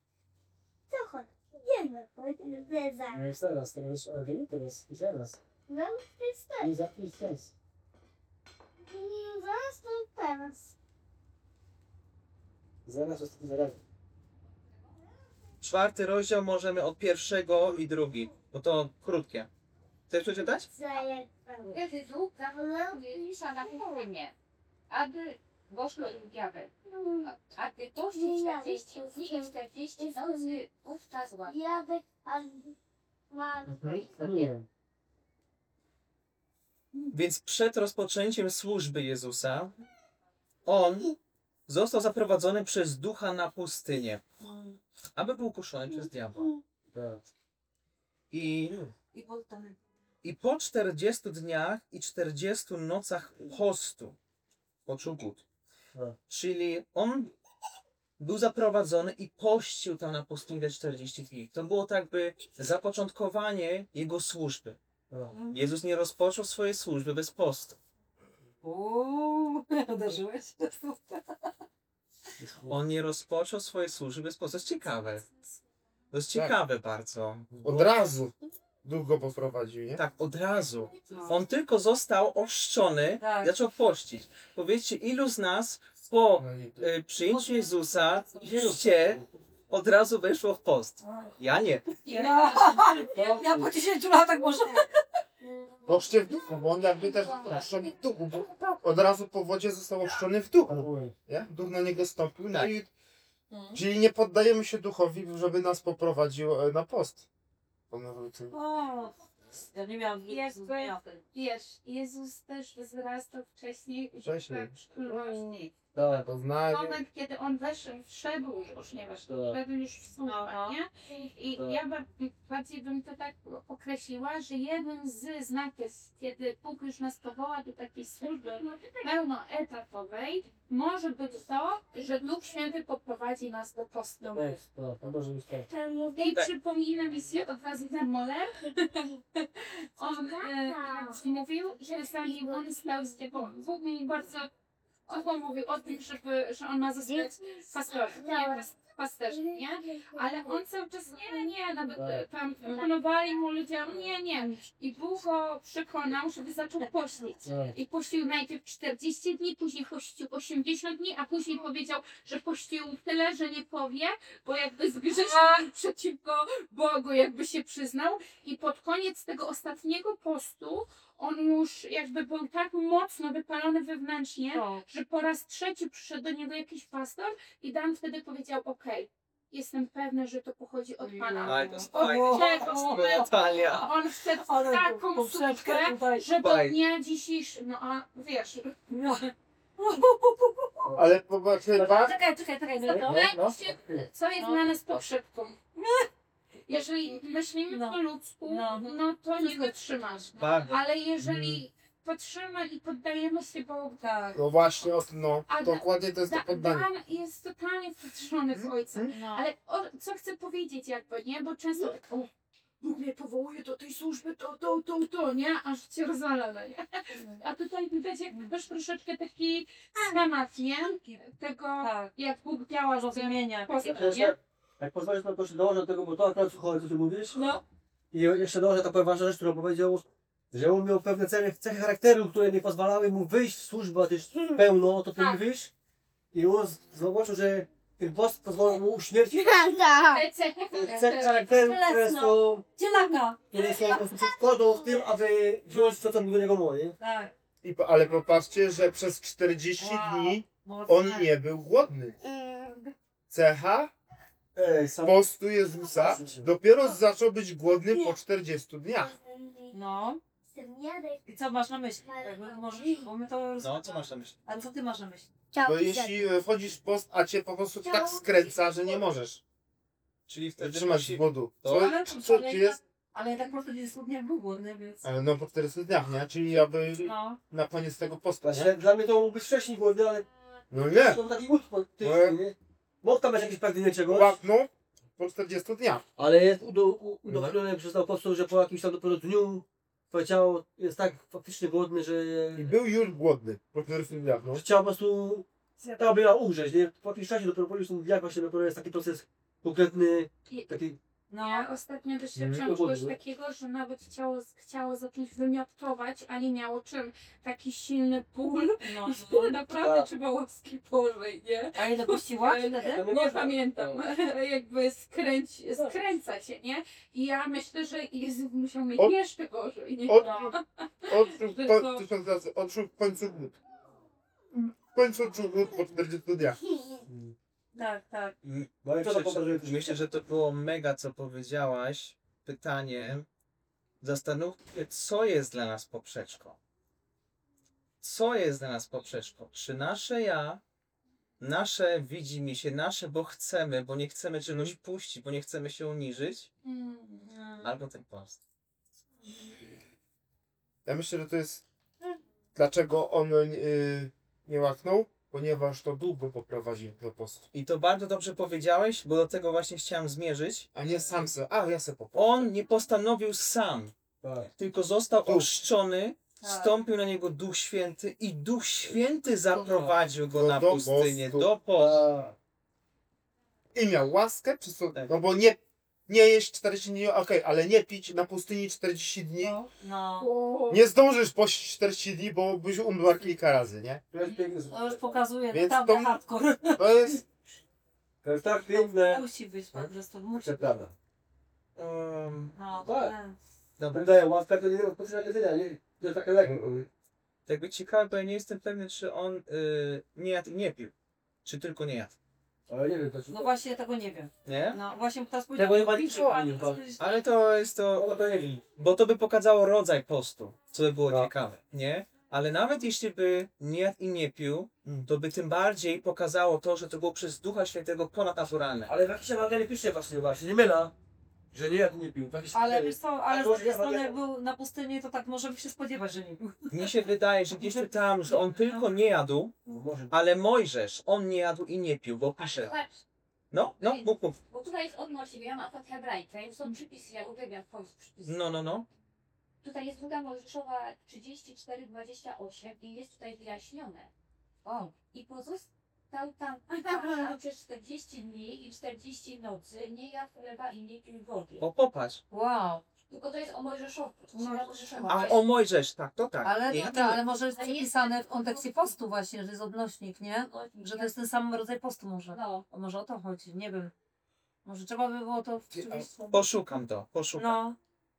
E: No jest teraz, teraz, ale teraz, i teraz. I za jakiś czas. Zaraz, zaraz.
B: Czwarty rozdział możemy od pierwszego i drugi, bo to krótkie. Chcesz przeczytać?
F: Kiedy Bóg zawołał Jezusa na pustynię, aby poszło im diabeł. A gdy pościł czterdzieści dni i czterdzieści nocy, wówczas złapał.
B: Więc przed rozpoczęciem służby Jezusa, On został zaprowadzony przez ducha na pustynię, aby był kuszony przez diabła.
E: Tak.
B: I,
C: I potem.
B: I po czterdziestu dniach i czterdziestu nocach postu poczuł głód.
E: Tak.
B: Czyli on był zaprowadzony i pościł tam na pustyni te czterdzieści dni. To było tak by zapoczątkowanie jego służby.
E: Tak.
B: Jezus nie rozpoczął swojej służby bez postu.
C: Uuu, uderzyłeś.
B: On nie rozpoczął swojej służby bez postu. To jest ciekawe. To jest
D: Tak.
B: ciekawe bardzo.
D: Od razu duch go poprowadził, nie?
B: Tak, od razu. On tylko został ochrzczony,
C: Tak.
B: zaczął pościć. Powiedzcie, ilu z nas po
D: No i
B: y, przyjęciu Jezusa życie od razu weszło w post? Ja nie.
C: Ja, ja po dziesięciu latach może.
D: Poczcie w duchu, bo on jakby też ochrzczony w duchu, bo od razu po wodzie został ochrzczony w duchu, nie? Duch na niego stąpił, no
B: Tak.
D: i czyli nie poddajemy się duchowi, żeby nas poprowadził e, na post. To może być-
C: O, ja nie miałam
A: Jest,
C: dnia.
A: Wiesz, Jezus też wzrastał wcześniej.
D: Wcześniej.
A: w szkolności.
E: Tak.
D: Poznanie.
A: Moment, kiedy on weszł, wszedł już, nie wiesz,
E: Tak.
A: wszedł już w służbę, nie? I
E: Tak.
A: ja bym, bardziej bym to tak określiła, że jeden z znaków, kiedy Bóg już nas powoła do takiej służby pełnoetatowej, może być to, że Duch Święty poprowadzi nas do postu.
E: Tak, tak, to może być tak.
A: I przypomina mi się od razu ten Moller. On e, jak mówił, że zanim on stał z niego, Bóg mi bardzo on mówił o tym, żeby, że on ma zostać pastorem, nie, pas- pasterzem, nie? Ale on cały czas nie, nie, nawet e, tam proponowali mu ludziom, nie, nie. I Bóg go przekonał, żeby zaczął pościć.
E: Tak.
A: I pościł najpierw czterdzieści dni, później pościł osiemdziesiąt dni, a później powiedział, że pościł tyle, że nie powie, bo jakby zgrzeszył przeciwko Bogu, jakby się przyznał. I pod koniec tego ostatniego postu on już jakby był tak mocno wypalony wewnętrznie, że po raz trzeci przyszedł do niego jakiś pastor i Dan wtedy powiedział, okej, jestem pewny, że to pochodzi od Pana.
B: Aj, to jest
A: Od
B: fajne.
A: czego?
B: Natalia.
A: On wszedł w
C: Ale
A: taką
C: poprzeczkę
A: służbę,
C: tutaj.
A: że do
B: Fajnie.
A: dnia dzisiejszego, no a wiesz,
D: Ale popatrzcie, patrz.
C: Czekaj, czekaj, czekaj.
D: No,
C: No,
D: no.
A: co jest
C: No.
A: dla nas poprzedką? Jeżeli myślimy
C: No.
A: po ludzku,
C: No.
A: no to nie wytrzymasz.
B: Bardzo.
A: Ale jeżeli patrzymy i poddajemy się Bogu,
C: tak.
D: No właśnie, o tym, no.
A: A
D: Dokładnie to jest to
A: Da-
D: poddanie.
A: Dan jest totalnie wpatrzony w Ojca.
C: No.
A: Ale o, co chcę powiedzieć jakby, nie? Bo często tak, o, Bóg mnie powołuje do tej służby, to, to, to, to, nie? Aż cię rozwala, no nie? A tutaj widać jakby też troszeczkę taki schemat, nie? Tego,
C: Tak.
A: jak Bóg działa z tym
C: Rozumienia.
A: postępem, nie?
E: Jak pozwolisz, to proszę dołożę do tego, bo to akurat słuchaj, co ty mówisz.
A: No.
E: I jeszcze dołożę taką ważną rzecz, którą powiedział, że on miał pewne cechy, cechy charakteru, które nie pozwalały mu wyjść w służbę też pełno, to ty
A: Tak.
E: mówisz. I on zobaczył, że ten post pozwolił mu uśmiercić
A: Te cechy
E: cechy charakteru, które są,
C: Cielaka.
E: które są po prostu przeszkodą w tym, aby wziąć to, co do niego mówi.
C: Tak.
D: I, po- ale popatrzcie, że przez czterdzieści
C: Wow.
D: dni
C: Mocne.
D: on nie był głodny. Cecha
E: Ej, sam...
D: postu Jezusa dopiero zaczął być głodny po czterdziestu dniach.
C: No. I co masz na myśli? Jakby możesz, bo my to...
B: No, co masz na myśli?
C: A co ty masz na myśli?
D: Bo jeśli e, wchodzisz w post, a cię po prostu tak skręca, że nie możesz
B: Czyli wtedy
D: wytrzymać
B: musi...
D: głodu.
B: To-
D: Co,
C: Ale-
D: co ci jest?
C: Ale tak po prostu nie dniach był głodny, więc...
D: Ale no po czterdziestu dniach, nie? Czyli aby
C: No.
D: na koniec tego postu, nie?
E: Właśnie, dla mnie to mógł być wcześniej głodny, ale
D: No nie.
E: to taki głód po tym,
D: No.
E: nie? Mógł tam być jakieś pragnienie czegoś.
D: Łapnął po czterdziestu dniach.
E: Ale jest udo, u- udowodnione przez apostol, że po jakimś tam dopiero dniu twoje ciało jest tak faktycznie głodne, że,
D: I był już głodny po czterdziestu dniach, no.
E: że ciało po prostu tam miała umrzeć, nie? Po jakimś czasie dopiero po już dniach właśnie dopiero jest taki proces konkretny, taki
C: No.
A: Ja ostatnio doświadczyłam
E: Mm.
A: czegoś takiego, że nawet chciało, chciało zacząć wymiotować, a nie miało czym. Taki silny ból
C: No.
A: i naprawdę
E: Tak.
A: trzeba łaski Bożej, nie?
C: A ile puściła wtedy?
A: Nie pamiętam, jakby skręć, skręca się, nie? I ja myślę, że Jezus musiał mieć
D: Od-
A: jeszcze gorzej, nie?
D: Odczuł, odczuł,
A: Tylko-
D: po, tysiąc razy, odczuł w końcu głód. W końcu odczuł głód po czterdziestu dniach.
C: Tak, tak.
E: No i co to
B: Myślę,
E: pokazuje?
B: że, myślę, że to było mega, co powiedziałaś. Pytanie. Zastanówmy się, co jest dla nas poprzeczką. Co jest dla nas poprzeczką? Czy nasze ja, nasze widzi mi się, nasze, bo chcemy, bo nie chcemy czegoś puścić, bo nie chcemy się uniżyć, albo ten post.
D: Ja myślę, że to jest dlaczego on y, nie łaknął, ponieważ to długo poprowadził do postu.
B: I to bardzo dobrze powiedziałeś, bo do tego właśnie chciałem zmierzyć.
D: A nie sam se, a ja se poproszę.
B: On nie postanowił sam,
E: Tak.
B: tylko został
D: Duch.
B: ochrzczony,
C: Tak.
B: wstąpił na niego Duch Święty i Duch Święty zaprowadził go na
D: Do
B: pustynię,
D: postu.
B: do postu.
E: Tak.
D: I miał łaskę, przez co,
B: Tak.
D: no bo nie, nie jeść czterdzieści dni, okej, ale nie pić na pustyni czterdzieści dni.
C: No.
D: Nie zdążysz pościć czterdzieści dni, bo byś umarł kilka razy, nie?
E: To jest piękne
C: To już pokazuje
D: Więc
C: naprawdę
D: to-
C: hardcore.
D: To jest,
E: To jest tak piękne.
C: Musi być po prostu. Musi.
E: To prawda.
B: Um,
C: No,
E: Tak.
C: tak.
B: dobra.
E: Daję łaskę, to nie rozpoczyna jedzenia, nie? To jest takie lekko.
B: Jakby ciekawe, bo ja nie jestem pewny, czy on y, nie jadł i nie pił. Czy tylko nie jadł.
E: Ale nie wiem, to
C: No właśnie tego nie wiem.
B: Nie?
C: No właśnie teraz
E: Tego nie ma nic,
C: powiedziała.
E: nie ma.
B: Ale to jest to.
E: No to nie wiem.
B: Bo to by pokazało rodzaj postu, co by było
E: No.
B: ciekawe, nie? Ale nawet jeśli by nie jadł i nie pił, to by tym bardziej pokazało to, że to było przez Ducha Świętego ponadnaturalne.
E: Ale w jakiejś Ewangelii pisze właśnie, właśnie, nie myla, że nie jadł, nie pił. W jakiejś
C: Ale
E: Ewangelii.
C: wiesz co, ale z
E: to
C: drugiej
E: nie ma
C: strony
E: jak-
C: jak był na pustyni, to tak możemy się spodziewać, że nie był.
B: Mnie się wydaje, że gdzieś czytałem, że on tylko nie jadł,
E: No, może.
B: ale Mojżesz, on nie jadł i nie pił, bo pisze.
F: Zobacz,
B: No, no, mów, mów.
F: bo tutaj jest odnośnie, ja mam akurat hebrajkę, więc są przypisy, ja uwielbiam w Polsce przypisy.
B: No, no, no.
F: Tutaj jest druga Mojżeszowa trzydzieści cztery dwadzieścia osiem i jest tutaj wyjaśnione. O, i pozostał tam Pana przez czterdzieści dni i czterdzieści nocy, nie jadł chleba i nie pił wody.
B: O, popatrz.
C: Wow.
F: Tylko to jest o Mojżeszowie. To
C: No,
F: no, Mojżeszowa.
B: A o Mojżesz, tak, to tak.
C: Ale,
B: Nie
C: no,
B: jadł,
C: tak,
B: nie-
C: ale może jest przypisane w kontekście postu właśnie, że jest odnośnik, nie? Że to jest ten sam rodzaj postu może.
F: No,
C: O, może o to chodzi, nie wiem. Może trzeba by było to rzeczywiście...
B: Poszukam to, poszukam.
C: No.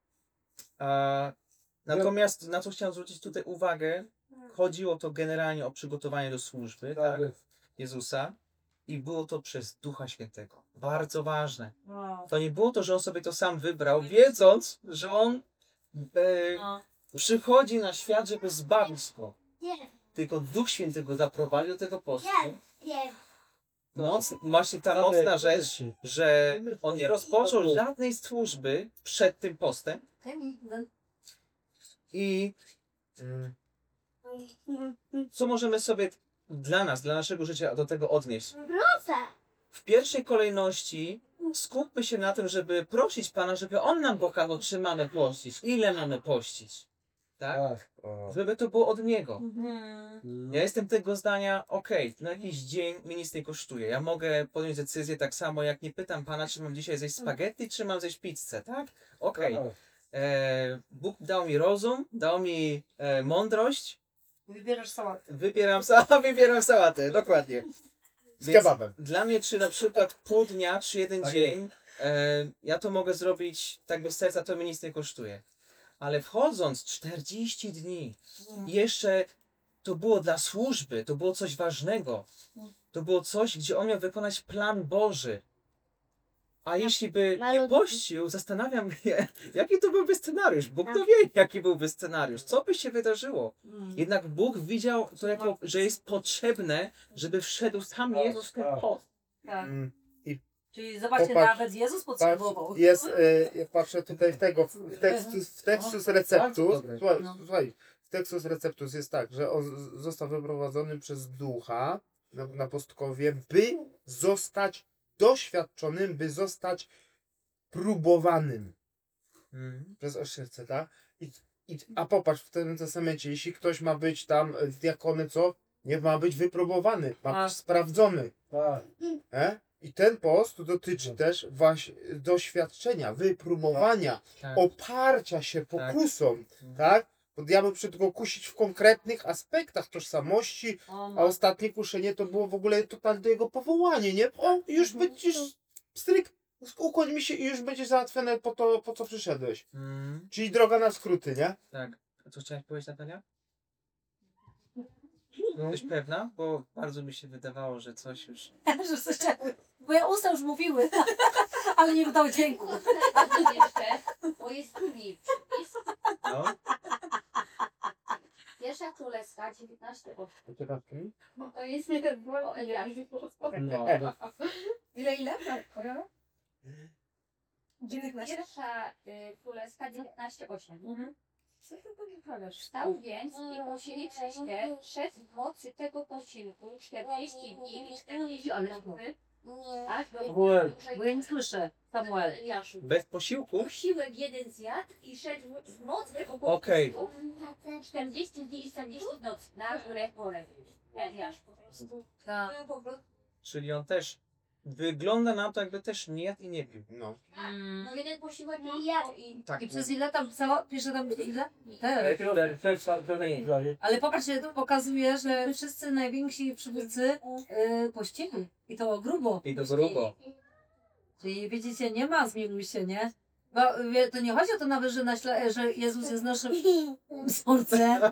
B: A, natomiast na co chciałem zwrócić tutaj uwagę, chodziło to generalnie o przygotowanie do służby, tak,
E: Tak.
B: Jezusa i było to przez Ducha Świętego. Bardzo ważne.
C: Wow.
B: To nie było to, że on sobie to sam wybrał, wiedząc, że on e,
C: No.
B: przychodzi na świat, żeby zbawić go. Tylko Duch Święty go zaprowadził do tego postu. Moc, właśnie ta mocna rzecz, że on nie rozpoczął żadnej służby przed tym postem i
D: mm,
B: co możemy sobie dla nas, dla naszego życia do tego odnieść? W pierwszej kolejności skupmy się na tym, żeby prosić Pana, żeby On nam pokazał, czy mamy pościć, ile mamy pościć. Tak?
E: Tak.
D: o,
B: Żeby to było od Niego.
C: Mhm.
B: Ja jestem tego zdania, okej, na jakiś dzień mi nic nie kosztuje. Ja mogę podjąć decyzję tak samo, jak nie pytam Pana, czy mam dzisiaj zjeść spaghetti, czy mam zjeść pizzę, tak? Okej.
E: Tak.
B: E, Bóg dał mi rozum, dał mi e, mądrość,
C: Wybierasz sałatę.
B: wybieram, sa wybieram sałatę, dokładnie.
D: z
B: Więc
D: kebabem.
B: dla mnie, czy na przykład pół dnia, czy jeden
E: Tak
B: dzień, e, ja to mogę zrobić tak bez serca, to mi nic nie kosztuje. Ale wchodząc czterdzieści dni, jeszcze to było dla służby, to było coś ważnego. To było coś, gdzie on miał wykonać plan Boży. A jeśli by nie pościł, zastanawiam się, jaki to byłby scenariusz. Bóg to wie, jaki byłby scenariusz. Co by się wydarzyło?
C: Mm.
B: Jednak Bóg widział to, jako, że jest potrzebne, żeby wszedł sam Jezus w ten post.
C: Tak.
D: Mm,
C: Czyli zobaczcie,
D: Popatrz,
C: nawet Jezus
D: Patrz,
C: potrzebował.
D: jest, y, ja patrzę tutaj w tego, w tekstu, w tekstu z receptus,
E: Dobra.
D: słuchaj,
C: No.
D: słuchaj, w tekstu z receptus jest tak, że on z- został wyprowadzony przez ducha na, na pustkowie, by zostać doświadczonym, by zostać próbowanym
B: Mhm.
D: przez oszczercę, tak? I, i, a popatrz w tym testamencie, jeśli ktoś ma być tam e, diakony, co? Nie ma być wypróbowany, ma
C: A.
D: być sprawdzony,
E: Tak.
D: e? I ten post dotyczy też właśnie doświadczenia, wypróbowania,
B: Tak.
D: oparcia się pokusom, tak? Bo diabeł przyszedł go kusić w konkretnych aspektach tożsamości, a ostatnie kuszenie to było w ogóle totalnie jego powołanie, nie? O, już będziesz, stryk, ukłoń mi się i już będziesz załatwione po to, po co przyszedłeś.
B: Mm,
D: Czyli droga na skróty, nie?
B: tak. A co chciałaś powiedzieć, Natalia? Jesteś pewna? Bo bardzo mi się wydawało, że coś już...
C: Że coś chciały. Moje usta już mówiły, ale nie wydały dźwięku.
F: jeszcze, bo jest drugi przepis.
B: No.
F: Pierwsza Królewska, dziewiętnaście osiem.
D: Ciekawki?
F: To jest o Eliaszu.
B: No.
G: Ile, ile? dziewiętnaście.
F: Pierwsza y, Królewska, dziewiętnaście osiem.
G: Mhm.
F: Co ty tam wyprawiasz? Wstał więc i posilił się, szedł w mocy tego posiłku czterdzieści dni i czterdzieści nocy. Aż do
E: Samuel.
C: Bo ja nie słyszę. Samuel.
F: Eliaszu.
B: Bez posiłku?
F: Posiłek jeden zjadł i szedł w- w mocy tego
B: Okej.
F: posiłku. czterdzieści dni i czterdzieści nocy. Na górę pole. Eliasz po prostu.
C: Tak.
F: No, po prostu.
B: Czyli on też... Wygląda na to, jakby też nie jadł i nie pił.
D: No.
C: Mm.
F: No jeden posiłek nie jadł i...
B: Tak.
C: I przez ile tam pisała? Pierwsze tam ile? Te. Ale popatrzcie, to pokazuje, że wszyscy najwięksi przywódcy yy, pościli. I to grubo.
B: I to grubo.
C: Czyli widzicie, nie ma zmiłuj się, nie? Bo wie, to nie chodzi o to nawet, że, naśla, że Jezus jest naszym wzorcem.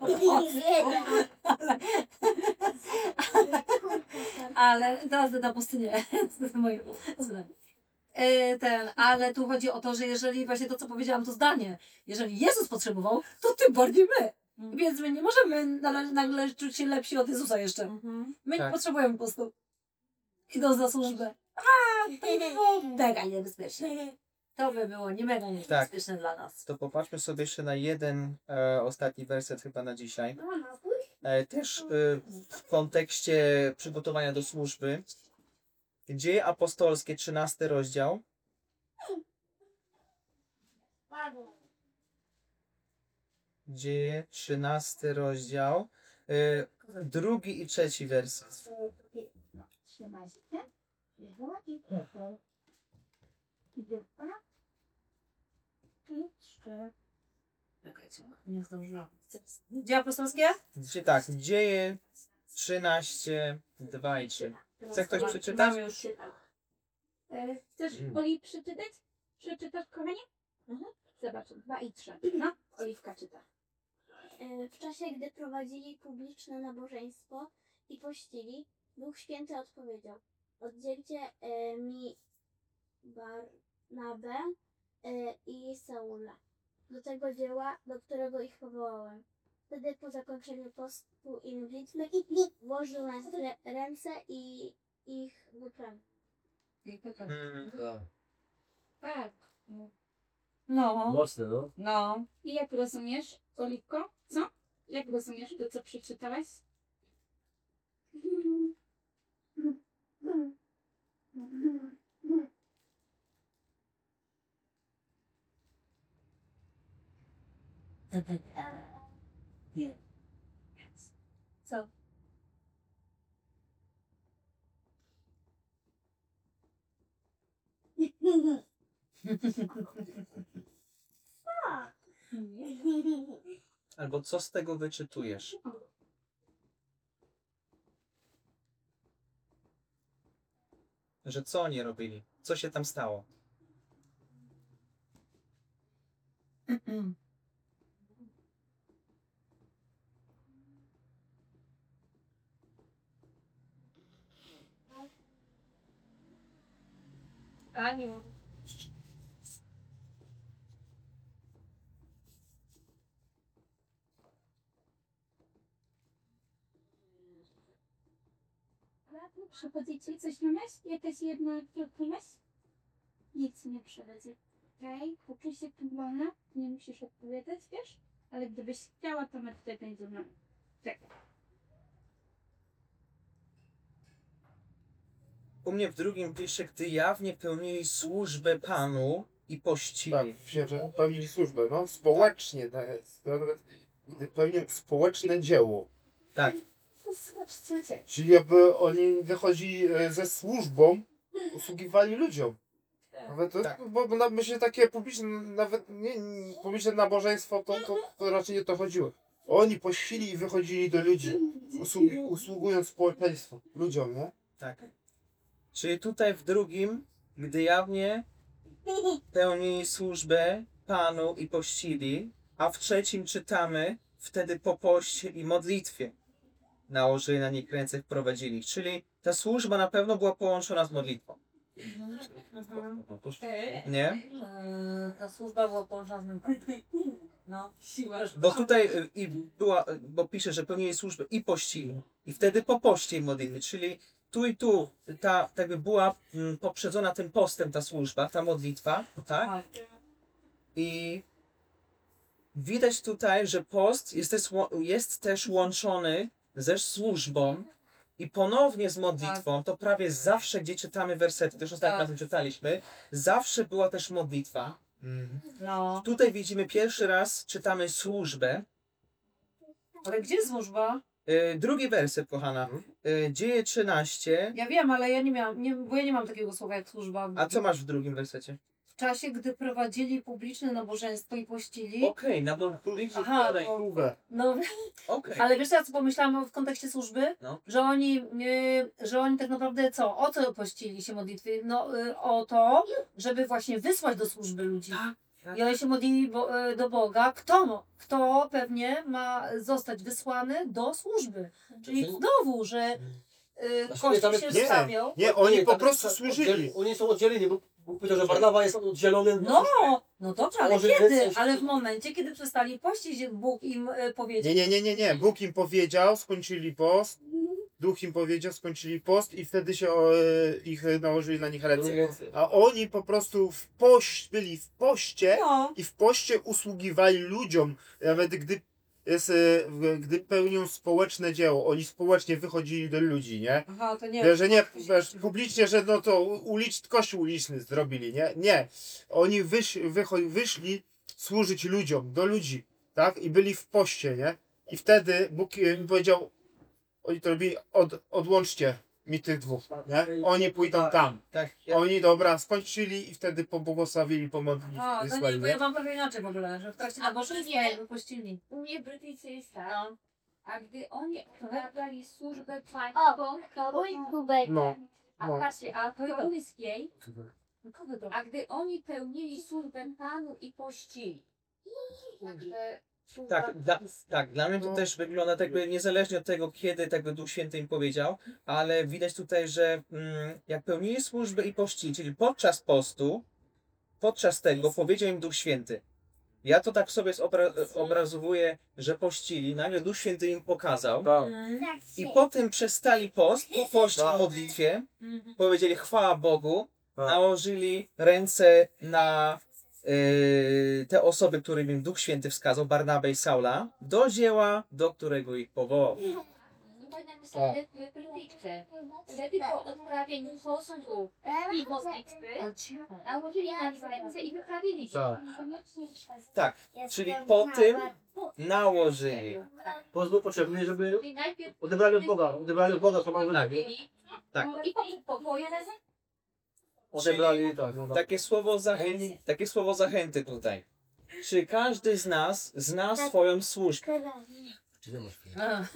C: Ale teraz na pustynię. To jest moje zdanie. E, Ten, ale tu chodzi o to, że jeżeli właśnie to, co powiedziałam, to zdanie, jeżeli Jezus potrzebował, to tym bardziej my. Więc my nie możemy nagle, nagle czuć się lepsi od Jezusa jeszcze. My nie
B: Tak.
C: potrzebujemy po prostu. Idąc na służbę. A, to by było mega niebezpieczne. To by było nie mega niebezpieczne dla nas.
B: To popatrzmy sobie jeszcze na jeden e, ostatni werset chyba na dzisiaj. E, też e, w kontekście przygotowania do służby. Dzieje apostolskie, trzynasty rozdział. Dzieje, trzynasty rozdział. E, drugi i trzeci werset.
F: Trzymaj się.
C: Nie zdążyłam. Dzieła apostolskie?
B: Gdzie tak, dzieje trzynaście, dwa i trzy. Chce ktoś przeczytać?
C: Mam już.
A: E, Chcesz Oli przeczytać? Przeczytasz kochanie? Mhm. Zobacz, dwa i trzy. No, Oliwka czyta.
H: E, W czasie, gdy prowadzili publiczne nabożeństwo i pościli, Duch Święty odpowiedział: oddzielcie e, mi Barnabę e, i Saula do tego dzieła, do którego ich powołałem. Wtedy po zakończeniu postu i modlitwy włożył na rę- ręce i ich wyprawił.
B: Mm,
A: Tak.
C: No,
E: Mocne, no.
C: no.
A: I jak rozumiesz, Oliwko? Co? Jak rozumiesz to, co przeczytałaś?
C: Co?
B: albo co z tego wyczytujesz? Że co oni robili? Co się tam stało?
C: Aniu.
A: Przychodzi ci coś na myśl? Jakaś jedna krótka myśl? Nic nie przychodzi. Okej, póki się tu wolna, nie musisz odpowiadać, wiesz? Ale gdybyś chciała, to my tutaj będziemy. Czekaj.
B: U mnie w drugim pisze, gdy jawnie pełnili służbę Panu i pościli.
D: Tak, się, że pełnili służbę, no społecznie, to jest, to jest, pełnią społeczne dzieło.
B: Tak.
A: Zobaczcie,
D: Czyli jakby oni wychodzili e, ze służbą usługiwali ludziom. Nawet to,
B: Tak.
D: bo, bo na- myślę, takie publiczne, nawet nie, nie, publiczne nabożeństwo, to, to, to raczej nie to chodziło. Oni pościli i wychodzili do ludzi, usługi, usługując społeczeństwu, ludziom, nie?
B: Tak. Czyli tutaj w drugim, gdy jawnie pełnili służbę Panu i pościli, a w trzecim czytamy, wtedy po poście i modlitwie nałożyli na nich ręce, wprowadzili ich. Czyli ta służba na pewno była połączona z modlitwą. Nie?
C: Eee, ta służba była połączona z nim. No.
G: Siła.
B: Bo tutaj y, i była, y, bo pisze, że pełnili służbę i pościli. I wtedy po poście i modlitwie. Czyli tu i tu ta tak by była mm, poprzedzona tym postem ta służba, ta modlitwa, tak?
C: Tak.
B: I widać tutaj, że post jest też, ło- jest też łączony ze służbą i ponownie z modlitwą. To prawie zawsze, gdzie czytamy wersety, też ostatnio
C: Tak.
B: razem czytaliśmy, zawsze była też modlitwa.
C: No.
B: Tutaj widzimy pierwszy raz, czytamy służbę.
G: Ale gdzie służba?
B: Yy, drugi werset, kochana. Yy, Dzieje trzynaście.
G: Ja wiem, ale ja nie miałam, nie, bo ja nie mam takiego słowa jak służba.
B: A co masz w drugim wersecie?
G: W czasie, gdy prowadzili publiczne nabożeństwo i pościli.
B: Okej, na bo publicznie
G: Aha,
B: dalej.
G: to-
D: Sługę.
G: No,
B: Okej.
G: ale wiesz co, ja co pomyślałam w kontekście służby?
B: No.
G: Że oni, y, że oni tak naprawdę co? O co pościli się modlitwy? No y, o to, żeby właśnie wysłać do służby ludzi.
B: tak.
G: I oni się modlili bo, y, do Boga. Kto? Kto pewnie ma zostać wysłany do służby. Czyli znowu, że y,
E: Znaczy,
G: Kościół
E: nawet
G: się
D: nie.
G: stawiał.
D: Nie, oni po
E: tak,
D: prostu
E: tak,
D: służyli.
E: oddzieli- Oni są oddzieleni, bo Bóg powiedział, że Barnawa jest oddzielony.
G: No, no dobrze, ale
E: Może
G: kiedy?
E: więcej-
G: Ale w momencie, kiedy przestali pościć, Bóg im y, powiedział.
D: Nie, nie, nie, nie, nie. Bóg im powiedział, skończyli post. Duch im powiedział, skończyli post i wtedy się o, e, ich e, nałożyli na nich ręce. A oni po prostu w poś, byli w poście
G: No,
D: i w poście usługiwali ludziom. Nawet gdy, jest, e, w- gdy pełnią społeczne dzieło, oni społecznie wychodzili do ludzi, nie?
G: aha, to nie.
D: Wiesz, że nie wiesz, publicznie, że no to ulicz, kościół uliczny zrobili, nie? Nie. Oni wysz, wycho, wyszli służyć ludziom, do ludzi, tak? I byli w poście, nie? I wtedy Bóg im powiedział, oni to robili, od, odłączcie mi tych dwóch, nie? Oni pójdą tam.
B: Tak. Ja,
D: Oni, dobra, skończyli i wtedy pobłogosławili, pomodlili,
G: A, to nie,
D: wysłali,
G: bo ja
D: nie?
G: mam trochę inaczej w ogóle, że w trakcie
F: A
G: nabożeństwa
F: nie.
G: jakby pościli.
F: U mnie w Brytyjce jest tak.
G: No.
F: A gdy oni odrabiali służbę
H: O,
F: pańską,
H: to
F: to
H: mój kubek.
D: No.
F: a
D: no.
F: patrzcie, a katolickiej, a gdy oni pełnili służbę Panu i pościli. Także służba-
B: tak, dla, tak, dla mnie to
D: No.
B: też wygląda tak jakby niezależnie od tego, kiedy tak by Duch Święty im powiedział, ale widać tutaj, że mm, jak pełnili służbę i pościli, czyli podczas postu, podczas tego powiedział im Duch Święty. Ja to tak sobie zobra- obrazowuję, że pościli, nagle Duch Święty im pokazał
E: Tak.
B: i potem przestali post, po poście
E: Tak.
B: i modlitwie,
G: Mhm.
B: powiedzieli chwała Bogu,
E: Tak.
B: nałożyli ręce na yy, te osoby, którym im Duch Święty wskazał, Barnabę i Saula, do dzieła, do którego ich powołał.
F: Pamiętam sobie w Brytyjce. Wtedy po odprawieniu postu i modlitwy nałożyli na nich ręce i wyprawili się.
E: Tak.
B: Tak, czyli po tym nałożyli.
E: Post był potrzebny, żeby
F: Czyli najpierw
E: odebrali od Boga, odebrali od Boga, co mamy
F: wyprawili,
B: Tak.
F: i potem po wojnie
E: Odebrali, tak. No, tak.
B: Takie słowo, zachęty, takie słowo zachęty tutaj. Czy każdy z nas zna swoją służbę?
E: Czy nie masz?
G: A,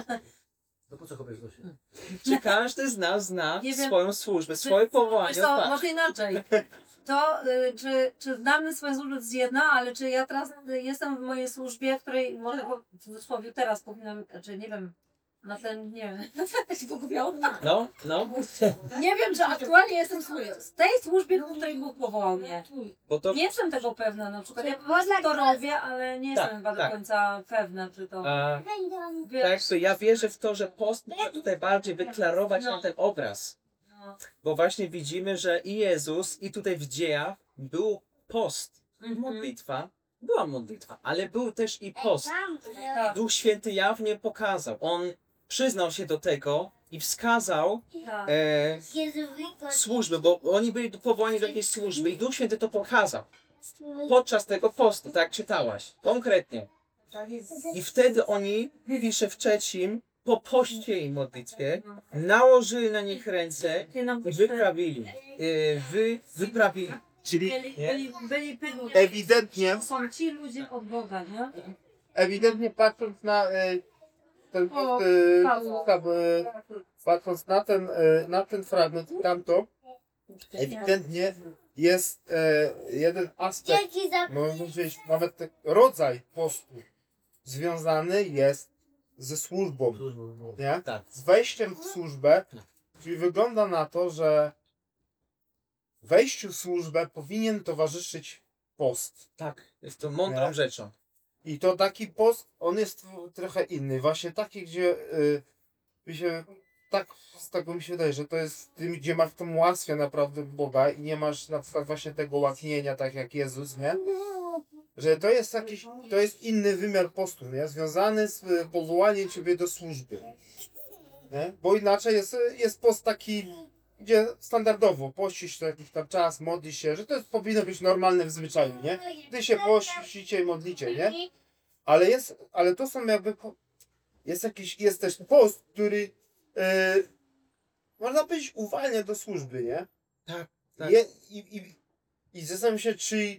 E: To po co kopiesz do siebie?
B: Czy każdy z nas zna
G: Nie wiem.
B: swoją służbę, swoje powołanie?
G: Wiesz co,
B: Tak.
G: może inaczej. To, y, czy, czy znamy swoją służbę, to jest jedna, ale czy ja teraz y, jestem w mojej służbie, w której może po- w cudzysłowie teraz powinnam, czy nie wiem, na ten, nie wiem, ja się pogubiłam.
B: No, no,
G: Nie wiem, czy aktualnie jestem w służbie. Z tej służbie, do której Bóg powołał mnie.
B: bo to...
G: Nie jestem tego pewna, na przykład ja po prostu to robię, ale nie
B: Tak,
G: jestem chyba
B: tak.
G: do końca pewna, czy to...
B: A,
G: Wiesz,
B: tak, to ja wierzę w to, że post może tutaj bardziej wyklarować nam ten obraz.
G: no.
B: Bo właśnie widzimy, że i Jezus, i tutaj w dziejach był post,
G: Mhm.
B: modlitwa, była modlitwa, ale był też i post.
G: Tak,
B: Duch Święty jawnie pokazał, On przyznał się do tego i wskazał
G: tak.
B: e, służbę, bo oni byli powołani do jakiejś służby i Duch Święty to pokazał podczas tego postu, tak czytałaś, konkretnie. I wtedy oni, pisze w trzecim, po poście i modlitwie nałożyli na nich ręce
G: Ty nam
B: i wyprawili. Yy, wy, wyprawili.
D: Czyli
G: byli,
B: Nie?
G: byli, byli pewni,
D: ewidentnie,
G: że są ci ludzie od Boga, nie?
D: ewidentnie patrząc na y, ten,
G: O,
D: y,
G: Pawła.
D: tam, y, patrząc na ten, y, na ten fragment i tamto, ewidentnie jest y, jeden aspekt,
H: Dzięki za
D: można powiedzieć, nawet ten rodzaj postu związany jest ze służbą, nie?
B: Tak.
D: Z wejściem w służbę, czyli wygląda na to, że wejściu w służbę powinien towarzyszyć post.
B: Tak, jest to mądrą
D: Nie?
B: rzeczą.
D: I to taki post, on jest trochę inny. Właśnie taki, gdzie y, mi się, tak z tego mi się wydaje, że to jest tym, gdzie masz tą łaskę naprawdę Boga i nie masz na przykład właśnie tego łaknienia, tak jak Jezus, nie? Że to jest jakiś, to jest inny wymiar postu, nie? Związany z y, powołaniem ciebie do służby. Nie? Bo inaczej jest, jest post taki, gdzie standardowo pościsz to jakiś tam czas, modlisz się, że to jest, powinno być normalne w zwyczaju, nie? Ty się pościcie i modlicie, nie? Ale jest, ale to są jakby, po- jest jakiś, jest też post, który e, można powiedzieć uwalnia do służby, nie?
B: Tak, tak.
D: Je, i, i, I zastanawiam się, czy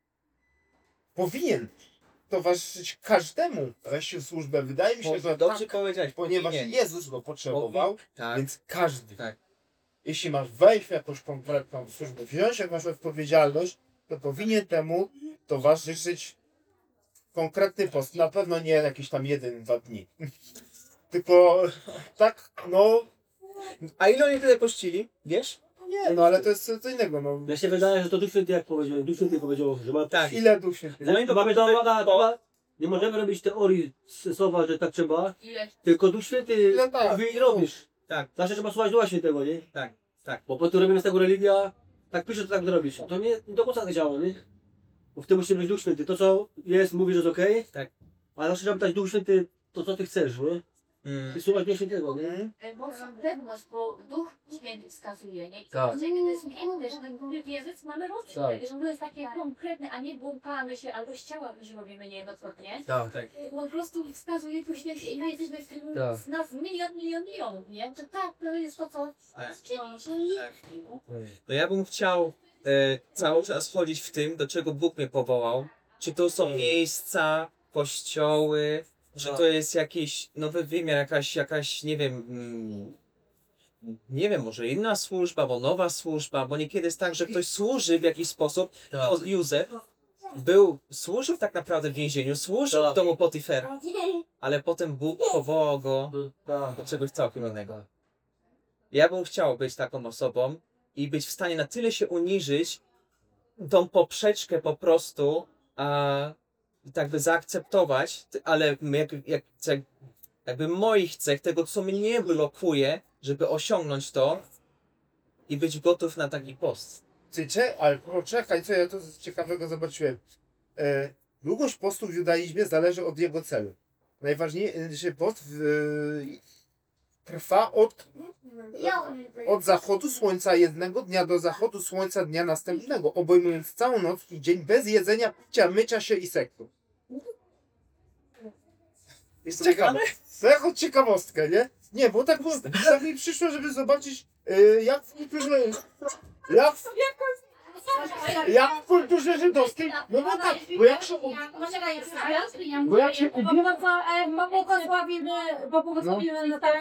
D: powinien towarzyszyć każdemu wejściu w służbę. Wydaje mi się, że
B: Dobrze
D: tak,
B: powiedziałeś,
D: ponieważ
B: powinien.
D: Jezus go potrzebował,
B: Tak,
D: więc każdy.
B: tak.
D: Jeśli masz wejść w jakąś konkretną służbę, wziąć jakąś odpowiedzialność, to powinien temu towarzyszyć konkretny post. Na pewno nie jakiś tam jeden, dwa dni. Tylko tak, no,
B: A ile oni tyle pościli? Wiesz?
D: nie, no ale to jest co innego. No.
E: Mnie się wydaje, że to Duch Święty, jak powiedział, Duch Święty powiedział, że ma...
B: Tak.
D: Ile dusz święty?
E: Mamy to, mamy to, uwaga, uwaga, nie możemy robić teorii słowa, że tak trzeba,
F: Ile
E: tylko Duch Święty
D: No tak.
E: mówi i robisz.
B: Tak.
E: Zawsze trzeba słuchać Ducha Świętego, nie?
B: Tak, tak.
E: Bo po to robimy z tego religia, tak pisze, to tak zrobisz. To nie, nie do końca tak działa, nie? Bo w tym musi być Duch Święty. To co jest, mówi, że jest okej,
B: Tak.
E: ale zawsze trzeba pytać Duch Święty, to co ty chcesz, nie?
B: Mm.
E: I słuchać Ducha Świętego, nie?
D: Mhm.
F: mocną pewność, bo Duch Święty wskazuje, nie?
E: Tak.
F: Że kiedy jest inny, że ten Duch Jezus mamy robić,
E: Tak.
F: że to jest takie konkretne, a nie błąkamy się, albo z ciała że robimy niejednokrotnie.
E: Tak, tak.
F: Po prostu wskazuje Duch Święty i my jesteśmy w tym,
E: Tak.
F: z nas milion, milion, milionów, nie? To tak, to jest to, co
B: Tak.
F: czyni.
B: Tak. No ja bym chciał e, cały czas chodzić w tym, do czego Bóg mnie powołał. Czy to są miejsca, kościoły, czy to jest jakiś nowy wymiar, jakaś, jakaś nie wiem, mm, nie wiem, może inna służba, bo nowa służba, bo niekiedy jest tak, że ktoś służy w jakiś sposób. O, Józef był, służył tak naprawdę w więzieniu, służył w domu Potifera, ale potem Bóg powołał go
E: Tak.
B: do czegoś całkiem innego. Ja bym chciał być taką osobą i być w stanie na tyle się uniżyć, tą poprzeczkę po prostu, a tak by zaakceptować, t- ale jak, jak, jak, jakby moich cech, tego co mnie blokuje, żeby osiągnąć to i być gotów na taki post.
D: Ty, cze, ale poczekaj, co ja to z ciekawego zobaczyłem. E, długość postu w judaizmie zależy od jego celu. Najważniejszy post w, trwa od, od zachodu słońca jednego dnia do zachodu słońca dnia następnego, obejmując całą noc i dzień bez jedzenia, picia, mycia się i seksu. Jest ciekawe. To jako ciekawostkę, nie? Nie, bo tak, było, tak mi przyszło, żeby zobaczyć y, jak w kulturze, jak w, jak w kulturze żydowskiej, no bo tak, bo jak się,
G: Poczekaj,
D: bo jak się
G: bo błogosławimy, bo błogosławimy Natalię